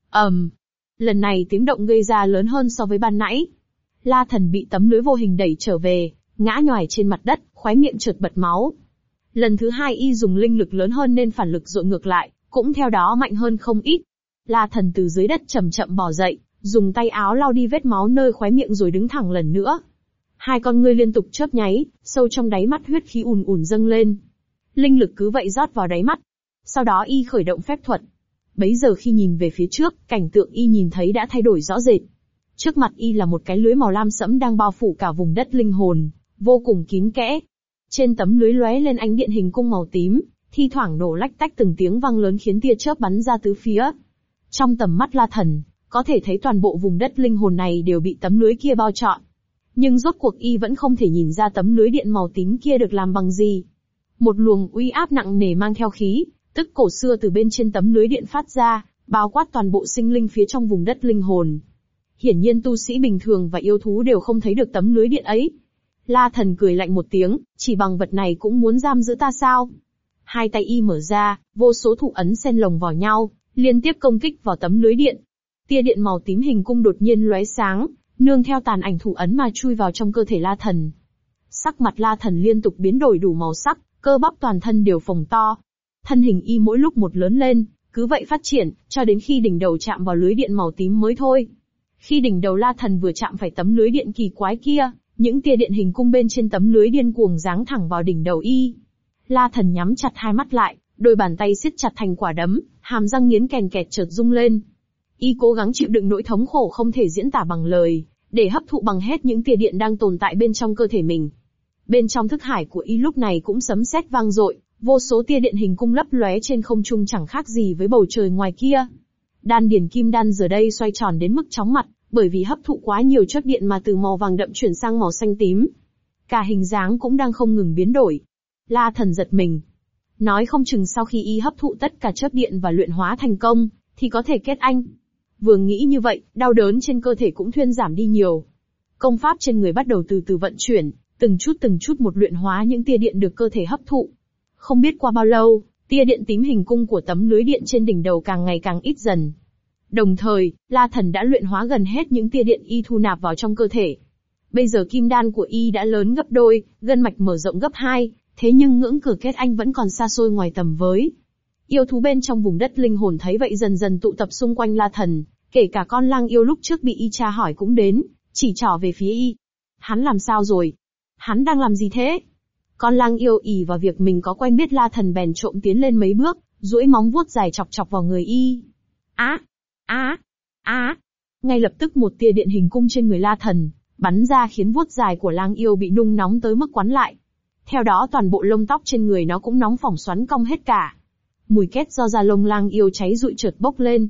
Lần này tiếng động gây ra lớn hơn so với ban nãy. La Thần bị tấm lưới vô hình đẩy trở về, ngã nhoài trên mặt đất, khóe miệng trượt bật máu. Lần thứ hai y dùng linh lực lớn hơn nên phản lực dội ngược lại, cũng theo đó mạnh hơn không ít. La Thần từ dưới đất chậm chậm bò dậy, dùng tay áo lau đi vết máu nơi khóe miệng rồi đứng thẳng lần nữa. Hai con ngươi liên tục chớp nháy, sâu trong đáy mắt huyết khí ùn ùn dâng lên. Linh lực cứ vậy rót vào đáy mắt. Sau đó y khởi động phép thuật. Bấy giờ khi nhìn về phía trước, cảnh tượng y nhìn thấy đã thay đổi rõ rệt. Trước mặt y là một cái lưới màu lam sẫm đang bao phủ cả vùng đất linh hồn, vô cùng kín kẽ. Trên tấm lưới lóe lên ánh điện hình cung màu tím, thi thoảng nổ lách tách từng tiếng vang lớn khiến tia chớp bắn ra tứ phía. Trong tầm mắt La Thần, có thể thấy toàn bộ vùng đất linh hồn này đều bị tấm lưới kia bao trọn. Nhưng rốt cuộc y vẫn không thể nhìn ra tấm lưới điện màu tím kia được làm bằng gì. Một luồng uy áp nặng nề mang theo khí, tức cổ xưa từ bên trên tấm lưới điện phát ra, bao quát toàn bộ sinh linh phía trong vùng đất linh hồn. Hiển nhiên tu sĩ bình thường và yêu thú đều không thấy được tấm lưới điện ấy. La Thần cười lạnh một tiếng, chỉ bằng vật này cũng muốn giam giữ ta sao? Hai tay y mở ra, vô số thủ ấn xen lồng vào nhau, liên tiếp công kích vào tấm lưới điện. Tia điện màu tím hình cung đột nhiên lóe sáng, nương theo tàn ảnh thủ ấn mà chui vào trong cơ thể La Thần. Sắc mặt La Thần liên tục biến đổi đủ màu sắc, cơ bắp toàn thân đều phồng to. Thân hình y mỗi lúc một lớn lên, cứ vậy phát triển, cho đến khi đỉnh đầu chạm vào lưới điện màu tím mới thôi. Khi đỉnh đầu La Thần vừa chạm phải tấm lưới điện kỳ quái kia, những tia điện hình cung bên trên tấm lưới điên cuồng giáng thẳng vào đỉnh đầu y. La Thần nhắm chặt hai mắt lại, đôi bàn tay siết chặt thành quả đấm, hàm răng nghiến kèn kẹt chợt rung lên. Y cố gắng chịu đựng nỗi thống khổ không thể diễn tả bằng lời, để hấp thụ bằng hết những tia điện đang tồn tại bên trong cơ thể mình. Bên trong thức hải của y lúc này cũng sấm sét vang dội, vô số tia điện hình cung lấp lóe trên không trung chẳng khác gì với bầu trời ngoài kia. Đan điền kim đan giờ đây xoay tròn đến mức chóng mặt, bởi vì hấp thụ quá nhiều chất điện mà từ màu vàng đậm chuyển sang màu xanh tím. Cả hình dáng cũng đang không ngừng biến đổi. La Thần giật mình. Nói không chừng sau khi y hấp thụ tất cả chất điện và luyện hóa thành công, thì có thể kết anh. Vừa nghĩ như vậy, đau đớn trên cơ thể cũng thuyên giảm đi nhiều. Công pháp trên người bắt đầu từ từ vận chuyển, từng chút một luyện hóa những tia điện được cơ thể hấp thụ. Không biết qua bao lâu, tia điện tím hình cung của tấm lưới điện trên đỉnh đầu càng ngày càng ít dần. Đồng thời, La Thần đã luyện hóa gần hết những tia điện y thu nạp vào trong cơ thể. Bây giờ kim đan của y đã lớn gấp đôi, gân mạch mở rộng gấp 2, thế nhưng ngưỡng cửa kết anh vẫn còn xa xôi ngoài tầm với. Yêu thú bên trong vùng đất linh hồn thấy vậy dần dần tụ tập xung quanh La Thần, kể cả con lang yêu lúc trước bị y tra hỏi cũng đến, chỉ trỏ về phía y. Hắn làm sao rồi? Hắn đang làm gì thế? Con lang yêu ỷ vào việc mình có quen biết La Thần bèn trộm tiến lên mấy bước, duỗi móng vuốt dài chọc chọc vào người y. Ngay lập tức một tia điện hình cung trên người La Thần bắn ra khiến vuốt dài của lang yêu bị nung nóng tới mức quắn lại. Theo đó toàn bộ lông tóc trên người nó cũng nóng phỏng xoắn cong hết cả. Mùi két do da lông lang yêu cháy rụi chợt bốc lên.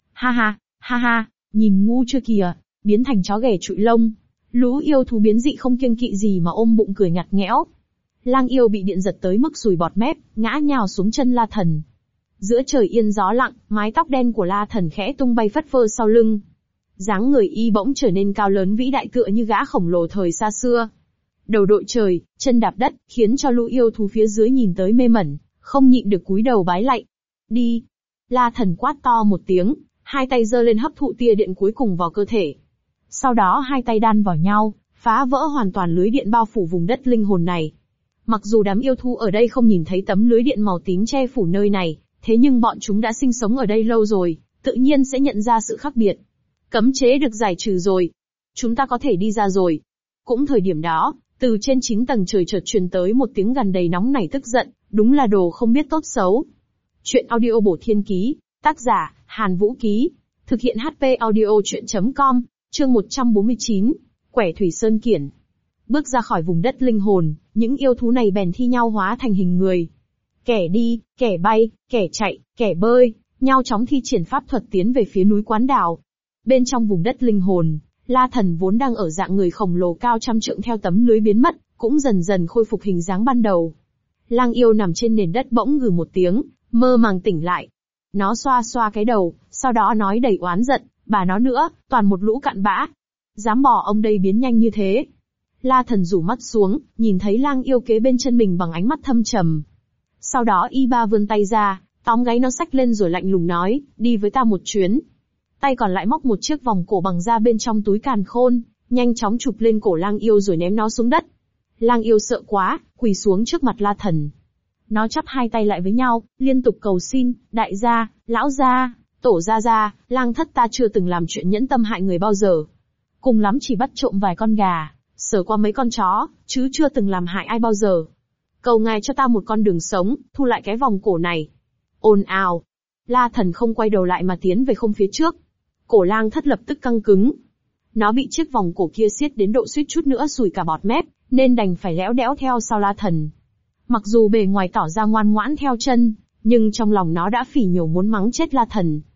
Ha ha, nhìn ngu chưa kìa, biến thành chó ghẻ trụi lông. Lũ yêu thú biến dị không kiêng kỵ gì mà ôm bụng cười ngặt nghẽo. Lang yêu bị điện giật tới mức sùi bọt mép, ngã nhào xuống chân La Thần. Giữa trời yên gió lặng, mái tóc đen của La Thần khẽ tung bay phất phơ sau lưng. Dáng người y bỗng trở nên cao lớn vĩ đại tựa như gã khổng lồ thời xa xưa. Đầu đội trời, chân đạp đất, khiến cho lũ yêu thú phía dưới nhìn tới mê mẩn, không nhịn được cúi đầu bái lạy. Đi! La Thần quát to một tiếng, hai tay giơ lên hấp thụ tia điện cuối cùng vào cơ thể. Sau đó hai tay đan vào nhau, phá vỡ hoàn toàn lưới điện bao phủ vùng đất linh hồn này. Mặc dù đám yêu thú ở đây không nhìn thấy tấm lưới điện màu tím che phủ nơi này, thế nhưng bọn chúng đã sinh sống ở đây lâu rồi, tự nhiên sẽ nhận ra sự khác biệt. Cấm chế được giải trừ rồi. Chúng ta có thể đi ra rồi. Cũng thời điểm đó, từ trên 9 tầng trời chợt truyền tới một tiếng gằn đầy nóng nảy tức giận, đúng là đồ không biết tốt xấu. Chuyện audio bổ thiên ký, tác giả, Hàn Vũ Ký. Thực hiện HP audio chuyện.com, chương 149, Quẻ Thủy Sơn Kiển. Bước ra khỏi vùng đất linh hồn, những yêu thú này bèn thi nhau hóa thành hình người. Kẻ đi, kẻ bay, kẻ chạy, kẻ bơi, nhau chóng thi triển pháp thuật tiến về phía núi Quán Đào. Bên trong vùng đất linh hồn, La Thần vốn đang ở dạng người khổng lồ cao trăm trượng theo tấm lưới biến mất, cũng dần dần khôi phục hình dáng ban đầu. Lang yêu nằm trên nền đất bỗng gừ một tiếng, mơ màng tỉnh lại. Nó xoa xoa cái đầu, sau đó nói đầy oán giận, bà nó nữa, toàn một lũ cặn bã. Dám bỏ ông đây biến nhanh như thế. La Thần rủ mắt xuống, nhìn thấy lang yêu kế bên chân mình bằng ánh mắt thâm trầm. Sau đó y ba vươn tay ra, tóm gáy nó xách lên rồi lạnh lùng nói, đi với ta một chuyến. Tay còn lại móc một chiếc vòng cổ bằng da bên trong túi càn khôn, nhanh chóng chụp lên cổ lang yêu rồi ném nó xuống đất. Lang yêu sợ quá, quỳ xuống trước mặt La Thần. Nó chắp hai tay lại với nhau, liên tục cầu xin, đại gia, lão gia, tổ gia, lang thất ta chưa từng làm chuyện nhẫn tâm hại người bao giờ. Cùng lắm chỉ bắt trộm vài con gà, sờ qua mấy con chó, chứ chưa từng làm hại ai bao giờ. Cầu ngài cho ta một con đường sống, thu lại cái vòng cổ này. Ồn ào. La Thần không quay đầu lại mà tiến về không phía trước. Cổ lang thất lập tức căng cứng. Nó bị chiếc vòng cổ kia siết đến độ suýt chút nữa sùi cả bọt mép, nên đành phải lẽo đẽo theo sau La Thần. Mặc dù bề ngoài tỏ ra ngoan ngoãn theo chân, nhưng trong lòng nó đã phỉ nhổ muốn mắng chết La Thần.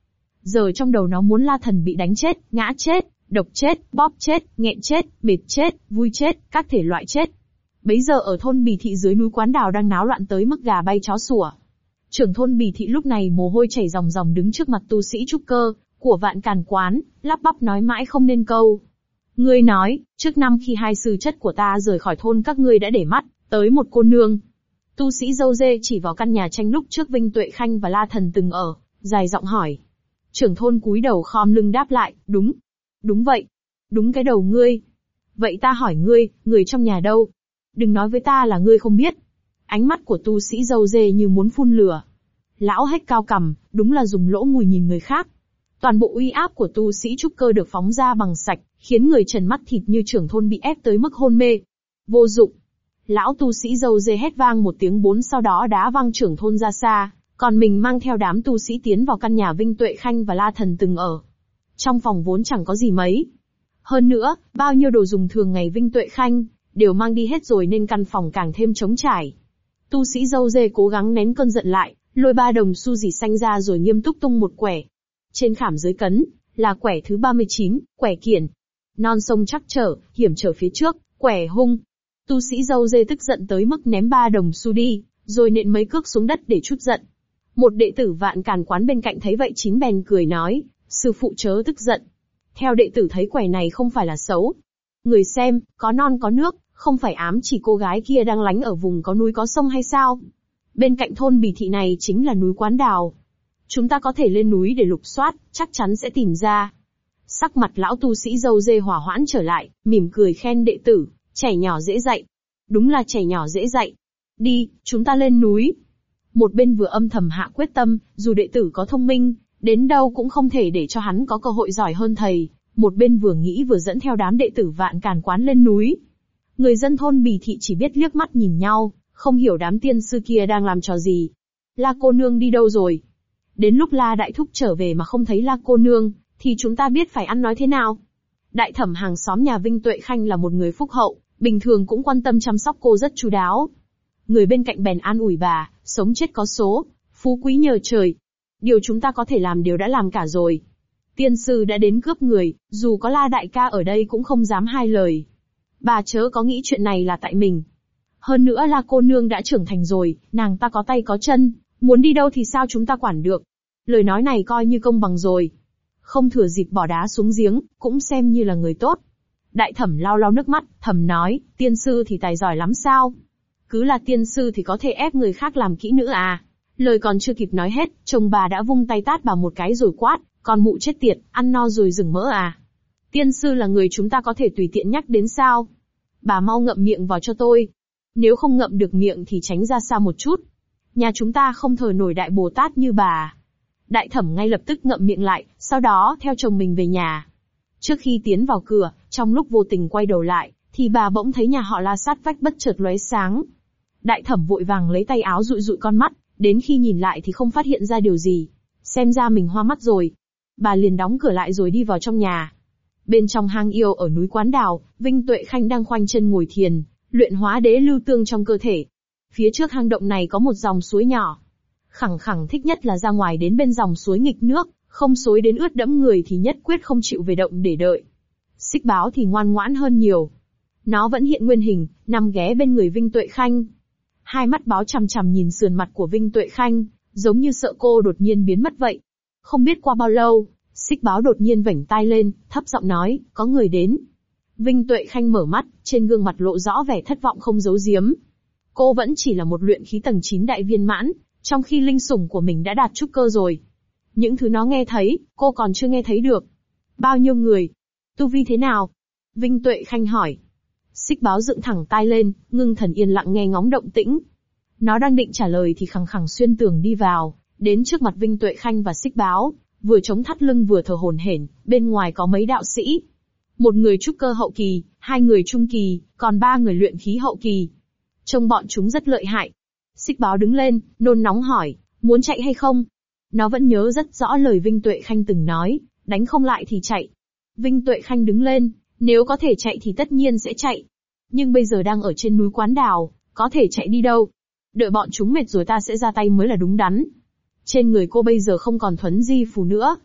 Giờ trong đầu nó muốn La Thần bị đánh chết, ngã chết, độc chết, bóp chết, nghẹn chết, mệt chết, vui chết, các thể loại chết. Bấy giờ ở thôn Bì Thị dưới núi Quán Đào đang náo loạn tới mức gà bay chó sủa. Trưởng thôn Bì Thị lúc này mồ hôi chảy ròng ròng đứng trước mặt tu sĩ trúc cơ của Vạn Càn Quán, lắp bắp nói mãi không nên câu. Ngươi nói, trước năm khi hai sư chất của ta rời khỏi thôn các ngươi đã để mắt tới một cô nương. Tu sĩ râu dê chỉ vào căn nhà tranh lúc trước Vinh Tuệ Khanh và La Thần từng ở, dài giọng hỏi. Trưởng thôn cúi đầu khom lưng đáp lại, đúng. Đúng vậy. Đúng cái đầu ngươi. Vậy ta hỏi ngươi, người trong nhà đâu? Đừng nói với ta là ngươi không biết. Ánh mắt của tu sĩ râu dê như muốn phun lửa. Lão hếch cao cằm, đúng là dùng lỗ mùi nhìn người khác. Toàn bộ uy áp của tu sĩ trúc cơ được phóng ra bằng sạch, khiến người trần mắt thịt như trưởng thôn bị ép tới mức hôn mê. Vô dụng. Lão tu sĩ râu dê hét vang một tiếng bốn sau đó đá văng trưởng thôn ra xa, còn mình mang theo đám tu sĩ tiến vào căn nhà Vinh Tuệ Khanh và La Thần từng ở. Trong phòng vốn chẳng có gì mấy. Hơn nữa, bao nhiêu đồ dùng thường ngày Vinh Tuệ Khanh đều mang đi hết rồi nên căn phòng càng thêm trống trải. Tu sĩ râu dê cố gắng nén cơn giận lại, lôi 3 đồng xu dì xanh ra rồi nghiêm túc tung một quẻ. Trên khảm dưới cấn là quẻ thứ 39, quẻ kiển. Non sông chắc trở, hiểm trở phía trước, quẻ hung. Tu sĩ râu dê tức giận tới mức ném 3 đồng xu đi, rồi nện mấy cước xuống đất để trút giận. Một đệ tử Vạn Càn Quán bên cạnh thấy vậy chín bèn cười nói, sư phụ chớ tức giận. Theo đệ tử thấy quẻ này không phải là xấu. Người xem, có non có nước, không phải ám chỉ cô gái kia đang lánh ở vùng có núi có sông hay sao? Bên cạnh thôn Bì Thị này chính là núi Quán Đào. Chúng ta có thể lên núi để lục soát, chắc chắn sẽ tìm ra. Sắc mặt lão tu sĩ râu dê hỏa hoãn trở lại, mỉm cười khen đệ tử, trẻ nhỏ dễ dạy. Đúng là trẻ nhỏ dễ dạy. Đi, chúng ta lên núi. Một bên vừa âm thầm hạ quyết tâm, dù đệ tử có thông minh, đến đâu cũng không thể để cho hắn có cơ hội giỏi hơn thầy. Một bên vừa nghĩ vừa dẫn theo đám đệ tử Vạn Càn Quán lên núi. Người dân thôn Bì Thị chỉ biết liếc mắt nhìn nhau, không hiểu đám tiên sư kia đang làm trò gì. La cô nương đi đâu rồi? Đến lúc La đại thúc trở về mà không thấy La cô nương, thì chúng ta biết phải ăn nói thế nào? Đại thẩm hàng xóm nhà Vinh Tuệ Khanh là một người phúc hậu, bình thường cũng quan tâm chăm sóc cô rất chu đáo. Người bên cạnh bèn an ủi bà, sống chết có số, phú quý nhờ trời. Điều chúng ta có thể làm đều đã làm cả rồi. Tiên sư đã đến cướp người, dù có La đại ca ở đây cũng không dám hai lời. Bà chớ có nghĩ chuyện này là tại mình. Hơn nữa La cô nương đã trưởng thành rồi, nàng ta có tay có chân, muốn đi đâu thì sao chúng ta quản được. Lời nói này coi như công bằng rồi. Không thừa dịp bỏ đá xuống giếng, cũng xem như là người tốt. Đại thẩm lau lau nước mắt, thầm nói, tiên sư thì tài giỏi lắm sao? Cứ là tiên sư thì có thể ép người khác làm kỹ nữ à? Lời còn chưa kịp nói hết, chồng bà đã vung tay tát bà một cái rồi quát, còn mụ chết tiệt, ăn no rồi dừng mỡ à? Tiên sư là người chúng ta có thể tùy tiện nhắc đến sao? Bà mau ngậm miệng vào cho tôi. Nếu không ngậm được miệng thì tránh ra xa một chút. Nhà chúng ta không thờ nổi đại Bồ Tát như bà. Đại thẩm ngay lập tức ngậm miệng lại, sau đó theo chồng mình về nhà. Trước khi tiến vào cửa, trong lúc vô tình quay đầu lại, thì bà bỗng thấy nhà họ La sát vách bất chợt lóe sáng. Đại thẩm vội vàng lấy tay áo dụi dụi con mắt, đến khi nhìn lại thì không phát hiện ra điều gì. Xem ra mình hoa mắt rồi. Bà liền đóng cửa lại rồi đi vào trong nhà. Bên trong hang yêu ở núi Quán Đào, Vinh Tuệ Khanh đang khoanh chân ngồi thiền, luyện hóa đế lưu tương trong cơ thể. Phía trước hang động này có một dòng suối nhỏ. Khẳng khẳng thích nhất là ra ngoài đến bên dòng suối nghịch nước, không xối đến ướt đẫm người thì nhất quyết không chịu về động để đợi. Xích báo thì ngoan ngoãn hơn nhiều. Nó vẫn hiện nguyên hình, nằm ghé bên người Vinh Tuệ Khanh. Hai mắt báo chằm chằm nhìn sườn mặt của Vinh Tuệ Khanh, giống như sợ cô đột nhiên biến mất vậy. Không biết qua bao lâu, xích báo đột nhiên vểnh tai lên, thấp giọng nói, có người đến. Vinh Tuệ Khanh mở mắt, trên gương mặt lộ rõ vẻ thất vọng không giấu giếm. Cô vẫn chỉ là một luyện khí tầng 9 đại viên mãn, trong khi linh sủng của mình đã đạt trúc cơ rồi. Những thứ nó nghe thấy, cô còn chưa nghe thấy được. Bao nhiêu người? Tu vi thế nào? Vinh Tuệ Khanh hỏi. Xích báo dựng thẳng tai lên, ngưng thần yên lặng nghe ngóng động tĩnh. Nó đang định trả lời thì khằng khằng xuyên tường đi vào, đến trước mặt Vinh Tuệ Khanh và xích báo, vừa chống thắt lưng vừa thở hổn hển, bên ngoài có mấy đạo sĩ. Một người trúc cơ hậu kỳ, 2 người trung kỳ, còn 3 người luyện khí hậu kỳ. Trông bọn chúng rất lợi hại. Xích báo đứng lên, nôn nóng hỏi, muốn chạy hay không? Nó vẫn nhớ rất rõ lời Vinh Tuệ Khanh từng nói, đánh không lại thì chạy. Vinh Tuệ Khanh đứng lên, nếu có thể chạy thì tất nhiên sẽ chạy. Nhưng bây giờ đang ở trên núi Quán Đào, có thể chạy đi đâu? Đợi bọn chúng mệt rồi ta sẽ ra tay mới là đúng đắn. Trên người cô bây giờ không còn thuấn di phù nữa.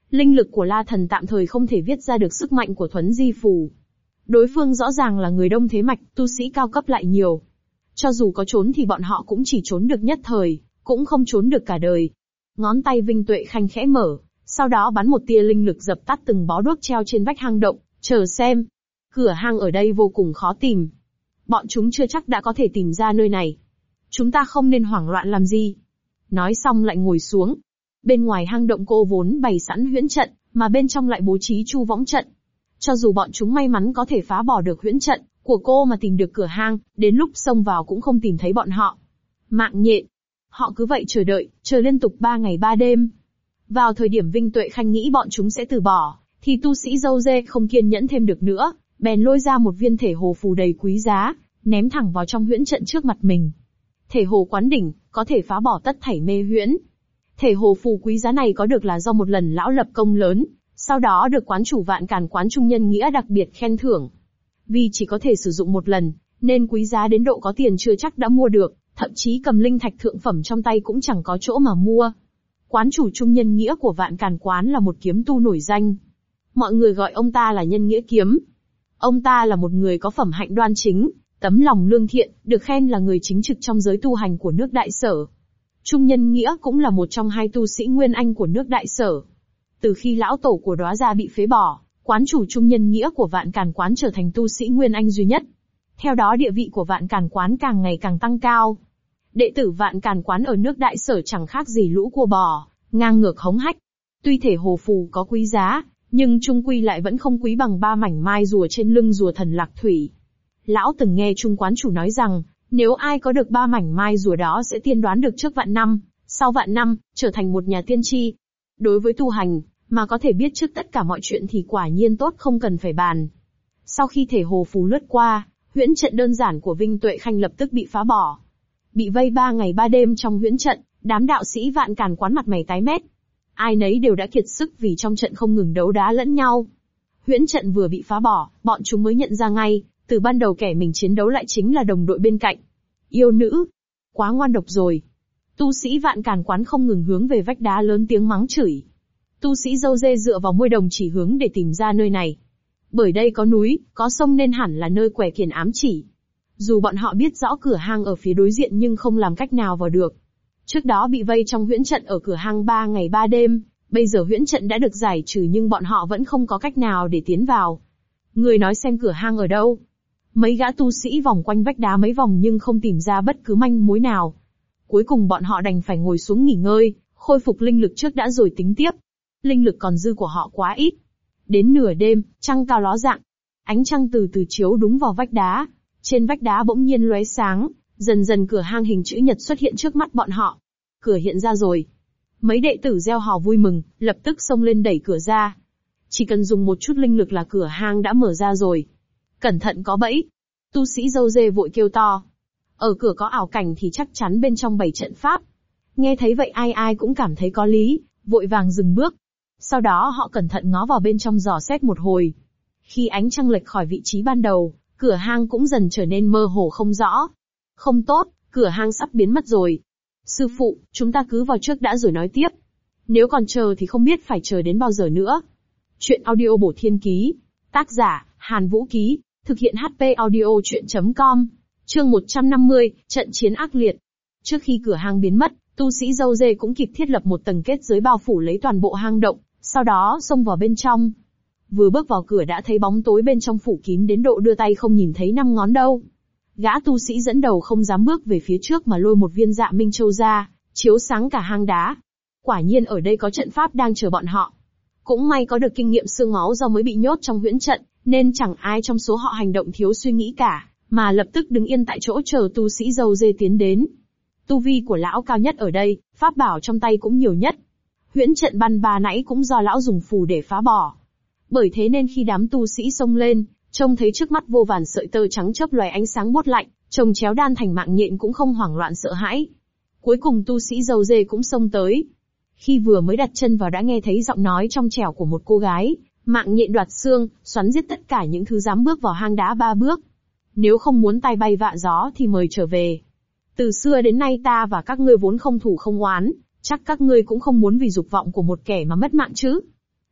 Linh lực của La Thần tạm thời không thể viết ra được sức mạnh của Thuấn Di Phù. Đối phương rõ ràng là người đông thế mạch, tu sĩ cao cấp lại nhiều. Cho dù có trốn thì bọn họ cũng chỉ trốn được nhất thời, cũng không trốn được cả đời. Ngón tay Vinh Tuệ Khanh khẽ mở, sau đó bắn một tia linh lực dập tắt từng bó đuốc treo trên vách hang động, chờ xem. Cửa hang ở đây vô cùng khó tìm. Bọn chúng chưa chắc đã có thể tìm ra nơi này. Chúng ta không nên hoảng loạn làm gì. Nói xong lại ngồi xuống. Bên ngoài hang động cô vốn bày sẵn huyễn trận, mà bên trong lại bố trí chu võng trận. Cho dù bọn chúng may mắn có thể phá bỏ được huyễn trận của cô mà tìm được cửa hang, đến lúc xông vào cũng không tìm thấy bọn họ. Mạng nhện. Họ cứ vậy chờ đợi, chờ liên tục 3 ngày 3 đêm. Vào thời điểm Vinh Tuệ Khanh nghĩ bọn chúng sẽ từ bỏ, thì tu sĩ dâu dê không kiên nhẫn thêm được nữa, bèn lôi ra một viên thể hồ phù đầy quý giá, ném thẳng vào trong huyễn trận trước mặt mình. Thể hồ quán đỉnh, có thể phá bỏ tất thảy mê huyễn. Thể hồ phù quý giá này có được là do một lần lão lập công lớn, sau đó được quán chủ Vạn Càn Quán Trung Nhân Nghĩa đặc biệt khen thưởng. Vì chỉ có thể sử dụng một lần, nên quý giá đến độ có tiền chưa chắc đã mua được, thậm chí cầm linh thạch thượng phẩm trong tay cũng chẳng có chỗ mà mua. Quán chủ Trung Nhân Nghĩa của Vạn Càn Quán là một kiếm tu nổi danh. Mọi người gọi ông ta là Nhân Nghĩa Kiếm. Ông ta là một người có phẩm hạnh đoan chính, tấm lòng lương thiện, được khen là người chính trực trong giới tu hành của nước Đại Sở. Trung Nhân Nghĩa cũng là một trong 2 tu sĩ Nguyên Anh của nước Đại Sở. Từ khi lão tổ của Đóa Gia bị phế bỏ, quán chủ Trung Nhân Nghĩa của Vạn Càn Quán trở thành tu sĩ Nguyên Anh duy nhất. Theo đó địa vị của Vạn Càn Quán càng ngày càng tăng cao. Đệ tử Vạn Càn Quán ở nước Đại Sở chẳng khác gì lũ cua bò, ngang ngược hống hách. Tuy thể hồ phù có quý giá, nhưng chung quy lại vẫn không quý bằng 3 mảnh mai rùa trên lưng rùa thần Lạc Thủy. Lão từng nghe Trung quán chủ nói rằng, nếu ai có được 3 mảnh mai rùa đó sẽ tiên đoán được trước vạn năm, sau vạn năm, trở thành một nhà tiên tri. Đối với tu hành, mà có thể biết trước tất cả mọi chuyện thì quả nhiên tốt không cần phải bàn. Sau khi thể hồ phù lướt qua, huyễn trận đơn giản của Vinh Tuệ Khanh lập tức bị phá bỏ. Bị vây 3 ngày 3 đêm trong huyễn trận, đám đạo sĩ Vạn Càn Quán mặt mày tái mét. Ai nấy đều đã kiệt sức vì trong trận không ngừng đấu đá lẫn nhau. Huyễn trận vừa bị phá bỏ, bọn chúng mới nhận ra ngay, từ ban đầu kẻ mình chiến đấu lại chính là đồng đội bên cạnh. Yêu nữ! Quá ngoan độc rồi! Tu sĩ Vạn Càn Quán không ngừng hướng về vách đá lớn tiếng mắng chửi. Tu sĩ dâu dê dựa vào môi đồng chỉ hướng để tìm ra nơi này. Bởi đây có núi, có sông nên hẳn là nơi quẻ kiền ám chỉ. Dù bọn họ biết rõ cửa hang ở phía đối diện nhưng không làm cách nào vào được. Trước đó bị vây trong huyễn trận ở cửa hang 3 ngày 3 đêm, bây giờ huyễn trận đã được giải trừ nhưng bọn họ vẫn không có cách nào để tiến vào. Người nói xem cửa hang ở đâu? Mấy gã tu sĩ vòng quanh vách đá mấy vòng nhưng không tìm ra bất cứ manh mối nào. Cuối cùng bọn họ đành phải ngồi xuống nghỉ ngơi, khôi phục linh lực trước đã rồi tính tiếp. Linh lực còn dư của họ quá ít. Đến nửa đêm, trăng cao ló dạng. Ánh trăng từ từ chiếu đúng vào vách đá. Trên vách đá bỗng nhiên lóe sáng, dần dần cửa hang hình chữ nhật xuất hiện trước mắt bọn họ. Cửa hiện ra rồi. Mấy đệ tử reo hò vui mừng, lập tức xông lên đẩy cửa ra. Chỉ cần dùng một chút linh lực là cửa hang đã mở ra rồi. Cẩn thận có bẫy. Tu sĩ dâu dê vội kêu to. Ở cửa có ảo cảnh thì chắc chắn bên trong bày trận pháp. Nghe thấy vậy ai ai cũng cảm thấy có lý, vội vàng dừng bước. Sau đó họ cẩn thận ngó vào bên trong dò xét một hồi. Khi ánh trăng lệch khỏi vị trí ban đầu, cửa hang cũng dần trở nên mơ hồ không rõ. Không tốt, cửa hang sắp biến mất rồi. Sư phụ, chúng ta cứ vào trước đã rồi nói tiếp. Nếu còn chờ thì không biết phải chờ đến bao giờ nữa. Chuyện audio bổ thiên ký. Tác giả, Hàn Vũ Ký. Thực hiện HP audio chuyện.com. Chương 150, trận chiến ác liệt. Trước khi cửa hang biến mất, tu sĩ dâu dê cũng kịp thiết lập một tầng kết giới bao phủ lấy toàn bộ hang động, sau đó xông vào bên trong. Vừa bước vào cửa đã thấy bóng tối bên trong phủ kín đến độ đưa tay không nhìn thấy 5 ngón đâu. Gã tu sĩ dẫn đầu không dám bước về phía trước mà lôi một viên Dạ Minh Châu ra, chiếu sáng cả hang đá. Quả nhiên ở đây có trận pháp đang chờ bọn họ. Cũng may có được kinh nghiệm xương máu do mới bị nhốt trong huyễn trận, nên chẳng ai trong số họ hành động thiếu suy nghĩ cả, mà lập tức đứng yên tại chỗ chờ tu sĩ dâu dê tiến đến. Tu vi của lão cao nhất ở đây, pháp bảo trong tay cũng nhiều nhất. Huyễn trận ban ba nãy cũng do lão dùng phù để phá bỏ. Bởi thế nên khi đám tu sĩ xông lên, trông thấy trước mắt vô vàn sợi tơ trắng chớp loài ánh sáng buốt lạnh, chồng chéo đan thành mạng nhện cũng không hoảng loạn sợ hãi. Cuối cùng tu sĩ dâu dê cũng xông tới. Khi vừa mới đặt chân vào đã nghe thấy giọng nói trong trẻo của một cô gái, mạng nhện đoạt xương, xoắn giết tất cả những thứ dám bước vào hang đá 3 bước. Nếu không muốn tai bay vạ gió thì mời trở về. Từ xưa đến nay ta và các ngươi vốn không thù không oán, chắc các ngươi cũng không muốn vì dục vọng của một kẻ mà mất mạng chứ.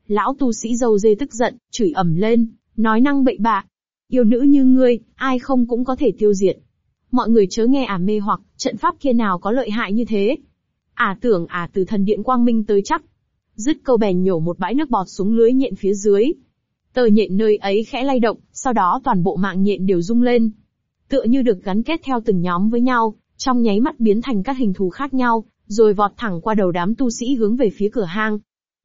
Lão tu sĩ râu dê tức giận, chửi ầm lên, nói năng bậy bạ. Yêu nữ như ngươi, ai không cũng có thể tiêu diệt. Mọi người chớ nghe mê hoặc, trận pháp kia nào có lợi hại như thế. Tưởng từ thần điện quang minh tới chắc. Dứt câu bèn nhổ một bãi nước bọt xuống lưới nhện phía dưới. Tơ nhện nơi ấy khẽ lay động, sau đó toàn bộ mạng nhện đều rung lên. Tựa như được gắn kết theo từng nhóm với nhau, trong nháy mắt biến thành các hình thù khác nhau, rồi vọt thẳng qua đầu đám tu sĩ hướng về phía cửa hang.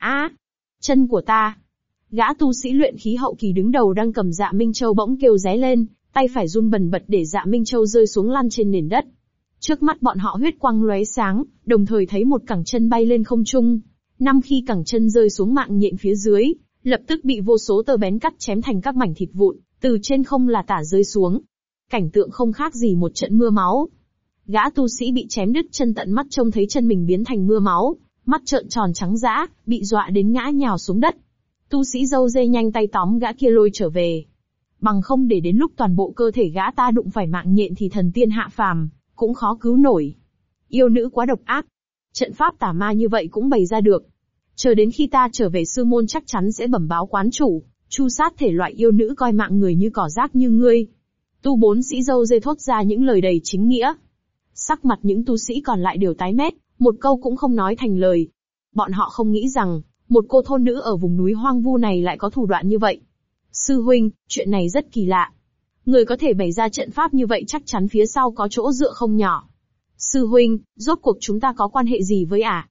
Chân của ta! Gã tu sĩ luyện khí hậu kỳ đứng đầu đang cầm Dạ Minh Châu bỗng kêu ré lên, tay phải run bần bật để Dạ Minh Châu rơi xuống lăn trên nền đất. Trước mắt bọn họ huyết quang lóe sáng, đồng thời thấy một cẳng chân bay lên không trung. Khi cẳng chân rơi xuống mạng nhện phía dưới, lập tức bị vô số tơ bén cắt chém thành các mảnh thịt vụn, từ trên không là tả rơi xuống. Cảnh tượng không khác gì một trận mưa máu. Gã tu sĩ bị chém đứt chân tận mắt trông thấy chân mình biến thành mưa máu, mắt trợn tròn trắng dã, bị dọa đến ngã nhào xuống đất. Tu sĩ râu dê nhanh tay tóm gã kia lôi trở về. Bằng không để đến lúc toàn bộ cơ thể gã ta đụng phải mạng nhện thì thần tiên hạ phàm cũng khó cứu nổi. Yêu nữ quá độc ác. Trận pháp tà ma như vậy cũng bày ra được. Chờ đến khi ta trở về sư môn chắc chắn sẽ bẩm báo quán chủ, tru sát thể loại yêu nữ coi mạng người như cỏ rác như ngươi. Tu bốn sĩ râu dê thốt ra những lời đầy chính nghĩa. Sắc mặt những tu sĩ còn lại đều tái mét, một câu cũng không nói thành lời. Bọn họ không nghĩ rằng, một cô thôn nữ ở vùng núi hoang vu này lại có thủ đoạn như vậy. Sư huynh, chuyện này rất kỳ lạ. Người có thể bày ra trận pháp như vậy chắc chắn phía sau có chỗ dựa không nhỏ. Sư huynh, rốt cuộc chúng ta có quan hệ gì với ả?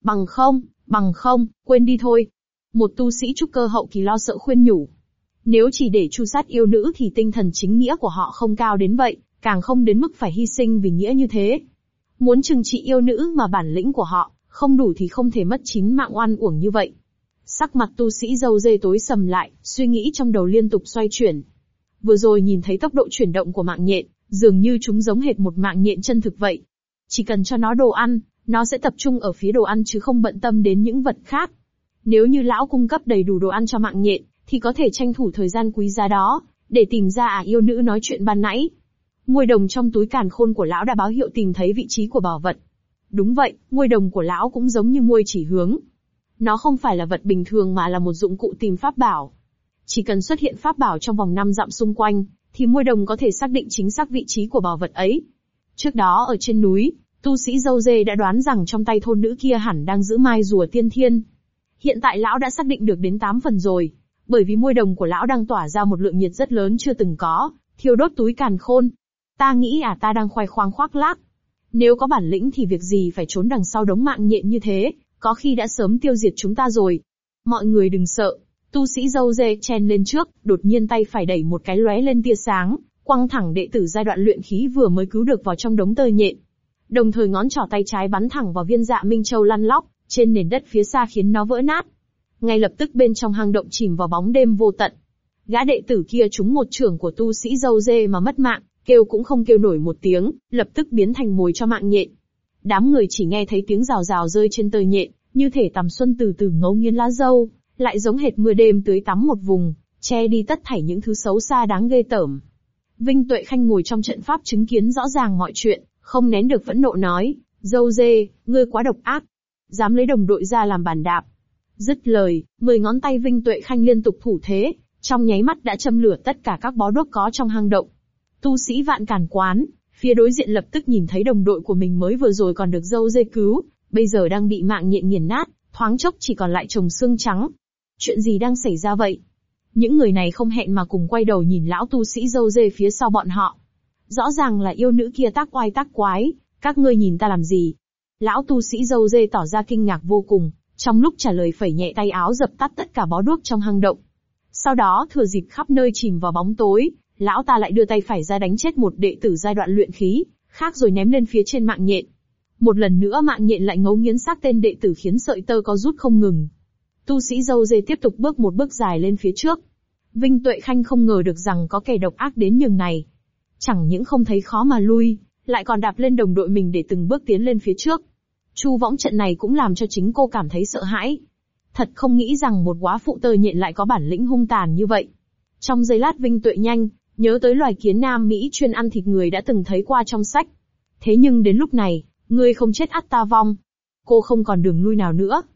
Bằng không, quên đi thôi. Một tu sĩ trúc cơ hậu kỳ lo sợ khuyên nhủ. Nếu chỉ để tru sát yêu nữ thì tinh thần chính nghĩa của họ không cao đến vậy, càng không đến mức phải hy sinh vì nghĩa như thế. Muốn trừng trị yêu nữ mà bản lĩnh của họ không đủ thì không thể mất 9 mạng oan uổng như vậy. Sắc mặt tu sĩ râu dê tối sầm lại, suy nghĩ trong đầu liên tục xoay chuyển. Vừa rồi nhìn thấy tốc độ chuyển động của mạng nhện, dường như chúng giống hệt một mạng nhện chân thực vậy. Chỉ cần cho nó đồ ăn, nó sẽ tập trung ở phía đồ ăn chứ không bận tâm đến những vật khác. Nếu như lão cung cấp đầy đủ đồ ăn cho mạng nhện, thì có thể tranh thủ thời gian quý giá đó, để tìm ra yêu nữ nói chuyện ban nãy. Nguôi đồng trong túi càn khôn của lão đã báo hiệu tìm thấy vị trí của bảo vật. Đúng vậy, nguôi đồng của lão cũng giống như nguôi chỉ hướng. Nó không phải là vật bình thường mà là một dụng cụ tìm pháp bảo. Chỉ cần xuất hiện pháp bảo trong vòng 5 dặm xung quanh, thì nguôi đồng có thể xác định chính xác vị trí của bảo vật ấy. Trước đó ở trên núi, tu sĩ râu dê đã đoán rằng trong tay thôn nữ kia hẳn đang giữ mai rùa tiên thiên. Hiện tại lão đã xác định được đến 8 phần rồi, bởi vì nguôi đồng của lão đang tỏa ra một lượng nhiệt rất lớn chưa từng có, thiêu đốt túi càn khôn. Ta nghĩ ta đang khoe khoang khoác lác. Nếu có bản lĩnh thì việc gì phải trốn đằng sau đống mạng nhện như thế, có khi đã sớm tiêu diệt chúng ta rồi. Mọi người đừng sợ. Tu sĩ râu dê chen lên trước, đột nhiên tay phải đẩy một cái lóe lên tia sáng, quăng thẳng đệ tử giai đoạn luyện khí vừa mới cứu được vào trong đống tơ nhện. Đồng thời ngón trỏ tay trái bắn thẳng vào viên Dạ Minh Châu lăn lóc trên nền đất phía xa khiến nó vỡ nát. Ngay lập tức bên trong hang động chìm vào bóng đêm vô tận. Gã đệ tử kia trúng một chưởng của tu sĩ râu dê mà mất mạng, kêu cũng không kêu nổi một tiếng, lập tức biến thành mồi cho mạng nhện. Đám người chỉ nghe thấy tiếng rào rào rơi trên tơ nhện, như thể tầm xuân từ từ ngấu nghiến lá dâu, lại giống hệt mưa đêm tưới tắm một vùng, che đi tất thảy những thứ xấu xa đáng ghê tởm. Vinh Tuệ Khanh ngồi trong trận pháp chứng kiến rõ ràng mọi chuyện, không nén được phẫn nộ nói, râu dê, ngươi quá độc ác, dám lấy đồng đội ra làm bàn đạp. Dứt lời, 10 ngón tay Vinh Tuệ Khanh liên tục thủ thế, trong nháy mắt đã châm lửa tất cả các bó đuốc có trong hang động. Tu sĩ Vạn Càn Quán, phía đối diện lập tức nhìn thấy đồng đội của mình mới vừa rồi còn được râu dê cứu, bây giờ đang bị mạng nhện nghiền nát, thoáng chốc chỉ còn lại chồng xương trắng. Chuyện gì đang xảy ra vậy? Những người này không hẹn mà cùng quay đầu nhìn lão tu sĩ râu dê phía sau bọn họ. Rõ ràng là yêu nữ kia tác oai tác quái, các ngươi nhìn ta làm gì? Lão tu sĩ râu dê tỏ ra kinh ngạc vô cùng, trong lúc trả lời phẩy nhẹ tay áo dập tắt tất cả bó đuốc trong hang động. Sau đó thừa dịp khắp nơi chìm vào bóng tối, lão ta lại đưa tay phải ra đánh chết một đệ tử giai đoạn luyện khí, khác rồi ném lên phía trên mạng nhện. Một lần nữa mạng nhện lại ngấu nghiến xác tên đệ tử khiến sợi tơ có rút không ngừng. Tu sĩ râu dê tiếp tục bước một bước dài lên phía trước. Vinh Tuệ Khanh không ngờ được rằng có kẻ độc ác đến nhường này. Chẳng những không thấy khó mà lui, lại còn đạp lên đồng đội mình để từng bước tiến lên phía trước. Chu võng trận này cũng làm cho chính cô cảm thấy sợ hãi. Thật không nghĩ rằng một góa phụ tơ nhện lại có bản lĩnh hung tàn như vậy. Trong giây lát Vinh Tuệ nhanh nhớ tới loài kiến Nam Mỹ chuyên ăn thịt người đã từng thấy qua trong sách. Thế nhưng đến lúc này, ngươi không chết ắt ta vong. Cô không còn đường lui nào nữa.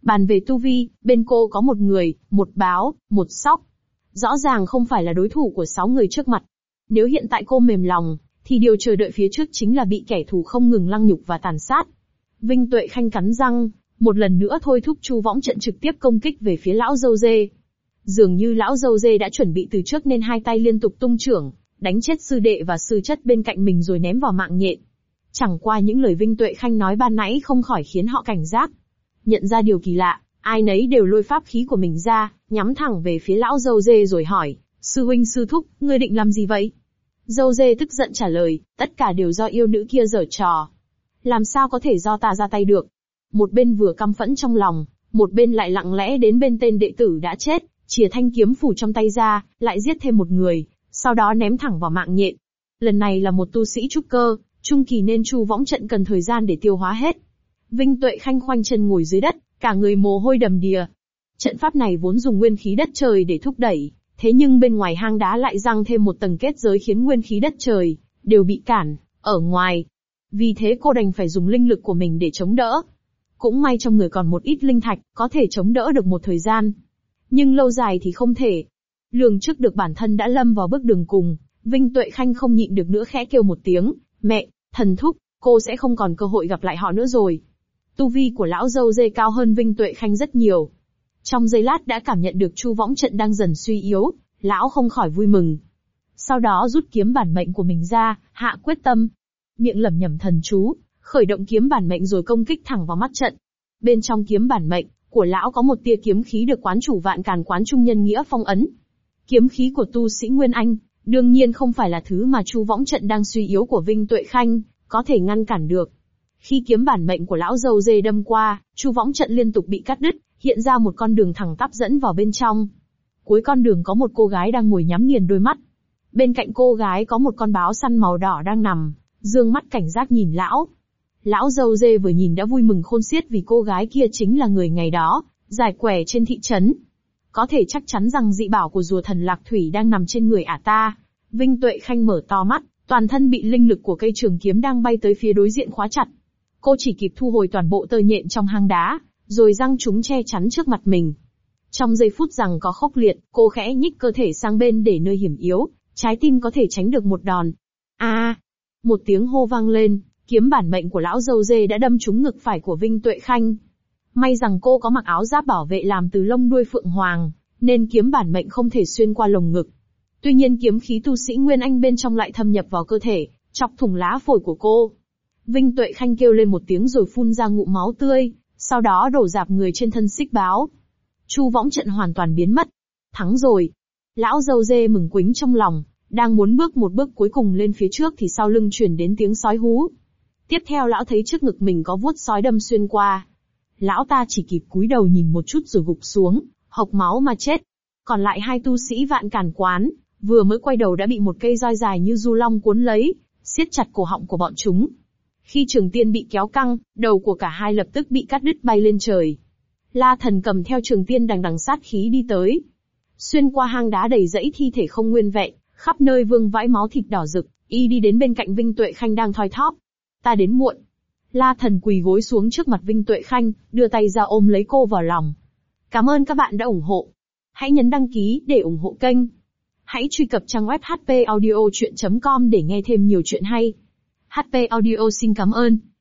Bàn về tu vi, bên cô có một người, một báo, một sóc. Rõ ràng không phải là đối thủ của 6 người trước mặt. Nếu hiện tại cô mềm lòng, thì điều chờ đợi phía trước chính là bị kẻ thù không ngừng lăng nhục và tàn sát. Vinh Tuệ Khanh cắn răng, một lần nữa thôi thúc Chu Võng Trận trực tiếp công kích về phía lão dâu dê. Dường như lão dâu dê đã chuẩn bị từ trước nên hai tay liên tục tung chưởng, đánh chết sư đệ và sư chất bên cạnh mình rồi ném vào mạng nhện. Chẳng qua những lời Vinh Tuệ Khanh nói ban nãy không khỏi khiến họ cảnh giác. Nhận ra điều kỳ lạ, ai nấy đều lôi pháp khí của mình ra, nhắm thẳng về phía lão dâu dê rồi hỏi, sư huynh sư thúc, ngươi định làm gì vậy? Dâu dê tức giận trả lời, tất cả đều do yêu nữ kia giở trò. Làm sao có thể do ta ra tay được? Một bên vừa căm phẫn trong lòng, một bên lại lặng lẽ đến bên tên đệ tử đã chết, chìa thanh kiếm phủ trong tay ra, lại giết thêm một người, sau đó ném thẳng vào mạng nhện. Lần này là một tu sĩ trúc cơ, trung kỳ nên Chu Võng Trận cần thời gian để tiêu hóa hết. Vinh Tuệ Khanh khoanh chân ngồi dưới đất, cả người mồ hôi đầm đìa. Trận pháp này vốn dùng nguyên khí đất trời để thúc đẩy, thế nhưng bên ngoài hang đá lại giăng thêm một tầng kết giới khiến nguyên khí đất trời đều bị cản ở ngoài. Vì thế cô đành phải dùng linh lực của mình để chống đỡ. Cũng may trong người còn một ít linh thạch, có thể chống đỡ được một thời gian. Nhưng lâu dài thì không thể. Lường trước được bản thân đã lâm vào bước đường cùng, Vinh Tuệ Khanh không nhịn được nữa khẽ kêu một tiếng, mẹ, thần thúc, cô sẽ không còn cơ hội gặp lại họ nữa rồi. Tu vi của lão dâu dê cao hơn Vinh Tuệ Khanh rất nhiều. Trong giây lát đã cảm nhận được Chu Võng Trận đang dần suy yếu, lão không khỏi vui mừng. Sau đó rút kiếm bản mệnh của mình ra, hạ quyết tâm. Miệng lẩm nhẩm thần chú, khởi động kiếm bản mệnh rồi công kích thẳng vào mắt trận. Bên trong kiếm bản mệnh của lão có một tia kiếm khí được quán chủ Vạn Càn Quán Trung Nhân Nghĩa phong ấn. Kiếm khí của tu sĩ Nguyên Anh, đương nhiên không phải là thứ mà Chu Võng Trận đang suy yếu của Vinh Tuệ Khanh có thể ngăn cản được. Khi kiếm bản mệnh của lão dâu dê đâm qua, Chu Võng Trận liên tục bị cắt đứt, hiện ra một con đường thẳng tắp dẫn vào bên trong. Cuối con đường có một cô gái đang ngồi nhắm nghiền đôi mắt. Bên cạnh cô gái có một con báo săn màu đỏ đang nằm, dương mắt cảnh giác nhìn lão. Lão dâu dê vừa nhìn đã vui mừng khôn xiết vì cô gái kia chính là người ngày đó giải quẻ trên thị trấn. Có thể chắc chắn rằng dị bảo của rùa thần Lạc Thủy đang nằm trên người ả ta. Vinh Tuệ Khanh mở to mắt, toàn thân bị linh lực của cây trường kiếm đang bay tới phía đối diện khóa chặt. Cô chỉ kịp thu hồi toàn bộ tơ nhện trong hang đá, rồi giăng chúng che chắn trước mặt mình. Trong giây phút rằng có khốc liệt, cô khẽ nhích cơ thể sang bên để nơi hiểm yếu, trái tim có thể tránh được một đòn. Một tiếng hô vang lên, kiếm bản mệnh của lão dâu dê đã đâm trúng ngực phải của Vinh Tuệ Khanh. May rằng cô có mặc áo giáp bảo vệ làm từ lông đuôi phượng hoàng, nên kiếm bản mệnh không thể xuyên qua lồng ngực. Tuy nhiên kiếm khí tu sĩ Nguyên Anh bên trong lại thâm nhập vào cơ thể, chọc thủng lá phổi của cô. Vinh Tuệ Khanh kêu lên một tiếng rồi phun ra ngụm máu tươi, sau đó đổ rạp người trên thân xích báo. Chu Võng Trận hoàn toàn biến mất. Thắng rồi. Lão dâu dê mừng quính trong lòng, đang muốn bước một bước cuối cùng lên phía trước thì sau lưng truyền đến tiếng sói hú. Tiếp theo lão thấy trước ngực mình có vuốt sói đâm xuyên qua. Lão ta chỉ kịp cúi đầu nhìn một chút rồi gục xuống, hộc máu mà chết. Còn lại hai tu sĩ Vạn Càn Quán, vừa mới quay đầu đã bị một cây roi dài như du long cuốn lấy, siết chặt cổ họng của bọn chúng. Khi trường tiên bị kéo căng, đầu của cả hai lập tức bị cắt đứt bay lên trời. La Thần cầm theo trường tiên đằng đằng sát khí đi tới. Xuyên qua hang đá đầy rẫy thi thể không nguyên vẹn, khắp nơi vương vãi máu thịt đỏ rực, y đi đến bên cạnh Vinh Tuệ Khanh đang thoi thóp. Ta đến muộn. La Thần quỳ gối xuống trước mặt Vinh Tuệ Khanh, đưa tay ra ôm lấy cô vào lòng. Cảm ơn các bạn đã ủng hộ. Hãy nhấn đăng ký để ủng hộ kênh. Hãy truy cập trang web hpaudiochuyen.com để nghe thêm nhiều chuyện hay. HP Audio xin cảm ơn.